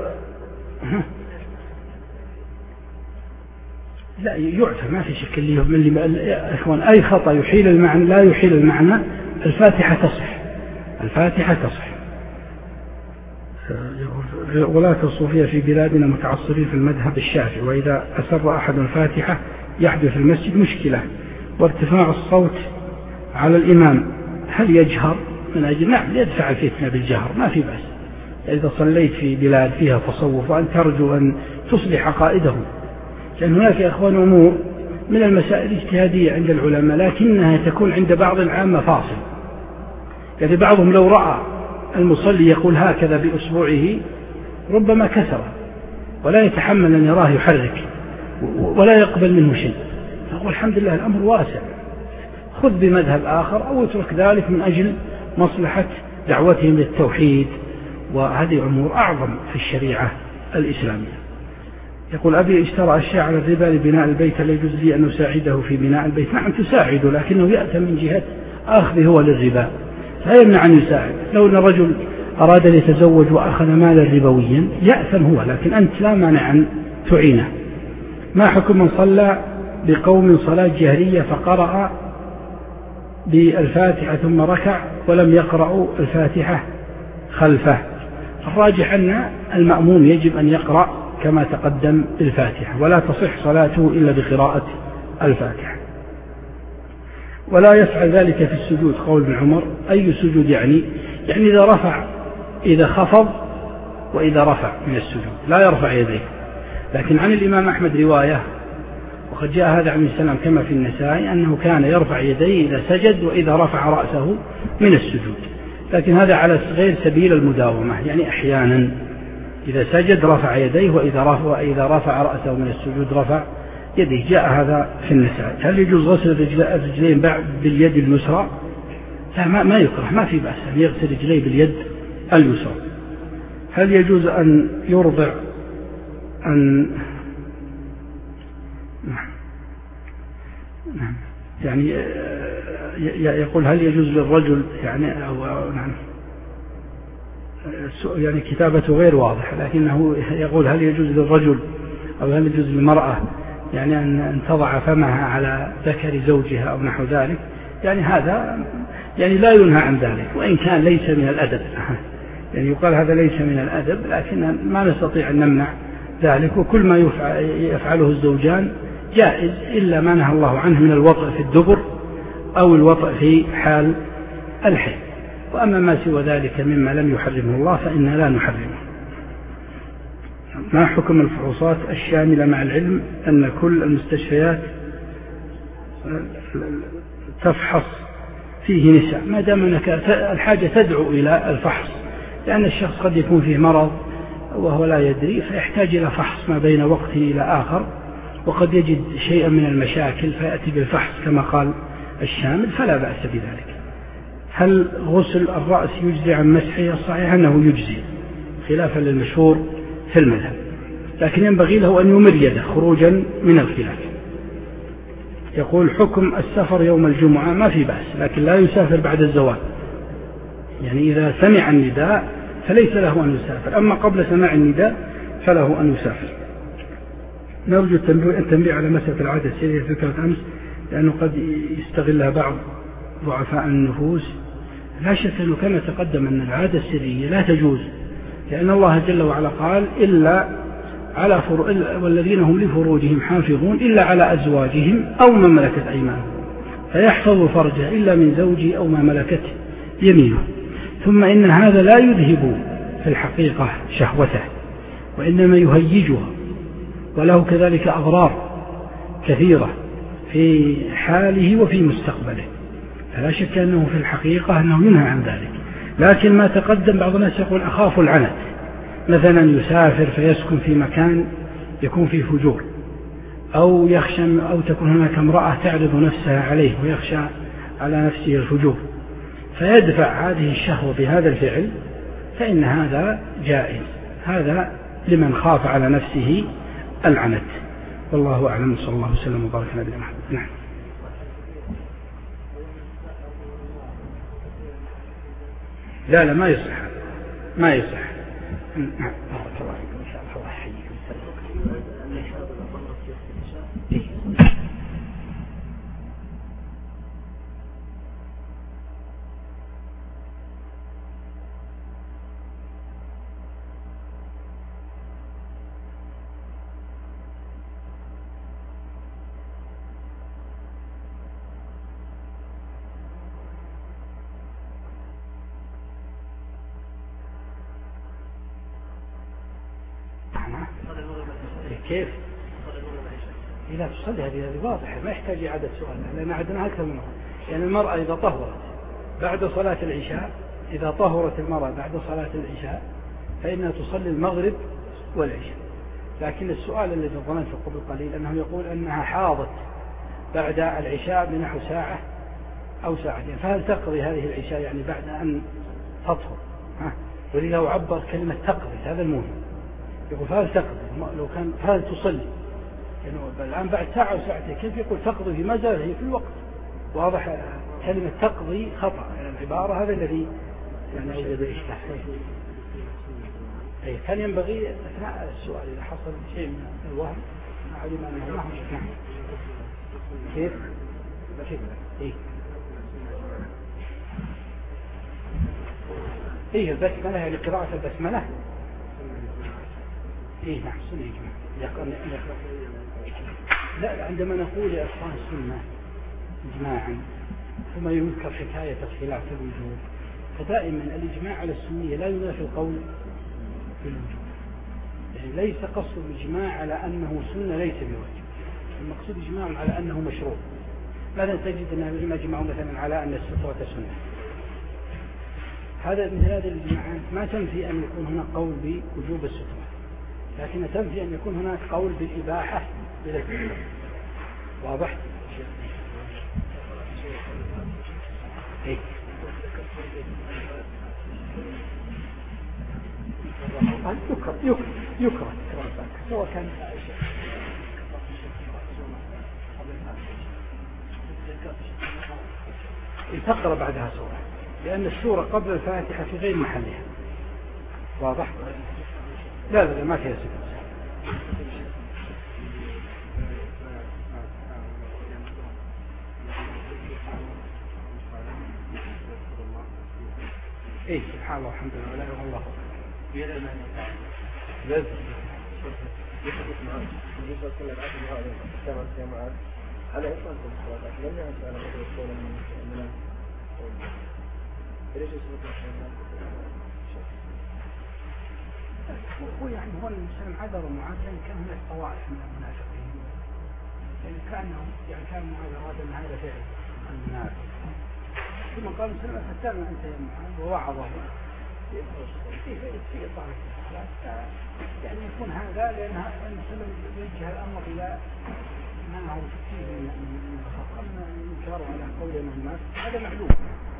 لا يعفى، ما في شك اللي من اللي إخوان أي خطأ يحيل المعنى لا يحيل المعنى. الفاتحة تصح، الفاتحة تصح. ولاة الصوفية في بلادنا متعصبين في المذهب الشافعي، وإذا أسر أحد الفاتحة يحدث في المسجد مشكلة، وارتفاع الصوت على الإمام هل يجهر من أجل؟ نعم يدفع الفتنة بالجهر ما في بأس. إذا صليت في بلاد فيها تصوف وأن ترجو أن تصلح عقائدهم، لأن هناك يا أخوان أمور من المسائل الاجتهادية عند العلماء لكنها تكون عند بعض العامة فاصل. يعني بعضهم لو رأى المصلي يقول هكذا بأصبعه ربما كسر ولا يتحمل أن يراه يحرك ولا يقبل منه شيء، فأقول الحمد لله الأمر واسع، خذ بمذهب آخر أو اترك ذلك من أجل مصلحة دعوتهم للتوحيد، وهذه أمور أعظم في الشريعة الإسلامية. يقول أبي اشترى أشياء على الربا لبناء البيت، لا يجوز لي أن أساعده في بناء البيت؟ نعم تساعده، لكنه يأتي من جهة أخذه هو للربا، لا يمنع أن يساعد. لو أن الرجل أراد أن يتزوج وأخذ مالا ربويا يأثم هو، لكن أنت لا مانع أن تعينه. ما حكم من صلى بقوم صلاة جهرية فقرأ بالفاتحة ثم ركع ولم يقرأوا الفاتحة خلفه؟ الراجح أن المأموم يجب أن يقرأ كما تقدم بالفاتحة، ولا تصح صلاته إلا بقراءة الفاتحة. ولا يفعل ذلك في السجود، قول ابن عمر. أي سجود يعني؟ يعني إذا رفع، إذا خفض وإذا رفع من السجود لا يرفع يديه. لكن عن الإمام أحمد رواية، وقد جاء هذا عن السلام كما في النسائي، أنه كان يرفع يديه إذا سجد وإذا رفع رأسه من السجود، لكن هذا على غير سبيل المداومة، يعني أحيانا إذا سجد رفع يديه وإذا رفع, وإذا رفع رأسه من السجود رفع يديه. جاء هذا في النسائي. هل يجوز غسل الرجلين بعد باليد اليسرى؟ لا ما, ما يكره، ما في بأس أن يغسل رجليه باليد اليسرى. هل يجوز أن يرضع أن نعم يعني يقول هل يجوز للرجل يعني أو نعم يعني كتابته غير واضحة، لكنه يقول هل يجوز للرجل أو هل يجوز للمرأة يعني أن تضع فمها على ذكر زوجها أو نحو ذلك؟ يعني هذا يعني لا ينهى عن ذلك، وإن كان ليس من الأدب. يعني يقال هذا ليس من الأدب، لكن ما نستطيع أن نمنع ذلك، وكل ما يفعله الزوجان جائز إلا ما نهى الله عنه من الوطء في الدبر أو الوطء في حال الحيض. وأما ما سوى ذلك مما لم يحرمه الله فإننا لا نحرمه. ما حكم الفحوصات الشاملة مع العلم أن كل المستشفيات تفحص فيه نساء، ما دام أنك الحاجة تدعو إلى الفحص، لأن الشخص قد يكون فيه مرض وهو لا يدري فيحتاج إلى فحص ما بين وقته إلى آخر، وقد يجد شيئا من المشاكل فيأتي بالفحص كما قال الشامل، فلا بأس بذلك. هل غسل الرأس يجزي عن مسحه؟ الصحيح أنه يجزي خلافا للمشهور في المذهب، لكن ينبغي له أن يمر يده خروجا من الخلاف. يقول حكم السفر يوم الجمعة؟ ما في بأس، لكن لا يسافر بعد الزوال، يعني إذا سمع النداء فليس له أن يسافر، أما قبل سماع النداء فله أن يسافر. نرجو التنبيه على مسألة العادة السرية ذكرت أمس، لأنه قد يستغلها بعض ضعفاء النفوس. لا شك أنه كما تقدم أن العادة السرية لا تجوز، لأن الله جل وعلا قال إلا على فر... والذين هم لفروجهم حافظون إلا على أزواجهم أو من ملكت أيمانهم، فيحفظ فرجه إلا من زوجه أو ما ملكت يمينه. ثم إن هذا لا يذهب في الحقيقة شهوته، وإنما يهيجها، وله كذلك أضرار كثيرة في حاله وفي مستقبله، فلا شك أنه في الحقيقة أنه ينهى عن ذلك. لكن ما تقدم بعض الناس يقول أخاف العنت، مثلا يسافر فيسكن في مكان يكون فيه فجور، أو يخشى أو تكون هناك امرأة تعرض نفسها عليه ويخشى على نفسه الفجور، فيدفع هذه الشهوة بهذا الفعل، فإن هذا جائز، هذا لمن خاف على نفسه العنت. والله أعلم، صلى الله وسلم وبارك على نبينا محمد. نعم. لا لا ما يصح، ما يصح. بارك الله فيكم إن شاء الله، الله يحييكم. كيف؟ إذا تصلي هذه هذه واضحة، ما يحتاج إعادة سؤال، لأن عدنا أكثر من مرة. يعني المرأة إذا طهرت بعد صلاة العشاء، إذا طهرت المرأة بعد صلاة العشاء فإنها تصلي المغرب والعشاء. لكن السؤال الذي ظننته قبل قليل أنه يقول أنها حاضت بعد العشاء بنحو ساعة أو ساعتين، فهل تقضي هذه العشاء يعني بعد أن تطهر؟ ها؟ ولذا عبر كلمة تقضي، هذا المهم. يقول فهل تقضي، لو كان فهل تصلي، يعني الآن بعد ساعة أو ساعتين، كيف يقول تقضي في ما زال هي في الوقت؟ واضح كلمة تقضي خطأ، يعني العبارة هذا الذي يعني أوجد الإشكال. أي كان ينبغي أثناء السؤال إذا حصل شيء من الوهم علم أنه ما هو شيء. كيف؟ كيف؟ إيه إيه البسملة يعني قراءة البسملة. إيه نعم سنة إجماع. لا عندما نقول يا أخوان سنة إجماعا ثم يذكر حكاية خلاف الوجوب، فدائما الإجماع على السنية لا ينافي القول بالوجوب. يعني ليس قصد الإجماع على أنه سنة ليس بواجب، المقصود إجماع على أنه مشروع. ماذا تجد أنه يجمع مثلا على أن السترة سنة؟ هذا مثل هذه الإجماعات ما تنفي أن يكون هناك قول بوجوب السترة، لكن تنفي أن يكون هناك قول بالإباحة بلا السترة. واضح؟ إيه؟ يكره يكره يكره سواء كان تقرأ بعدها سورة، لأن السورة قبل الفاتحة في غير محلها. واضح؟ لا لا ما فيها سورة. إيه سبحان الله والحمد لله ولا إله إلا الله. لازم يحدث معك بالنسبة لكل العشر هذا كما في معك على إطلاق الصلاة لم يعد على غير الصورة من ليش يسمى هو يعني هو المسلم عذر معاذ لأن كان هناك طوائف من المنافقين، يعني كانهم يعني كان معاذ أراد أن هذا فعل المنافق، ثم قال مسلم فتانا أنت يا معاذ ووعظه في إطار الصلاة، يعني يكون هذا لأن المسلم يوجه الأمر إلى ما هو فيه من الخطأ، أما الإنكار على قول الناس هذا معلوم.